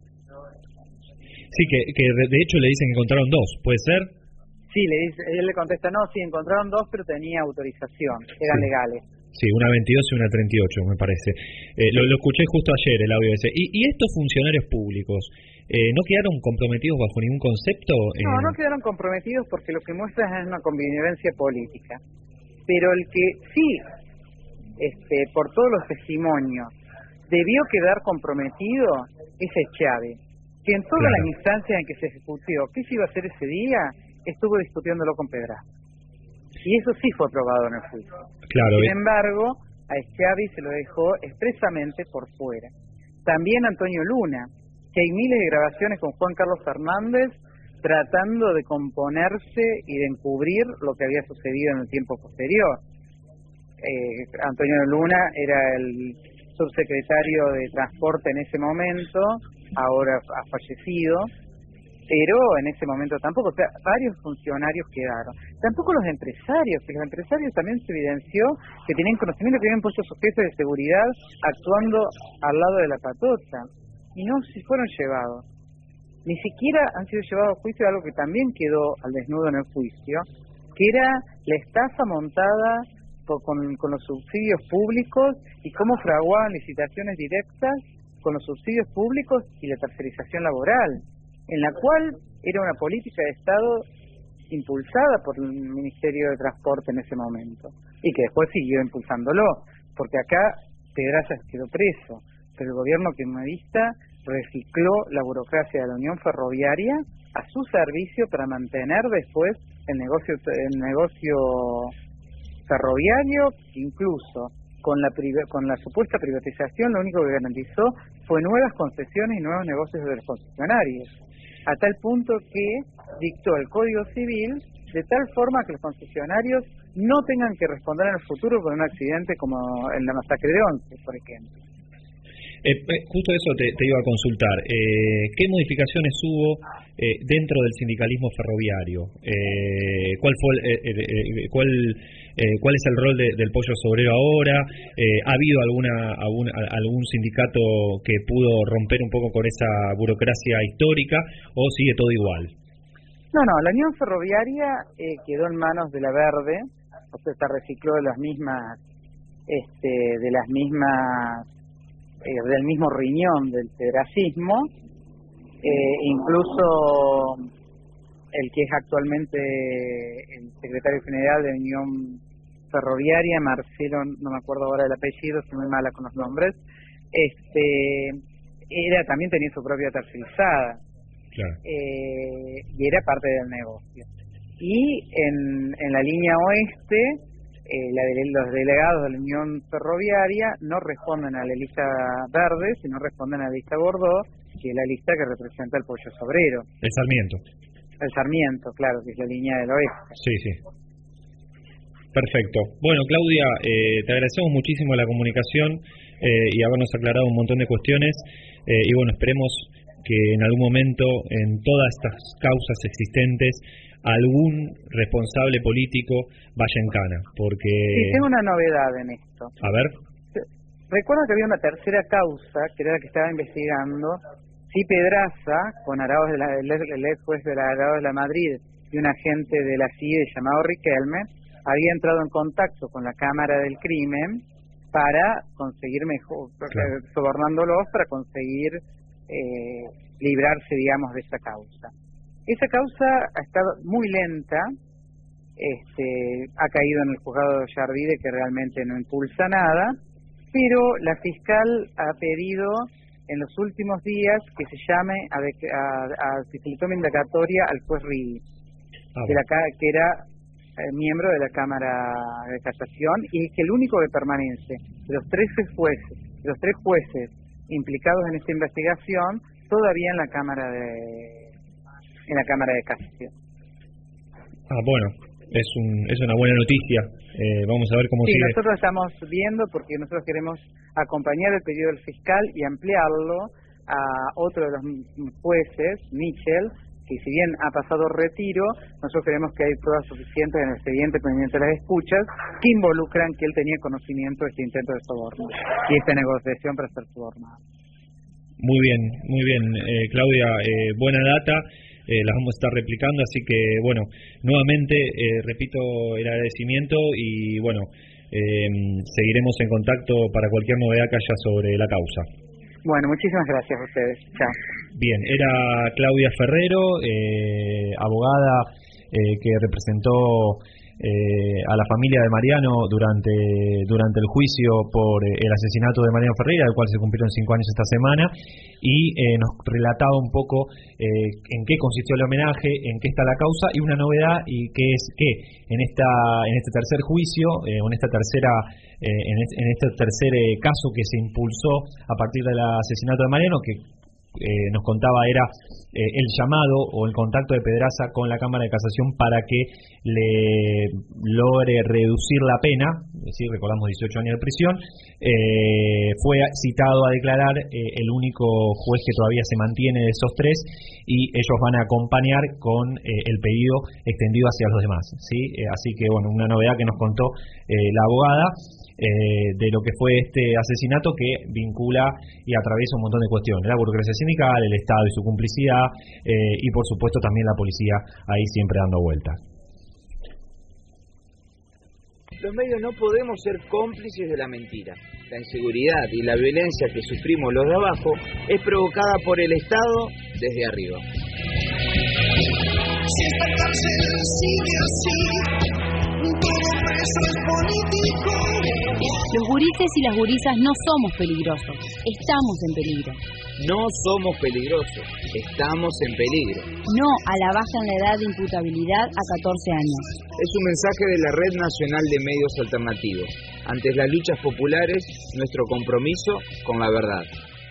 Sí, que, que de hecho le dicen que encontraron dos, ¿puede ser? Sí, le dice, él le contesta, no, sí, encontraron dos, pero tenía autorización, eran sí. legales. Sí, una veintidós y una treinta y ocho, me parece. Eh, lo, lo escuché justo ayer, el audio ese. ¿Y, y estos funcionarios públicos eh, no quedaron comprometidos bajo ningún concepto? Eh... No, no quedaron comprometidos porque lo que muestran es una convivencia política. Pero el que sí, este, por todos los testimonios, debió quedar comprometido es Schiavi, que en todas claro. las instancias en que se discutió qué se iba a hacer ese día, estuvo discutiéndolo con Pedraza. Y eso sí fue aprobado en el juicio. Claro, Sin eh. embargo, a Schiavi se lo dejó expresamente por fuera. También Antonio Luna, que hay miles de grabaciones con Juan Carlos Fernández tratando de componerse y de encubrir lo que había sucedido en el tiempo posterior. Eh, Antonio Luna era el subsecretario de Transporte en ese momento ahora ha fallecido, pero en ese momento tampoco, o sea, varios funcionarios quedaron. Tampoco los empresarios, que los empresarios también se evidenció que tenían conocimiento, que habían puesto sus jefes de seguridad actuando al lado de la patota, y no se fueron llevados. Ni siquiera han sido llevados a juicio, algo que también quedó al desnudo en el juicio, que era la estafa montada por, con, con los subsidios públicos y cómo fraguaban licitaciones directas con los subsidios públicos y la tercerización laboral, en la cual era una política de Estado impulsada por el Ministerio de Transporte en ese momento, y que después siguió impulsándolo, porque acá Pedraza quedó preso, pero el gobierno kirchnerista recicló la burocracia de la Unión Ferroviaria a su servicio para mantener después el negocio el negocio ferroviario, incluso con la con la supuesta privatización lo único que garantizó fue nuevas concesiones y nuevos negocios de los concesionarios, a tal punto que dictó el Código Civil de tal forma que los concesionarios no tengan que responder en el futuro por un accidente como en la masacre de Once, por ejemplo. Eh, justo eso te, te iba a consultar. Eh, ¿Qué modificaciones hubo eh, dentro del sindicalismo ferroviario? Eh, ¿Cuál fue el, eh, eh, cuál eh, cuál es el rol de, del Pollo Sobrero ahora? Eh, ¿Ha habido alguna, algún, algún sindicato que pudo romper un poco con esa burocracia histórica o sigue todo igual? No, no. La Unión Ferroviaria eh, quedó en manos de la Verde, o sea, se recicló de las mismas, este, de las mismas Eh, del mismo riñón del pedracismo, eh, incluso el que es actualmente el secretario general de la Unión Ferroviaria, Marcelo, no me acuerdo ahora el apellido, soy muy mala con los nombres, este era también tenía su propia tercerizada, claro. eh, y era parte del negocio. Y en, en la línea oeste, Eh, la de, los delegados de la Unión Ferroviaria no responden a la lista verde, sino responden a la lista Bordeaux, que es la lista que representa el Pollo Sobrero. El Sarmiento. El Sarmiento, claro, que es la línea del oeste. Sí, sí. Perfecto. Bueno, Claudia, eh, te agradecemos muchísimo la comunicación eh, y habernos aclarado un montón de cuestiones. Eh, y bueno, esperemos que en algún momento, en todas estas causas existentes, algún responsable político vaya en cana, porque... Sí, tengo una novedad en esto. A ver. Recuerdo que había una tercera causa, que era la que estaba investigando, si Pedraza, con Arauz de la, el ex juez de la Arauz de la Madrid y un agente de la C I D E llamado Riquelme, había entrado en contacto con la Cámara del Crimen para conseguir mejor, claro. sobornándolos para conseguir eh, librarse, digamos, de esa causa. Esa causa ha estado muy lenta, este, ha caído en el juzgado de Ollarvide, que realmente no impulsa nada, pero la fiscal ha pedido en los últimos días que se llame a, a, a que se le tome indagatoria al juez Rigui, ah, que, la, que era eh, miembro de la Cámara de Casación, y que el único que permanece de los trece jueces, de los tres jueces implicados en esta investigación, todavía en la Cámara de en la Cámara de Casación. Ah, bueno, es un es una buena noticia. Eh, vamos a ver cómo sí, sigue. Sí, nosotros estamos viendo porque nosotros queremos acompañar el pedido del fiscal y ampliarlo a otro de los jueces, Michel, que si bien ha pasado retiro, nosotros creemos que hay pruebas suficientes en el expediente pendiente de las escuchas que involucran que él tenía conocimiento de este intento de soborno y esta negociación para ser sobornado. Muy bien, muy bien, eh, Claudia, eh, buena data. Eh, las vamos a estar replicando, así que bueno, nuevamente eh, repito el agradecimiento y bueno, eh, seguiremos en contacto para cualquier novedad que haya sobre la causa. Bueno, muchísimas gracias a ustedes. Chao. Bien, era Claudia Ferrero, eh, abogada eh, que representó eh, a la familia de Mariano durante durante el juicio por eh, el asesinato de Mariano Ferreira, del cual se cumplieron cinco años esta semana, y eh, nos relataba un poco eh, en qué consistió el homenaje, en qué está la causa, y una novedad, y que es que en esta en este tercer juicio, eh, en esta tercera eh, en, este, en este tercer eh, caso que se impulsó a partir del asesinato de Mariano, que eh, nos contaba era eh, el llamado o el contacto de Pedraza con la Cámara de Casación para que le logre reducir la pena, es decir, recordamos dieciocho años de prisión. Eh, fue citado a declarar eh, el único juez que todavía se mantiene de esos tres, y ellos van a acompañar con eh, el pedido extendido hacia los demás, ¿sí? Eh, así que, bueno, una novedad que nos contó eh, la abogada eh, de lo que fue este asesinato, que vincula y atraviesa un montón de cuestiones: la burocracia sindical, el Estado y su complicidad, eh, y por supuesto también la policía ahí siempre dando vueltas. Los medios no podemos ser cómplices de la mentira. La inseguridad y la violencia que sufrimos los de abajo es provocada por el Estado desde arriba. Si esta cárcel sigue así, todo preso es político. Los gurises y las gurisas no somos peligrosos, estamos en peligro. No somos peligrosos, estamos en peligro. No a la baja en la edad de imputabilidad a catorce años. Es un mensaje de la Red Nacional de Medios Alternativos. Ante las luchas populares, nuestro compromiso con la verdad.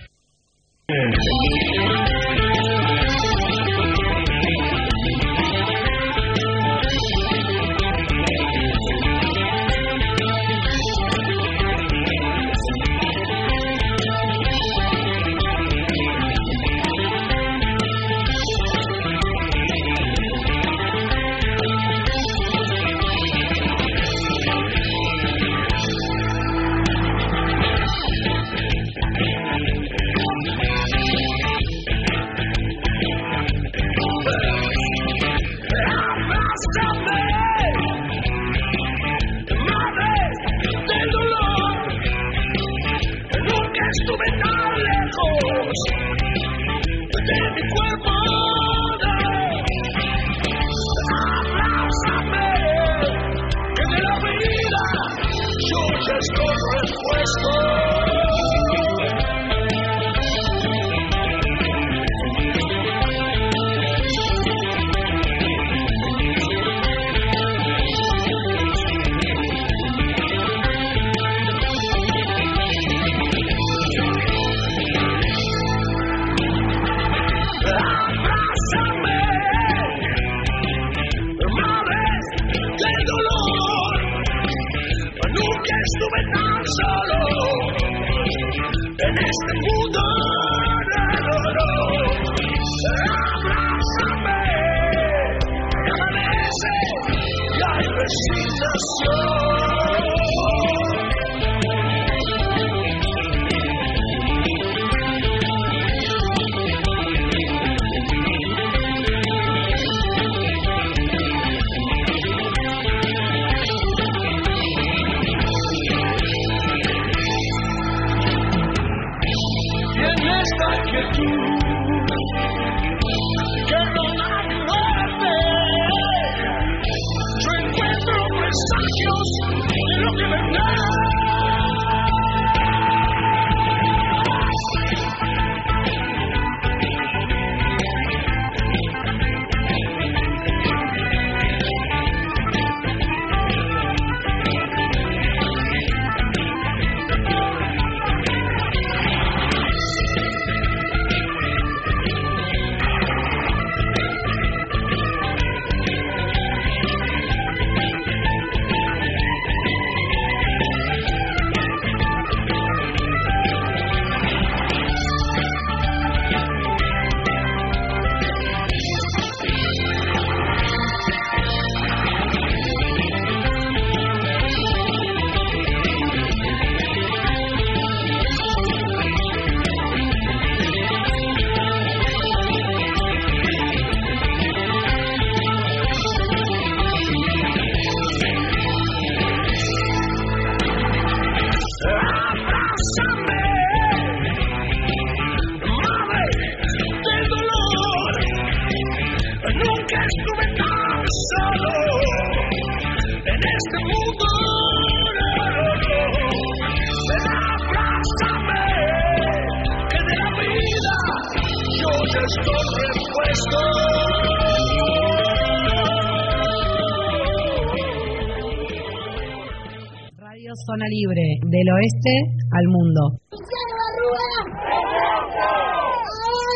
Zona Libre, del oeste al mundo. ¡Luciano Arruga!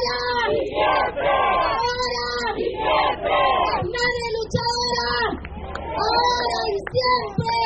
y siempre. Ahora y siempre. Madre luchadora. Ahora y siempre.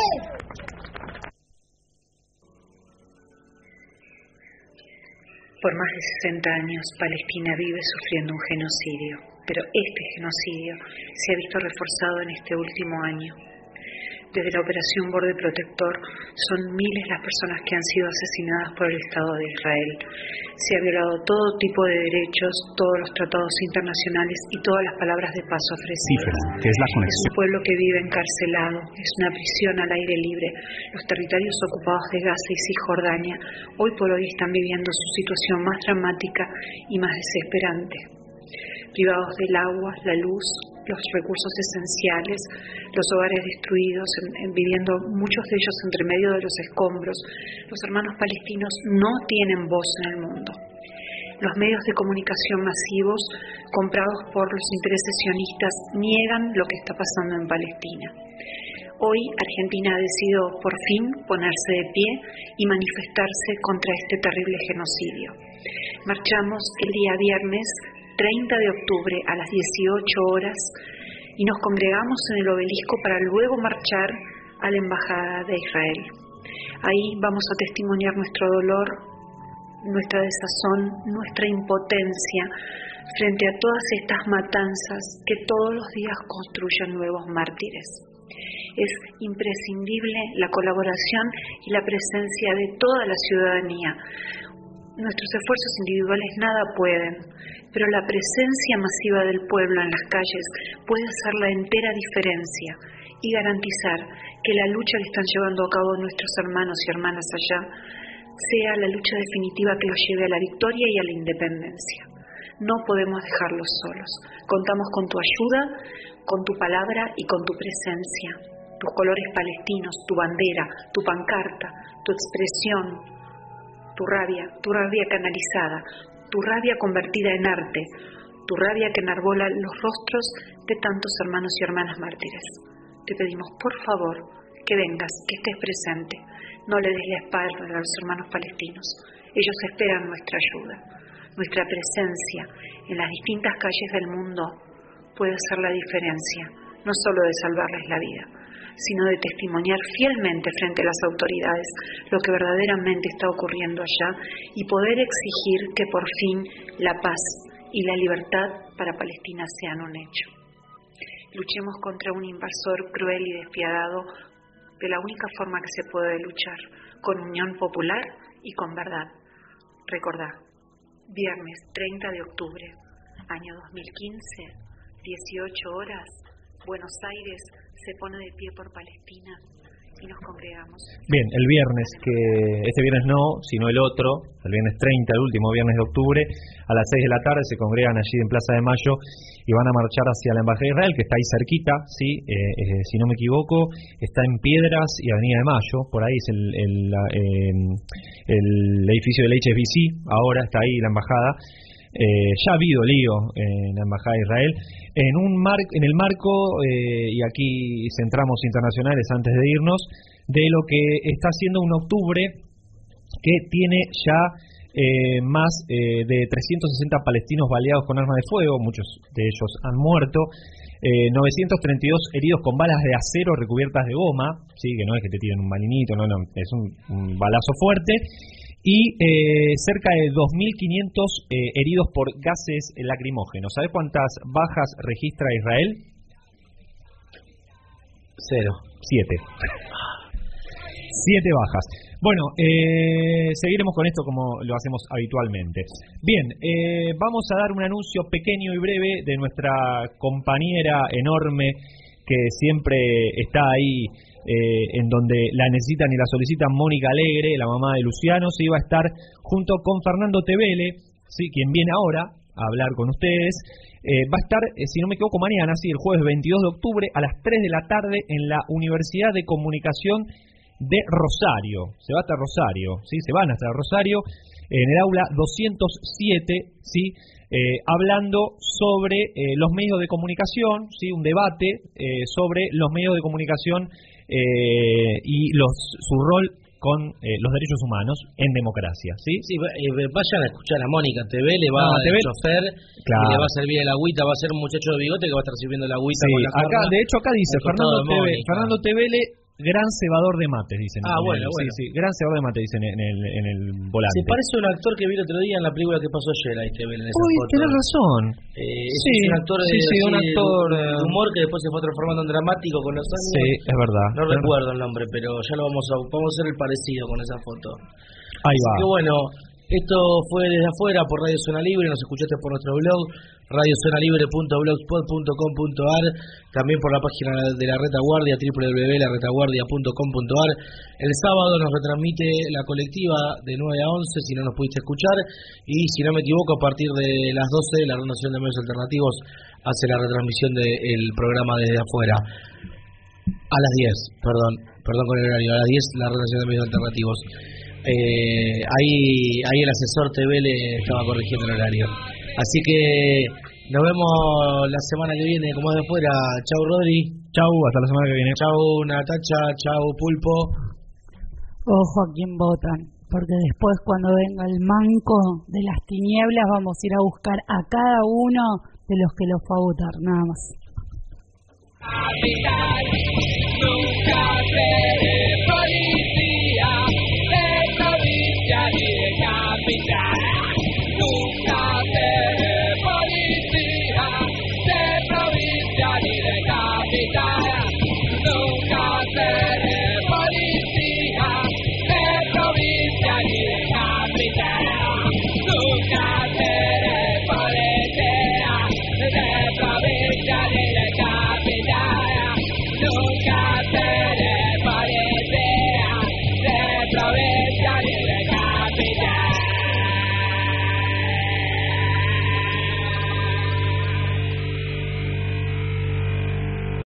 Por más de sesenta años, Palestina vive sufriendo un genocidio, pero este genocidio se ha visto reforzado en este último año. Desde la Operación Borde Protector, son miles las personas que han sido asesinadas por el Estado de Israel. Se ha violado todo tipo de derechos, todos los tratados internacionales y todas las palabras de paz ofrecidas. Cifra, que es la conexión. Es un pueblo que vive encarcelado, es una prisión al aire libre. Los territorios ocupados de Gaza y Cisjordania hoy por hoy están viviendo su situación más dramática y más desesperante. Privados del agua, la luz, los recursos esenciales, los hogares destruidos, en, en, viviendo muchos de ellos entre medio de los escombros, los hermanos palestinos no tienen voz en el mundo. Los medios de comunicación masivos, comprados por los intereses sionistas, niegan lo que está pasando en Palestina. Hoy Argentina ha decidido por fin ponerse de pie y manifestarse contra este terrible genocidio. Marchamos el día viernes treinta de octubre a las dieciocho horas y nos congregamos en el obelisco para luego marchar a la Embajada de Israel. Ahí vamos a testimoniar nuestro dolor, nuestra desazón, nuestra impotencia frente a todas estas matanzas que todos los días construyen nuevos mártires. Es imprescindible la colaboración y la presencia de toda la ciudadanía. Nuestros esfuerzos individuales nada pueden, pero la presencia masiva del pueblo en las calles puede hacer la entera diferencia y garantizar que la lucha que están llevando a cabo nuestros hermanos y hermanas allá sea la lucha definitiva que los lleve a la victoria y a la independencia. No podemos dejarlos solos. Contamos con tu ayuda, con tu palabra y con tu presencia. Tus colores palestinos, tu bandera, tu pancarta, tu expresión, tu rabia, tu rabia canalizada, tu rabia convertida en arte, tu rabia que enarbola los rostros de tantos hermanos y hermanas mártires. Te pedimos, por favor, que vengas, que estés presente. No le des la espalda a los hermanos palestinos. Ellos esperan nuestra ayuda. Nuestra presencia en las distintas calles del mundo puede hacer la diferencia, no solo de salvarles la vida, sino de testimoniar fielmente frente a las autoridades lo que verdaderamente está ocurriendo allá y poder exigir que por fin la paz y la libertad para Palestina sean un hecho. Luchemos contra un invasor cruel y despiadado de la única forma que se puede luchar, con unión popular y con verdad. Recordá, viernes treinta de octubre, año dos mil quince, dieciocho horas, Buenos Aires se pone de pie por Palestina y nos congregamos. Bien, el viernes, que este viernes no, sino el otro, el viernes treinta, el último viernes de octubre, a las seis de la tarde se congregan allí en Plaza de Mayo y van a marchar hacia la Embajada de Israel, que está ahí cerquita, sí, eh, eh, si no me equivoco, está en Piedras y Avenida de Mayo, por ahí es el, el, la, eh, el edificio del H S B C, ahora está ahí la embajada. Eh, ya ha habido lío en la Embajada de Israel en un mar, en el marco eh, y aquí centramos internacionales antes de irnos de lo que está haciendo un octubre que tiene ya eh, más eh, de trescientos sesenta palestinos baleados con armas de fuego, muchos de ellos han muerto, eh, novecientos treinta y dos heridos con balas de acero recubiertas de goma, sí, que no es que te tiren un malinito, no, no, es un, un balazo fuerte. Y eh, cerca de dos mil quinientos eh, heridos por gases lacrimógenos. ¿Sabes cuántas bajas registra Israel? Cero. Siete. Siete bajas. Bueno, eh, seguiremos con esto como lo hacemos habitualmente. Bien, eh, vamos a dar un anuncio pequeño y breve de nuestra compañera enorme que siempre está ahí Eh, en donde la necesitan y la solicitan, Mónica Alegre, la mamá de Luciano. Se iba a estar junto con Fernando Tevele, sí, quien viene ahora a hablar con ustedes. Eh, va a estar, eh, si no me equivoco, mañana, sí, el jueves veintidós de octubre a las tres de la tarde en la Universidad de Comunicación de Rosario. Se va hasta Rosario, sí, se van hasta Rosario, en el aula doscientos siete, sí, eh, hablando sobre eh, los medios de comunicación, sí, un debate eh, sobre los medios de comunicación Eh, y los, su rol con eh, los derechos humanos en democracia, ¿sí? Sí, eh, vayan a escuchar a Mónica T V, le va No, a T V, chofer, claro. y le va a servir el agüita, va a ser un muchacho de bigote que va a estar sirviendo el agüita Sí, con la acá, carne. de hecho acá dice al costado Fernando de T V, Mónica. Fernando Tevele, gran cebador de mates, dicen. Ah, en bueno, el, bueno. Sí, sí, gran cebador de mates, dicen en el, en el volante. Se parece a un actor que vi el otro día en la película que pasó ayer, ahí te ven en esa Uy, foto. tenés razón. Eh, Sí, es un actor, sí, de, sí, un así, actor, de, eh, de humor que después se fue transformando en dramático con los años. Sí, es verdad. No recuerdo el nombre, pero ya lo vamos a vamos a hacer el parecido con esa foto. Ahí Así va. que bueno, esto fue desde afuera por Radio Zona Libre, nos escuchaste por nuestro blog radio zona libre punto blogspot punto com punto a r, también por la página de la Retaguardia w w w punto la retaguardia punto com punto a r. El sábado nos retransmite la colectiva de nueve a once si no nos pudiste escuchar, y si no me equivoco a partir de las doce la Nación de Medios Alternativos hace la retransmisión del programa desde afuera. A las diez, perdón, perdón con el horario, a las diez la Nación de Medios Alternativos. Eh, ahí, ahí el asesor T V le estaba corrigiendo el horario. Así que nos vemos la semana que viene, como es de afuera. Chau Rodri. Chau, hasta la semana que viene. Chau Natacha, chau Pulpo. Ojo a quién votan, porque después cuando venga el manco de las tinieblas vamos a ir a buscar a cada uno de los que los fue a votar, nada más. Capital, nunca seré policía de provincia y de capital.